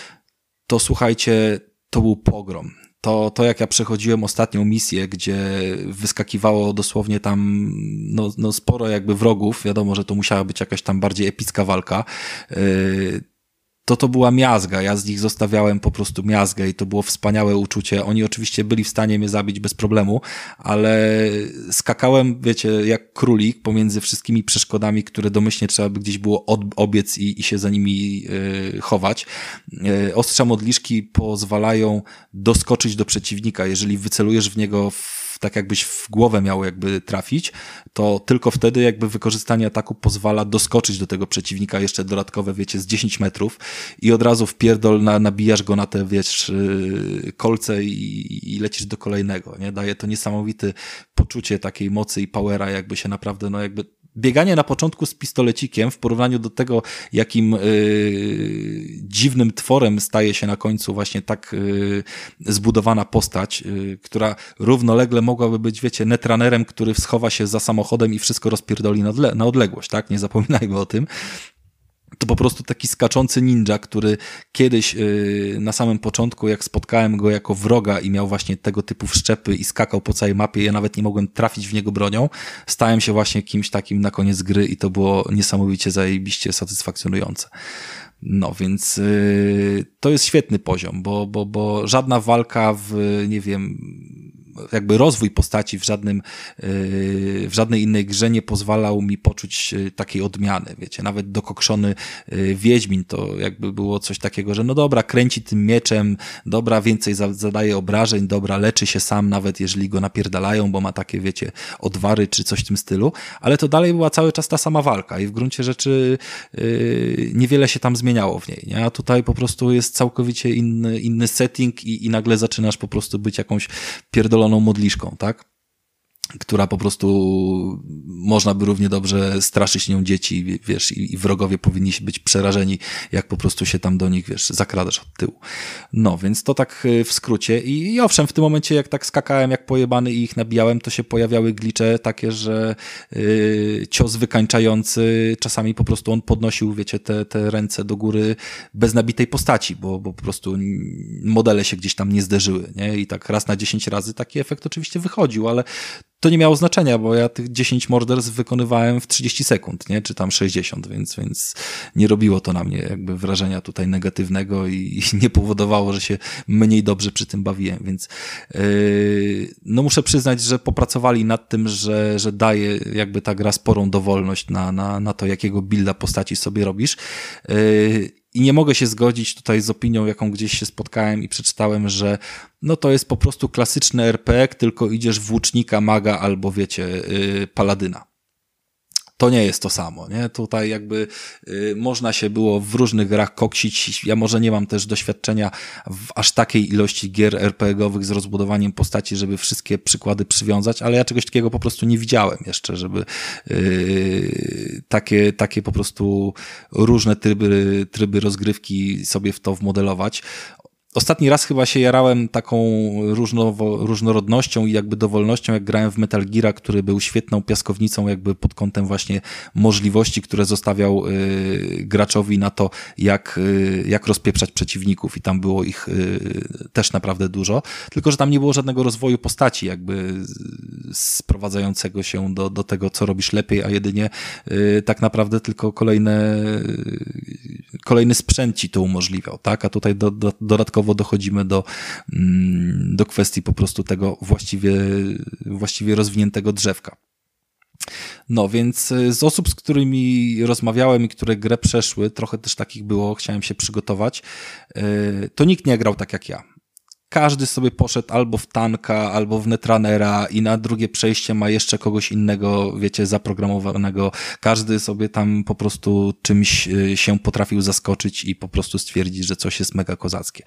Speaker 2: To słuchajcie, to był pogrom. To, to jak ja przechodziłem ostatnią misję, gdzie wyskakiwało dosłownie tam no, no sporo jakby wrogów, wiadomo, że to musiała być jakaś tam bardziej epicka walka, yy, to to była miazga, ja z nich zostawiałem po prostu miazgę i to było wspaniałe uczucie. Oni oczywiście byli w stanie mnie zabić bez problemu, ale skakałem, wiecie, jak królik pomiędzy wszystkimi przeszkodami, które domyślnie trzeba by gdzieś było od, obiec i, i się za nimi yy, chować. Yy, ostrza modliszki pozwalają doskoczyć do przeciwnika. Jeżeli wycelujesz w niego w tak jakbyś w głowę miał jakby trafić, to tylko wtedy jakby wykorzystanie ataku pozwala doskoczyć do tego przeciwnika jeszcze dodatkowe, wiecie, z dziesięć metrów i od razu wpierdol na, nabijasz go na te, wiesz, kolce i, i lecisz do kolejnego, nie? Daje to niesamowite poczucie takiej mocy i powera, jakby się naprawdę, no jakby bieganie na początku z pistolecikiem w porównaniu do tego, jakim yy, dziwnym tworem staje się na końcu właśnie tak yy, zbudowana postać, yy, która równolegle mogłaby być, wiecie, netrunnerem, który schowa się za samochodem i wszystko rozpierdoli na, odle- na odległość, tak? Nie zapominajmy o tym. To po prostu taki skaczący ninja, który kiedyś yy, na samym początku, jak spotkałem go jako wroga i miał właśnie tego typu wszczepy i skakał po całej mapie, ja nawet nie mogłem trafić w niego bronią, stałem się właśnie kimś takim na koniec gry i to było niesamowicie zajebiście satysfakcjonujące. No więc yy, to jest świetny poziom, bo, bo, bo żadna walka w, nie wiem, jakby rozwój postaci w żadnym, w żadnej innej grze nie pozwalał mi poczuć takiej odmiany, wiecie, nawet dokokszony Wiedźmin to jakby było coś takiego, że no dobra, kręci tym mieczem, dobra, więcej zadaje obrażeń, dobra, leczy się sam, nawet jeżeli go napierdalają, bo ma takie, wiecie, odwary czy coś w tym stylu, ale to dalej była cały czas ta sama walka i w gruncie rzeczy yy, niewiele się tam zmieniało w niej, nie? A tutaj po prostu jest całkowicie inny, inny setting i, i nagle zaczynasz po prostu być jakąś pierdoloną modliszką, tak? Która po prostu można by równie dobrze straszyć nią dzieci, wiesz, i, i wrogowie powinni być przerażeni, jak po prostu się tam do nich, wiesz, zakradasz od tyłu. No, więc to tak w skrócie i, i owszem, w tym momencie jak tak skakałem jak pojebany i ich nabijałem, to się pojawiały glicze takie, że yy, cios wykańczający, czasami po prostu on podnosił, wiecie, te, te ręce do góry bez nabitej postaci, bo, bo po prostu modele się gdzieś tam nie zderzyły, nie? I tak raz na dziesięć razy taki efekt oczywiście wychodził, ale to nie miało znaczenia, bo ja tych dziesięć morderstw wykonywałem w trzydzieści sekund, nie? Czy tam sześćdziesiąt, więc, więc nie robiło to na mnie jakby wrażenia tutaj negatywnego i, i nie powodowało, że się mniej dobrze przy tym bawiłem, więc yy, no muszę przyznać, że popracowali nad tym, że, że daje jakby ta gra sporą dowolność na, na, na to, jakiego builda postaci sobie robisz. Yy, I nie mogę się zgodzić tutaj z opinią, jaką gdzieś się spotkałem i przeczytałem, że no to jest po prostu klasyczny er pe gie, tylko idziesz w łucznika, maga albo wiecie, yy, paladyna. To nie jest to samo, nie? Tutaj jakby y, można się było w różnych grach koksić. Ja może nie mam też doświadczenia w aż takiej ilości gier er pe gie owych z rozbudowaniem postaci, żeby wszystkie przykłady przywiązać, ale ja czegoś takiego po prostu nie widziałem jeszcze, żeby y, takie, takie po prostu różne tryby, tryby rozgrywki sobie w to wmodelować. Ostatni raz chyba się jarałem taką różnowo, różnorodnością i jakby dowolnością, jak grałem w Metal Geara, który był świetną piaskownicą jakby pod kątem właśnie możliwości, które zostawiał y, graczowi na to, jak, y, jak rozpieprzać przeciwników i tam było ich y, też naprawdę dużo, tylko że tam nie było żadnego rozwoju postaci jakby sprowadzającego się do, do tego, co robisz lepiej, a jedynie y, tak naprawdę tylko kolejne, y, kolejny sprzęt ci to umożliwiał, tak? A tutaj do, do, dodatkowo dochodzimy do, do kwestii po prostu tego właściwie, właściwie rozwiniętego drzewka. No więc z osób, z którymi rozmawiałem i które grę przeszły, trochę też takich było, chciałem się przygotować, to nikt nie grał tak jak ja. Każdy sobie poszedł albo w tanka, albo w netrunnera i na drugie przejście ma jeszcze kogoś innego, wiecie, zaprogramowanego. Każdy sobie tam po prostu czymś się potrafił zaskoczyć i po prostu stwierdzić, że coś jest mega kozackie.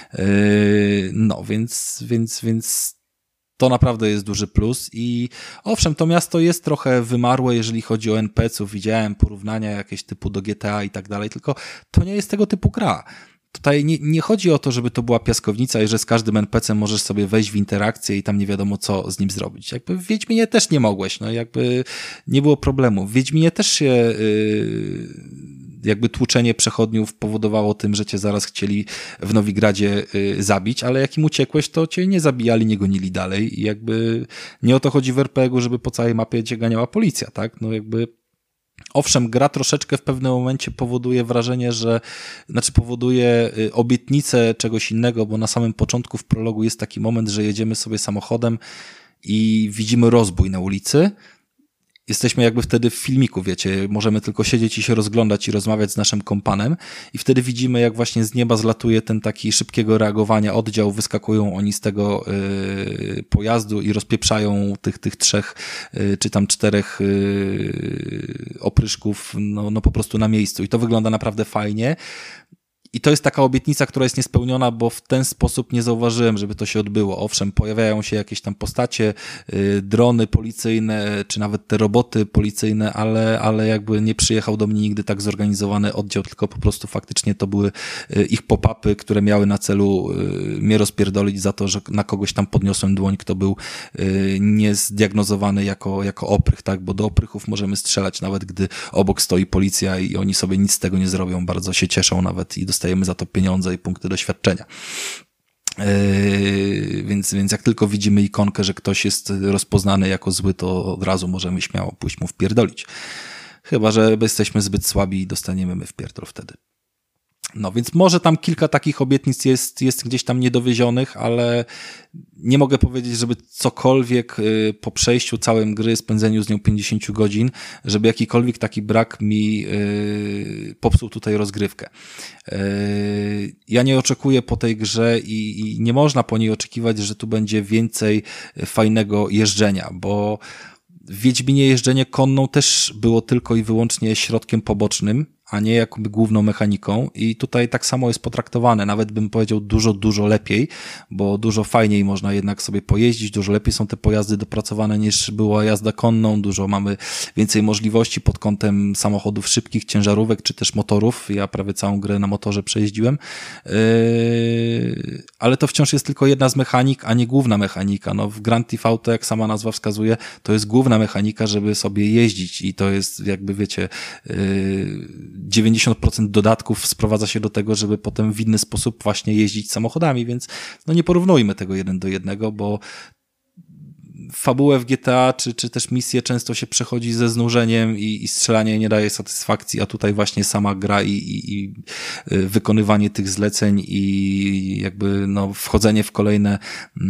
Speaker 2: No, więc, więc, więc to naprawdę jest duży plus i owszem, to miasto jest trochę wymarłe, jeżeli chodzi o en pe ce ów. Widziałem porównania jakieś typu do G T A i tak dalej, tylko to nie jest tego typu gra. Tutaj nie, nie chodzi o to, żeby to była piaskownica i że z każdym en pe ce em możesz sobie wejść w interakcję i tam nie wiadomo co z nim zrobić. Jakby w Wiedźminie też nie mogłeś, no jakby nie było problemu. W Wiedźminie też się yy, jakby tłuczenie przechodniów powodowało tym, że cię zaraz chcieli w Nowigradzie yy, zabić, ale jak im uciekłeś, to cię nie zabijali, nie gonili dalej i jakby nie o to chodzi w er pe gie u, żeby po całej mapie cię ganiała policja, tak? No jakby owszem, gra troszeczkę w pewnym momencie powoduje wrażenie, że, znaczy powoduje obietnicę czegoś innego, bo na samym początku w prologu jest taki moment, że jedziemy sobie samochodem i widzimy rozbój na ulicy. Jesteśmy jakby wtedy w filmiku, wiecie, możemy tylko siedzieć i się rozglądać i rozmawiać z naszym kompanem i wtedy widzimy, jak właśnie z nieba zlatuje ten taki szybkiego reagowania oddział, wyskakują oni z tego y, pojazdu i rozpieprzają tych, tych trzech y, czy tam czterech y, opryszków no, no po prostu na miejscu i to wygląda naprawdę fajnie. I to jest taka obietnica, która jest niespełniona, bo w ten sposób nie zauważyłem, żeby to się odbyło. Owszem, pojawiają się jakieś tam postacie, yy, drony policyjne, czy nawet te roboty policyjne, ale, ale jakby nie przyjechał do mnie nigdy tak zorganizowany oddział, tylko po prostu faktycznie to były yy, ich pop-upy, które miały na celu yy, mnie rozpierdolić za to, że na kogoś tam podniosłem dłoń, kto był yy, niezdiagnozowany jako, jako oprych, tak? Bo do oprychów możemy strzelać nawet, gdy obok stoi policja i oni sobie nic z tego nie zrobią, bardzo się cieszą nawet i dostajemy za to pieniądze i punkty doświadczenia. Yy, więc, więc jak tylko widzimy ikonkę, że ktoś jest rozpoznany jako zły, to od razu możemy śmiało pójść mu wpierdolić. Chyba że jesteśmy zbyt słabi i dostaniemy my wpierdol wtedy. No więc może tam kilka takich obietnic jest, jest gdzieś tam niedowiezionych, ale nie mogę powiedzieć, żeby cokolwiek po przejściu całej gry, spędzeniu z nią pięćdziesiąt godzin, żeby jakikolwiek taki brak mi yy, popsuł tutaj rozgrywkę. Yy, ja nie oczekuję po tej grze i, i nie można po niej oczekiwać, że tu będzie więcej fajnego jeżdżenia, bo w Wiedźminie jeżdżenie konną też było tylko i wyłącznie środkiem pobocznym, a nie jakby główną mechaniką i tutaj tak samo jest potraktowane, nawet bym powiedział dużo, dużo lepiej, bo dużo fajniej można jednak sobie pojeździć, dużo lepiej są te pojazdy dopracowane niż była jazda konną, dużo mamy więcej możliwości pod kątem samochodów szybkich, ciężarówek czy też motorów, ja prawie całą grę na motorze przejeździłem, yy, ale to wciąż jest tylko jedna z mechanik, a nie główna mechanika, no w Grand Theft Auto, jak sama nazwa wskazuje, to jest główna mechanika, żeby sobie jeździć i to jest jakby wiecie, yy, dziewięćdziesiąt procent dodatków sprowadza się do tego, żeby potem w inny sposób właśnie jeździć samochodami, więc no nie porównujmy tego jeden do jednego, bo fabułę w G T A, czy, czy też misje często się przechodzi ze znużeniem i, i strzelanie nie daje satysfakcji, a tutaj właśnie sama gra i, i, i wykonywanie tych zleceń i jakby no wchodzenie w kolejne,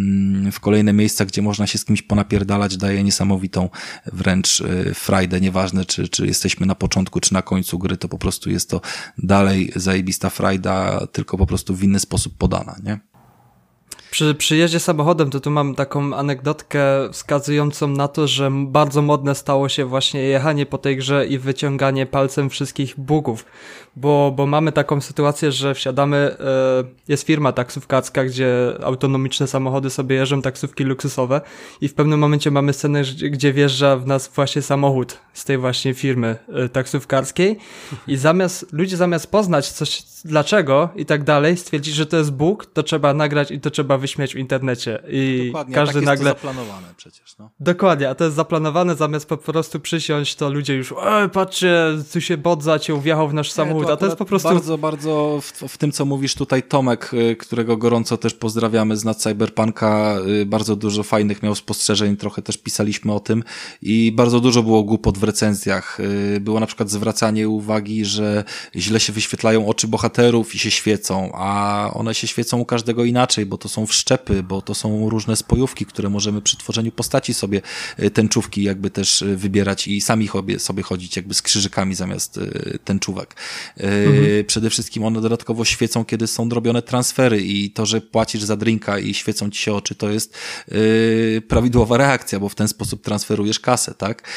Speaker 2: w kolejne miejsca, gdzie można się z kimś ponapierdalać, daje niesamowitą wręcz frajdę, nieważne czy, czy jesteśmy na początku, czy na końcu gry, to po prostu jest to dalej zajebista frajda, tylko po prostu w inny sposób podana, nie?
Speaker 3: Przy przyjeździe samochodem to tu mam taką anegdotkę wskazującą na to, że bardzo modne stało się właśnie jechanie po tej grze i wyciąganie palcem wszystkich bugów, bo, bo mamy taką sytuację, że wsiadamy, jest firma taksówkarska, gdzie autonomiczne samochody sobie jeżdżą, taksówki luksusowe i w pewnym momencie mamy scenę, gdzie wjeżdża w nas właśnie samochód z tej właśnie firmy taksówkarskiej i zamiast, ludzie zamiast poznać coś, dlaczego i tak dalej, stwierdzić, że to jest bug, to trzeba nagrać i to trzeba wyśmiać w internecie i
Speaker 2: dokładnie,
Speaker 3: każdy
Speaker 2: tak jest
Speaker 3: nagle...
Speaker 2: to zaplanowane przecież, no.
Speaker 3: Dokładnie, a to jest zaplanowane, zamiast po prostu przysiąść, to ludzie już ej, patrzcie, tu się bot zaciął, wjechał w nasz samochód,
Speaker 2: Nie,
Speaker 3: a to jest po prostu...
Speaker 2: Bardzo, bardzo w, w tym, co mówisz tutaj Tomek, którego gorąco też pozdrawiamy z nad Cyberpunka, bardzo dużo fajnych miał spostrzeżeń, trochę też pisaliśmy o tym i bardzo dużo było głupot w recenzjach. Było na przykład zwracanie uwagi, że źle się wyświetlają oczy bohaterów i się świecą, a one się świecą u każdego inaczej, bo to są wszczepy, bo to są różne spojówki, które możemy przy tworzeniu postaci sobie tęczówki jakby też wybierać i sami sobie chodzić jakby z krzyżykami zamiast tęczówek. Mhm. Przede wszystkim one dodatkowo świecą, kiedy są robione transfery i to, że płacisz za drinka i świecą ci się oczy, to jest yy, prawidłowa reakcja, bo w ten sposób transferujesz kasę, tak?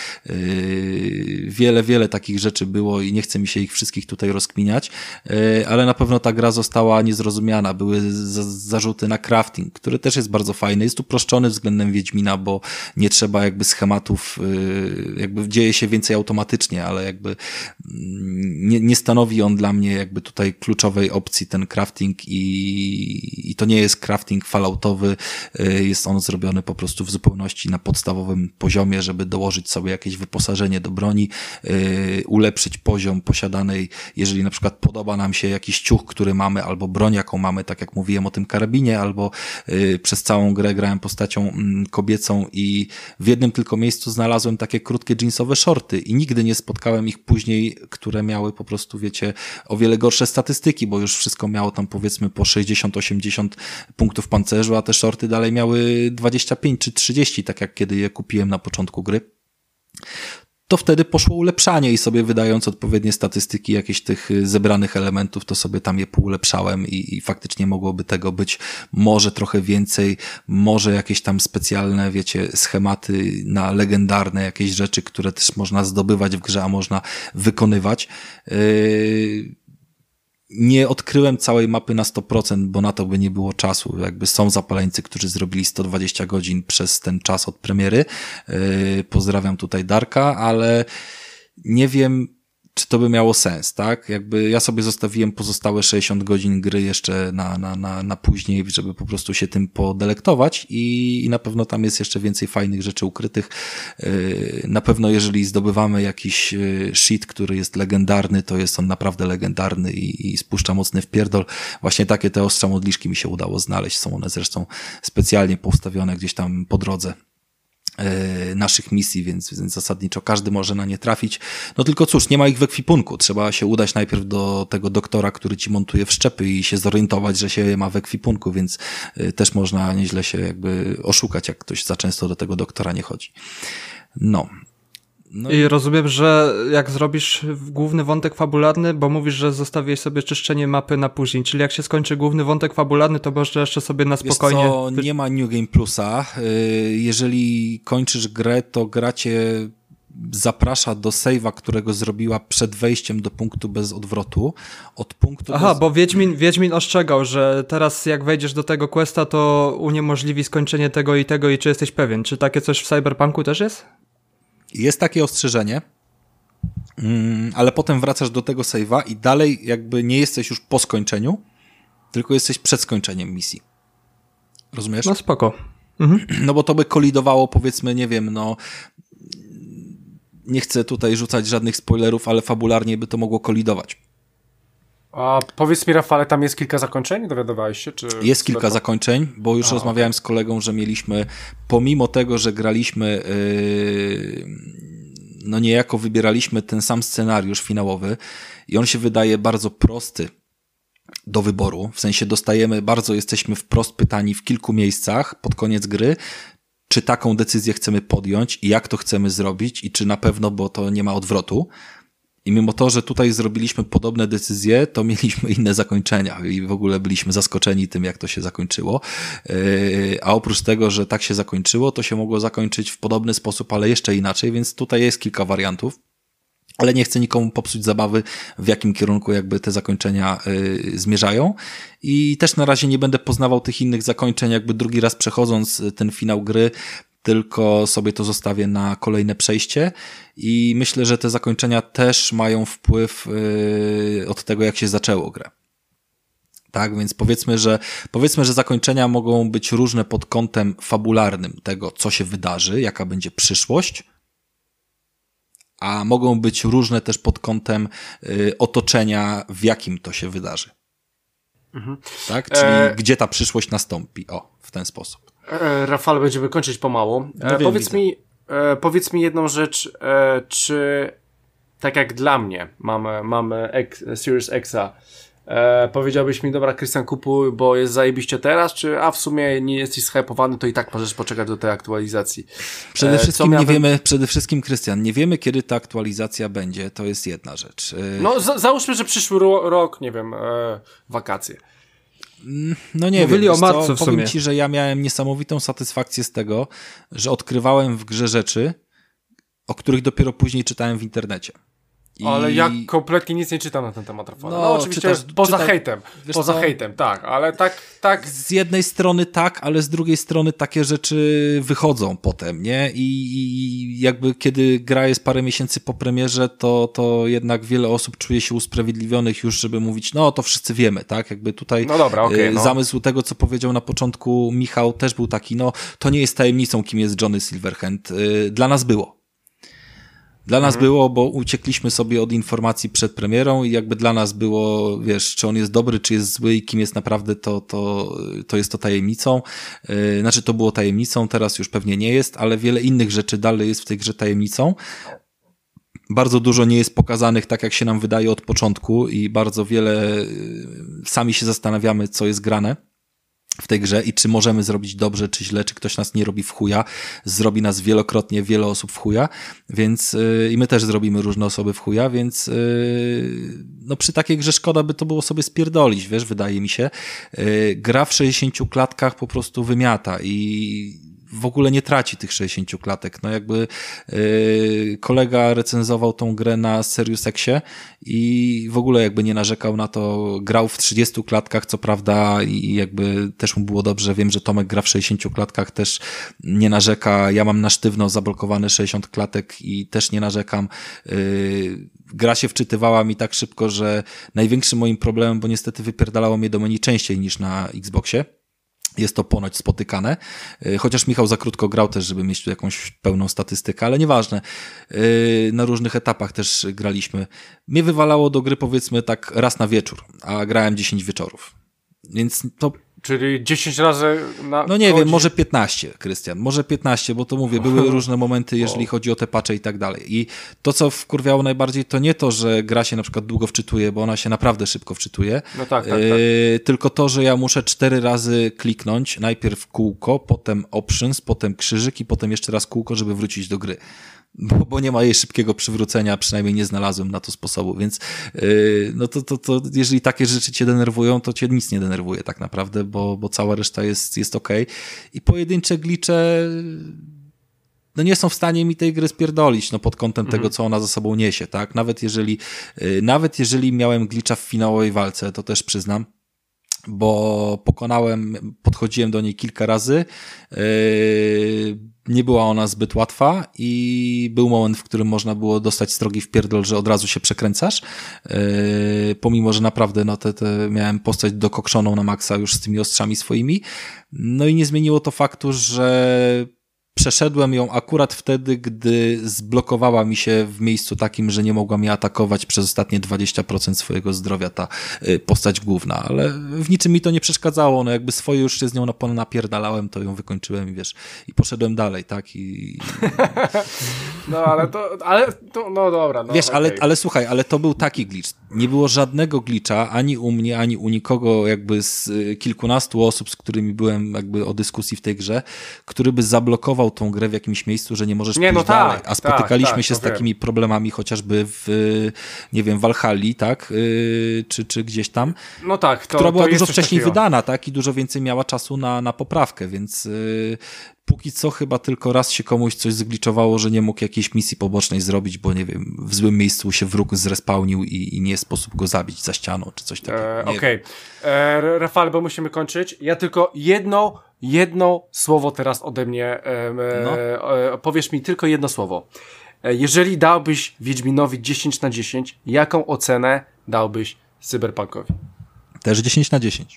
Speaker 2: Yy, wiele, wiele takich rzeczy było i nie chce mi się ich wszystkich tutaj rozkminiać, yy, ale na pewno ta gra została niezrozumiana. Były za, zarzuty na crafting, który też jest bardzo fajny. Jest uproszczony względem Wiedźmina, bo nie trzeba jakby schematów, yy, jakby dzieje się więcej automatycznie, ale jakby yy, nie, nie stanowi on dla mnie jakby tutaj kluczowej opcji ten crafting i, i to nie jest crafting falloutowy, jest on zrobiony po prostu w zupełności na podstawowym poziomie, żeby dołożyć sobie jakieś wyposażenie do broni, yy, ulepszyć poziom posiadanej, jeżeli na przykład podoba nam się jakiś ciuch, który mamy, albo broń, jaką mamy, tak jak mówiłem o tym karabinie, albo yy, przez całą grę grałem postacią yy, kobiecą i w jednym tylko miejscu znalazłem takie krótkie jeansowe shorty i nigdy nie spotkałem ich później, które miały po prostu, wiecie, o wiele gorsze statystyki, bo już wszystko miało tam powiedzmy po sześćdziesiąt osiemdziesiąt punktów pancerzu, a te shorty dalej miały dwadzieścia pięć czy trzydzieści, tak jak kiedy je kupiłem na początku gry. To wtedy poszło ulepszanie i sobie wydając odpowiednie statystyki jakichś tych zebranych elementów, to sobie tam je poulepszałem i, i faktycznie mogłoby tego być może trochę więcej, może jakieś tam specjalne, wiecie, schematy na legendarne jakieś rzeczy, które też można zdobywać w grze, a można wykonywać. Yy... Nie odkryłem całej mapy na sto procent, bo na to by nie było czasu. Jakby są zapaleńcy, którzy zrobili sto dwadzieścia godzin przez ten czas od premiery. Yy, pozdrawiam tutaj Darka, ale nie wiem, czy to by miało sens, tak? Jakby ja sobie zostawiłem pozostałe sześćdziesiąt godzin gry jeszcze na, na, na, na później, żeby po prostu się tym podelektować i, i na pewno tam jest jeszcze więcej fajnych rzeczy ukrytych. Yy, na pewno jeżeli zdobywamy jakiś shit, który jest legendarny, to jest on naprawdę legendarny i, i spuszcza mocny wpierdol. Właśnie takie te ostrza modliszki mi się udało znaleźć. Są one zresztą specjalnie postawione gdzieś tam po drodze naszych misji, więc, więc zasadniczo każdy może na nie trafić. No tylko cóż, nie ma ich w ekwipunku. Trzeba się udać najpierw do tego doktora, który ci montuje wszczepy i się zorientować, że się je ma w ekwipunku, więc też można nieźle się jakby oszukać, jak ktoś za często do tego doktora nie chodzi. No. No
Speaker 3: I rozumiem, że jak zrobisz główny wątek fabularny, bo mówisz, że zostawiłeś sobie czyszczenie mapy na później, czyli jak się skończy główny wątek fabularny, to możesz jeszcze sobie na spokojnie...
Speaker 2: Wiesz co, nie ma New Game Plusa. Jeżeli kończysz grę, to gra cię zaprasza do save'a, którego zrobiła przed wejściem do punktu bez odwrotu. Od punktu
Speaker 3: Aha,
Speaker 2: bez...
Speaker 3: bo Wiedźmin, Wiedźmin ostrzegał, że teraz jak wejdziesz do tego questa, to uniemożliwi skończenie tego i tego i czy jesteś pewien? Czy takie coś w Cyberpunku też jest?
Speaker 2: Jest takie ostrzeżenie, ale potem wracasz do tego save'a i dalej jakby nie jesteś już po skończeniu, tylko jesteś przed skończeniem misji. Rozumiesz?
Speaker 3: No spoko. Mhm.
Speaker 2: No bo to by kolidowało, powiedzmy, nie wiem, no nie chcę tutaj rzucać żadnych spoilerów, ale fabularnie by to mogło kolidować.
Speaker 1: A powiedz mi, Rafale, tam jest kilka zakończeń? Dowiadywałeś się? Czy...
Speaker 2: Jest kilka zakończeń, bo już
Speaker 1: A,
Speaker 2: rozmawiałem
Speaker 1: okay.
Speaker 2: z kolegą, że mieliśmy, pomimo tego, że graliśmy, yy, no niejako wybieraliśmy ten sam scenariusz finałowy i on się wydaje bardzo prosty do wyboru, w sensie dostajemy, bardzo jesteśmy wprost pytani w kilku miejscach pod koniec gry, czy taką decyzję chcemy podjąć i jak to chcemy zrobić i czy na pewno, bo to nie ma odwrotu. I mimo to, że tutaj zrobiliśmy podobne decyzje, to mieliśmy inne zakończenia i w ogóle byliśmy zaskoczeni tym, jak to się zakończyło. A oprócz tego, że tak się zakończyło, to się mogło zakończyć w podobny sposób, ale jeszcze inaczej, więc tutaj jest kilka wariantów. Ale nie chcę nikomu popsuć zabawy, w jakim kierunku jakby te zakończenia y, zmierzają. I też na razie nie będę poznawał tych innych zakończeń, jakby drugi raz przechodząc ten finał gry, tylko sobie to zostawię na kolejne przejście i myślę, że te zakończenia też mają wpływ yy, od tego, jak się zaczęło grę. Tak, więc powiedzmy, że powiedzmy, że zakończenia mogą być różne pod kątem fabularnym tego, co się wydarzy, jaka będzie przyszłość, a mogą być różne też pod kątem yy, otoczenia, w jakim to się wydarzy. Mhm. Tak, czyli e... gdzie ta przyszłość nastąpi. O, w ten sposób.
Speaker 1: E, Rafał, będziemy kończyć pomału. E, no wiem, powiedz widzę. mi, e, powiedz mi jedną rzecz, e, czy tak jak dla mnie mamy, mamy X, Series Xa, e, powiedziałbyś mi, dobra, Krystian, kupuj, bo jest zajebiście teraz, czy a w sumie nie jesteś zhypowany, to i tak możesz poczekać do tej aktualizacji.
Speaker 2: Przede e, wszystkim miałbym... nie wiemy, przede wszystkim, Krystian, nie wiemy, kiedy ta aktualizacja będzie, to jest jedna rzecz. E...
Speaker 1: No za, załóżmy, że przyszły ro- rok, nie wiem, e, wakacje.
Speaker 2: No nie
Speaker 3: Mówili
Speaker 2: wiem,
Speaker 3: o marcu
Speaker 2: co,
Speaker 3: w sumie.
Speaker 2: Powiem ci, że ja miałem niesamowitą satysfakcję z tego, że odkrywałem w grze rzeczy, o których dopiero później czytałem w internecie. I...
Speaker 1: Ale ja kompletnie nic nie czytam na ten temat, Rafał. No,
Speaker 2: no
Speaker 1: oczywiście
Speaker 2: czytasz,
Speaker 1: poza
Speaker 2: czytaj,
Speaker 1: hejtem, poza co? hejtem, tak, ale tak, tak.
Speaker 2: Z jednej strony tak, ale z drugiej strony takie rzeczy wychodzą potem, nie? I, i jakby kiedy gra jest parę miesięcy po premierze, to, to jednak wiele osób czuje się usprawiedliwionych już, żeby mówić, no to wszyscy wiemy, tak? Jakby tutaj
Speaker 1: no dobra, okay, no.
Speaker 2: zamysł tego, co powiedział na początku Michał, też był taki, no to nie jest tajemnicą, kim jest Johnny Silverhand. Dla nas było. Dla nas mhm. było, bo uciekliśmy sobie od informacji przed premierą i jakby dla nas było, wiesz, czy on jest dobry, czy jest zły i kim jest naprawdę, to, to, to jest to tajemnicą. Yy, znaczy to było tajemnicą, teraz już pewnie nie jest, ale wiele innych rzeczy dalej jest w tej grze tajemnicą. Bardzo dużo nie jest pokazanych tak, jak się nam wydaje od początku i bardzo wiele yy, sami się zastanawiamy, co jest grane w tej grze i czy możemy zrobić dobrze, czy źle, czy ktoś nas nie robi w chuja. Zrobi nas wielokrotnie wiele osób w chuja, więc yy, i my też zrobimy różne osoby w chuja, więc yy, no przy takiej grze szkoda by to było sobie spierdolić, wiesz, wydaje mi się. Yy, gra w sześćdziesięciu klatkach po prostu wymiata i w ogóle nie traci tych sześćdziesięciu klatek. No jakby yy, kolega recenzował tą grę na Serious Xie i w ogóle jakby nie narzekał na to, grał w trzydziestu klatkach, co prawda, i jakby też mu było dobrze. Wiem, że Tomek gra w sześćdziesięciu klatkach, też nie narzeka. Ja mam na sztywno zablokowane sześćdziesiąt klatek i też nie narzekam. Yy, gra się wczytywała mi tak szybko, że największym moim problemem, bo niestety wypierdalało mnie do menu częściej niż na Xboxie. Jest to ponoć spotykane, chociaż Michał za krótko grał też, żeby mieć tu jakąś pełną statystykę, ale nieważne. Na różnych etapach też graliśmy. Mnie wywalało do gry powiedzmy tak raz na wieczór, a grałem dziesięć wieczorów. Więc to...
Speaker 1: Czyli dziesięć razy na...
Speaker 2: No nie wiem, może piętnaście, Krystian, może piętnaście, bo to mówię, były różne momenty, jeżeli chodzi o te patche i tak dalej. I to, co wkurwiało najbardziej, to nie to, że gra się na przykład długo wczytuje, bo ona się naprawdę szybko wczytuje,
Speaker 1: no tak, tak, tak.
Speaker 2: Yy, tylko to, że ja muszę cztery razy kliknąć, najpierw kółko, potem options, potem krzyżyk i potem jeszcze raz kółko, żeby wrócić do gry. Bo, bo nie ma jej szybkiego przywrócenia, przynajmniej nie znalazłem na to sposobu, więc yy, no to, to, to jeżeli takie rzeczy cię denerwują, to cię nic nie denerwuje tak naprawdę, bo, bo cała reszta jest, jest okej. I pojedyncze glicze no nie są w stanie mi tej gry spierdolić, no pod kątem mhm. tego, co ona za sobą niesie, tak? Nawet jeżeli, yy, nawet jeżeli miałem glitcha w finałowej walce, to też przyznam, bo pokonałem, podchodziłem do niej kilka razy, yy, nie była ona zbyt łatwa i był moment, w którym można było dostać strogi wpierdol, że od razu się przekręcasz, yy, pomimo, że naprawdę no te, te miałem postać dokokszoną na maksa już z tymi ostrzami swoimi, no i nie zmieniło to faktu, że Przeszedłem ją akurat wtedy, gdy zblokowała mi się w miejscu takim, że nie mogła mnie atakować przez ostatnie dwadzieścia procent swojego zdrowia ta postać główna, ale w niczym mi to nie przeszkadzało, no jakby swoje już się z nią napierdalałem, to ją wykończyłem i wiesz, i poszedłem dalej, tak? I...
Speaker 1: No ale to, ale to, no dobra. No,
Speaker 2: wiesz,
Speaker 1: okay.
Speaker 2: ale, ale słuchaj, ale to był taki glitch. Nie było żadnego glitcha, ani u mnie, ani u nikogo jakby z kilkunastu osób, z którymi byłem jakby o dyskusji w tej grze, który by zablokował tą grę w jakimś miejscu, że nie możesz nie, pójść no tak, dalej. A spotykaliśmy tak, się tak, z takimi wiem. problemami chociażby w, nie wiem, Valhalli, tak? Yy, czy, czy gdzieś tam.
Speaker 1: No tak. To,
Speaker 2: która była
Speaker 1: to
Speaker 2: dużo wcześniej
Speaker 1: takiego.
Speaker 2: wydana, tak? I dużo więcej miała czasu na, na poprawkę, więc yy, póki co chyba tylko raz się komuś coś zgliczowało, że nie mógł jakiejś misji pobocznej zrobić, bo nie wiem, w złym miejscu się wróg zrespawnił i, i nie sposób go zabić za ścianą, czy coś takiego.
Speaker 1: E, Okej. Okay. E, Rafał, bo musimy kończyć. Ja tylko jedno, jedno słowo teraz ode mnie. E, no. e, powiesz mi tylko jedno słowo. E, jeżeli dałbyś Wiedźminowi dziesięć na dziesięć, jaką ocenę dałbyś Cyberpunkowi?
Speaker 2: Też dziesięć na dziesięć.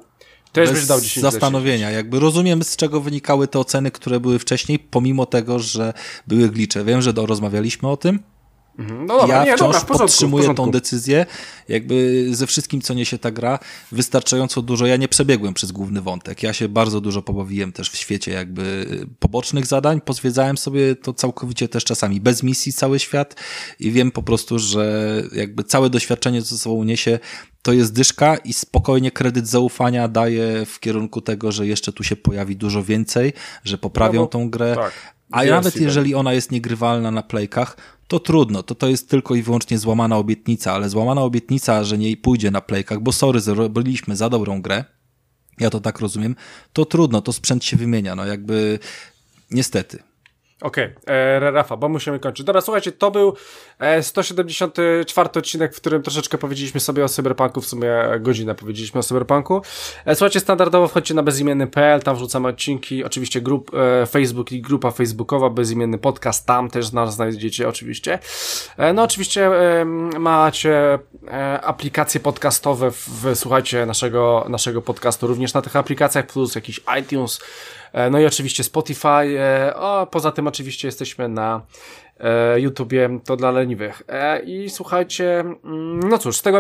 Speaker 1: Też
Speaker 2: Bez
Speaker 1: byś dał dziesięć
Speaker 2: zastanowienia. Jakby rozumiem, z czego wynikały te oceny, które były wcześniej, pomimo tego, że były glicze. Wiem, że do, rozmawialiśmy o tym.
Speaker 1: No dobra,
Speaker 2: ja
Speaker 1: nie,
Speaker 2: wciąż
Speaker 1: dobra, w porządku,
Speaker 2: podtrzymuję
Speaker 1: w porządku.
Speaker 2: tą decyzję, jakby ze wszystkim, co niesie ta gra, wystarczająco dużo. Ja nie przebiegłem przez główny wątek. Ja się bardzo dużo pobawiłem też w świecie jakby pobocznych zadań. Pozwiedzałem sobie to całkowicie też czasami bez misji cały świat i wiem po prostu, że jakby całe doświadczenie, co ze sobą niesie, to jest dyszka i spokojnie kredyt zaufania daje w kierunku tego, że jeszcze tu się pojawi dużo więcej, że poprawią no bo, tą grę. Tak. A nawet jeżeli ona jest niegrywalna na playkach, to trudno, to to jest tylko i wyłącznie złamana obietnica, ale złamana obietnica, że nie pójdzie na playkach, bo sorry, zrobiliśmy za dobrą grę, ja to tak rozumiem, to trudno, to sprzęt się wymienia, no jakby niestety.
Speaker 1: Okej, okay. Rafa, bo musimy kończyć. Dobra, słuchajcie, to był e, sto siedemdziesiąty czwarty odcinek, w którym troszeczkę powiedzieliśmy sobie o Cyberpunku, w sumie godzinę powiedzieliśmy o Cyberpunku. E, słuchajcie, standardowo wchodźcie na bezimienny kropka p l, tam wrzucamy odcinki, oczywiście grup, e, Facebook i grupa facebookowa, bezimienny podcast, tam też nas znajdziecie oczywiście. E, no oczywiście e, macie e, aplikacje podcastowe, w, w, słuchajcie naszego, naszego podcastu również na tych aplikacjach, plus jakiś iTunes, no i oczywiście Spotify, a poza tym oczywiście jesteśmy na e, YouTubie, to dla leniwych. E, I słuchajcie, no cóż, z tego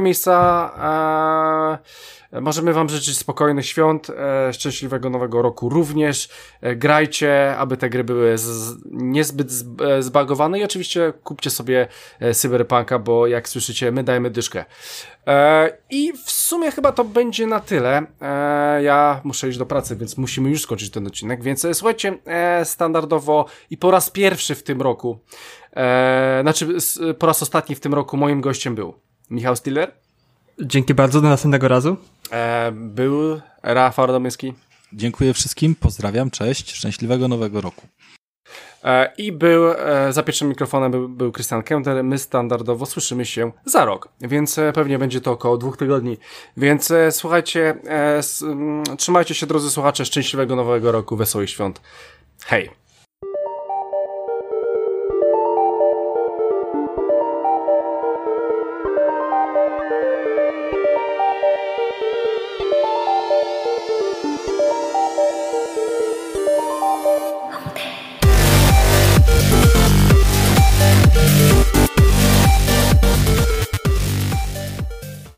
Speaker 1: miejsca e, możemy wam życzyć spokojnych świąt, e, szczęśliwego nowego roku również. E, grajcie, aby te gry były z, niezbyt z, e, zbagowane i oczywiście kupcie sobie e, Cyberpunka, bo jak słyszycie, my dajemy dyszkę. E, I w sumie chyba to będzie na tyle. E, ja muszę iść do pracy, więc musimy już skończyć ten odcinek, więc e, słuchajcie, e, standardowo i po raz pierwszy w tym roku, e, znaczy s, po raz ostatni w tym roku moim gościem był Michał Stiller.
Speaker 3: Dzięki bardzo, do następnego razu.
Speaker 1: E, był Rafał Radomyski.
Speaker 2: Dziękuję wszystkim, pozdrawiam, cześć, szczęśliwego nowego roku.
Speaker 1: E, I był, e, za pierwszym mikrofonem był, był Krystian Kender. My standardowo słyszymy się za rok, więc e, pewnie będzie to około dwóch tygodni. Więc e, słuchajcie, e, s, m, trzymajcie się, drodzy słuchacze, szczęśliwego nowego roku, wesołych świąt. Hej!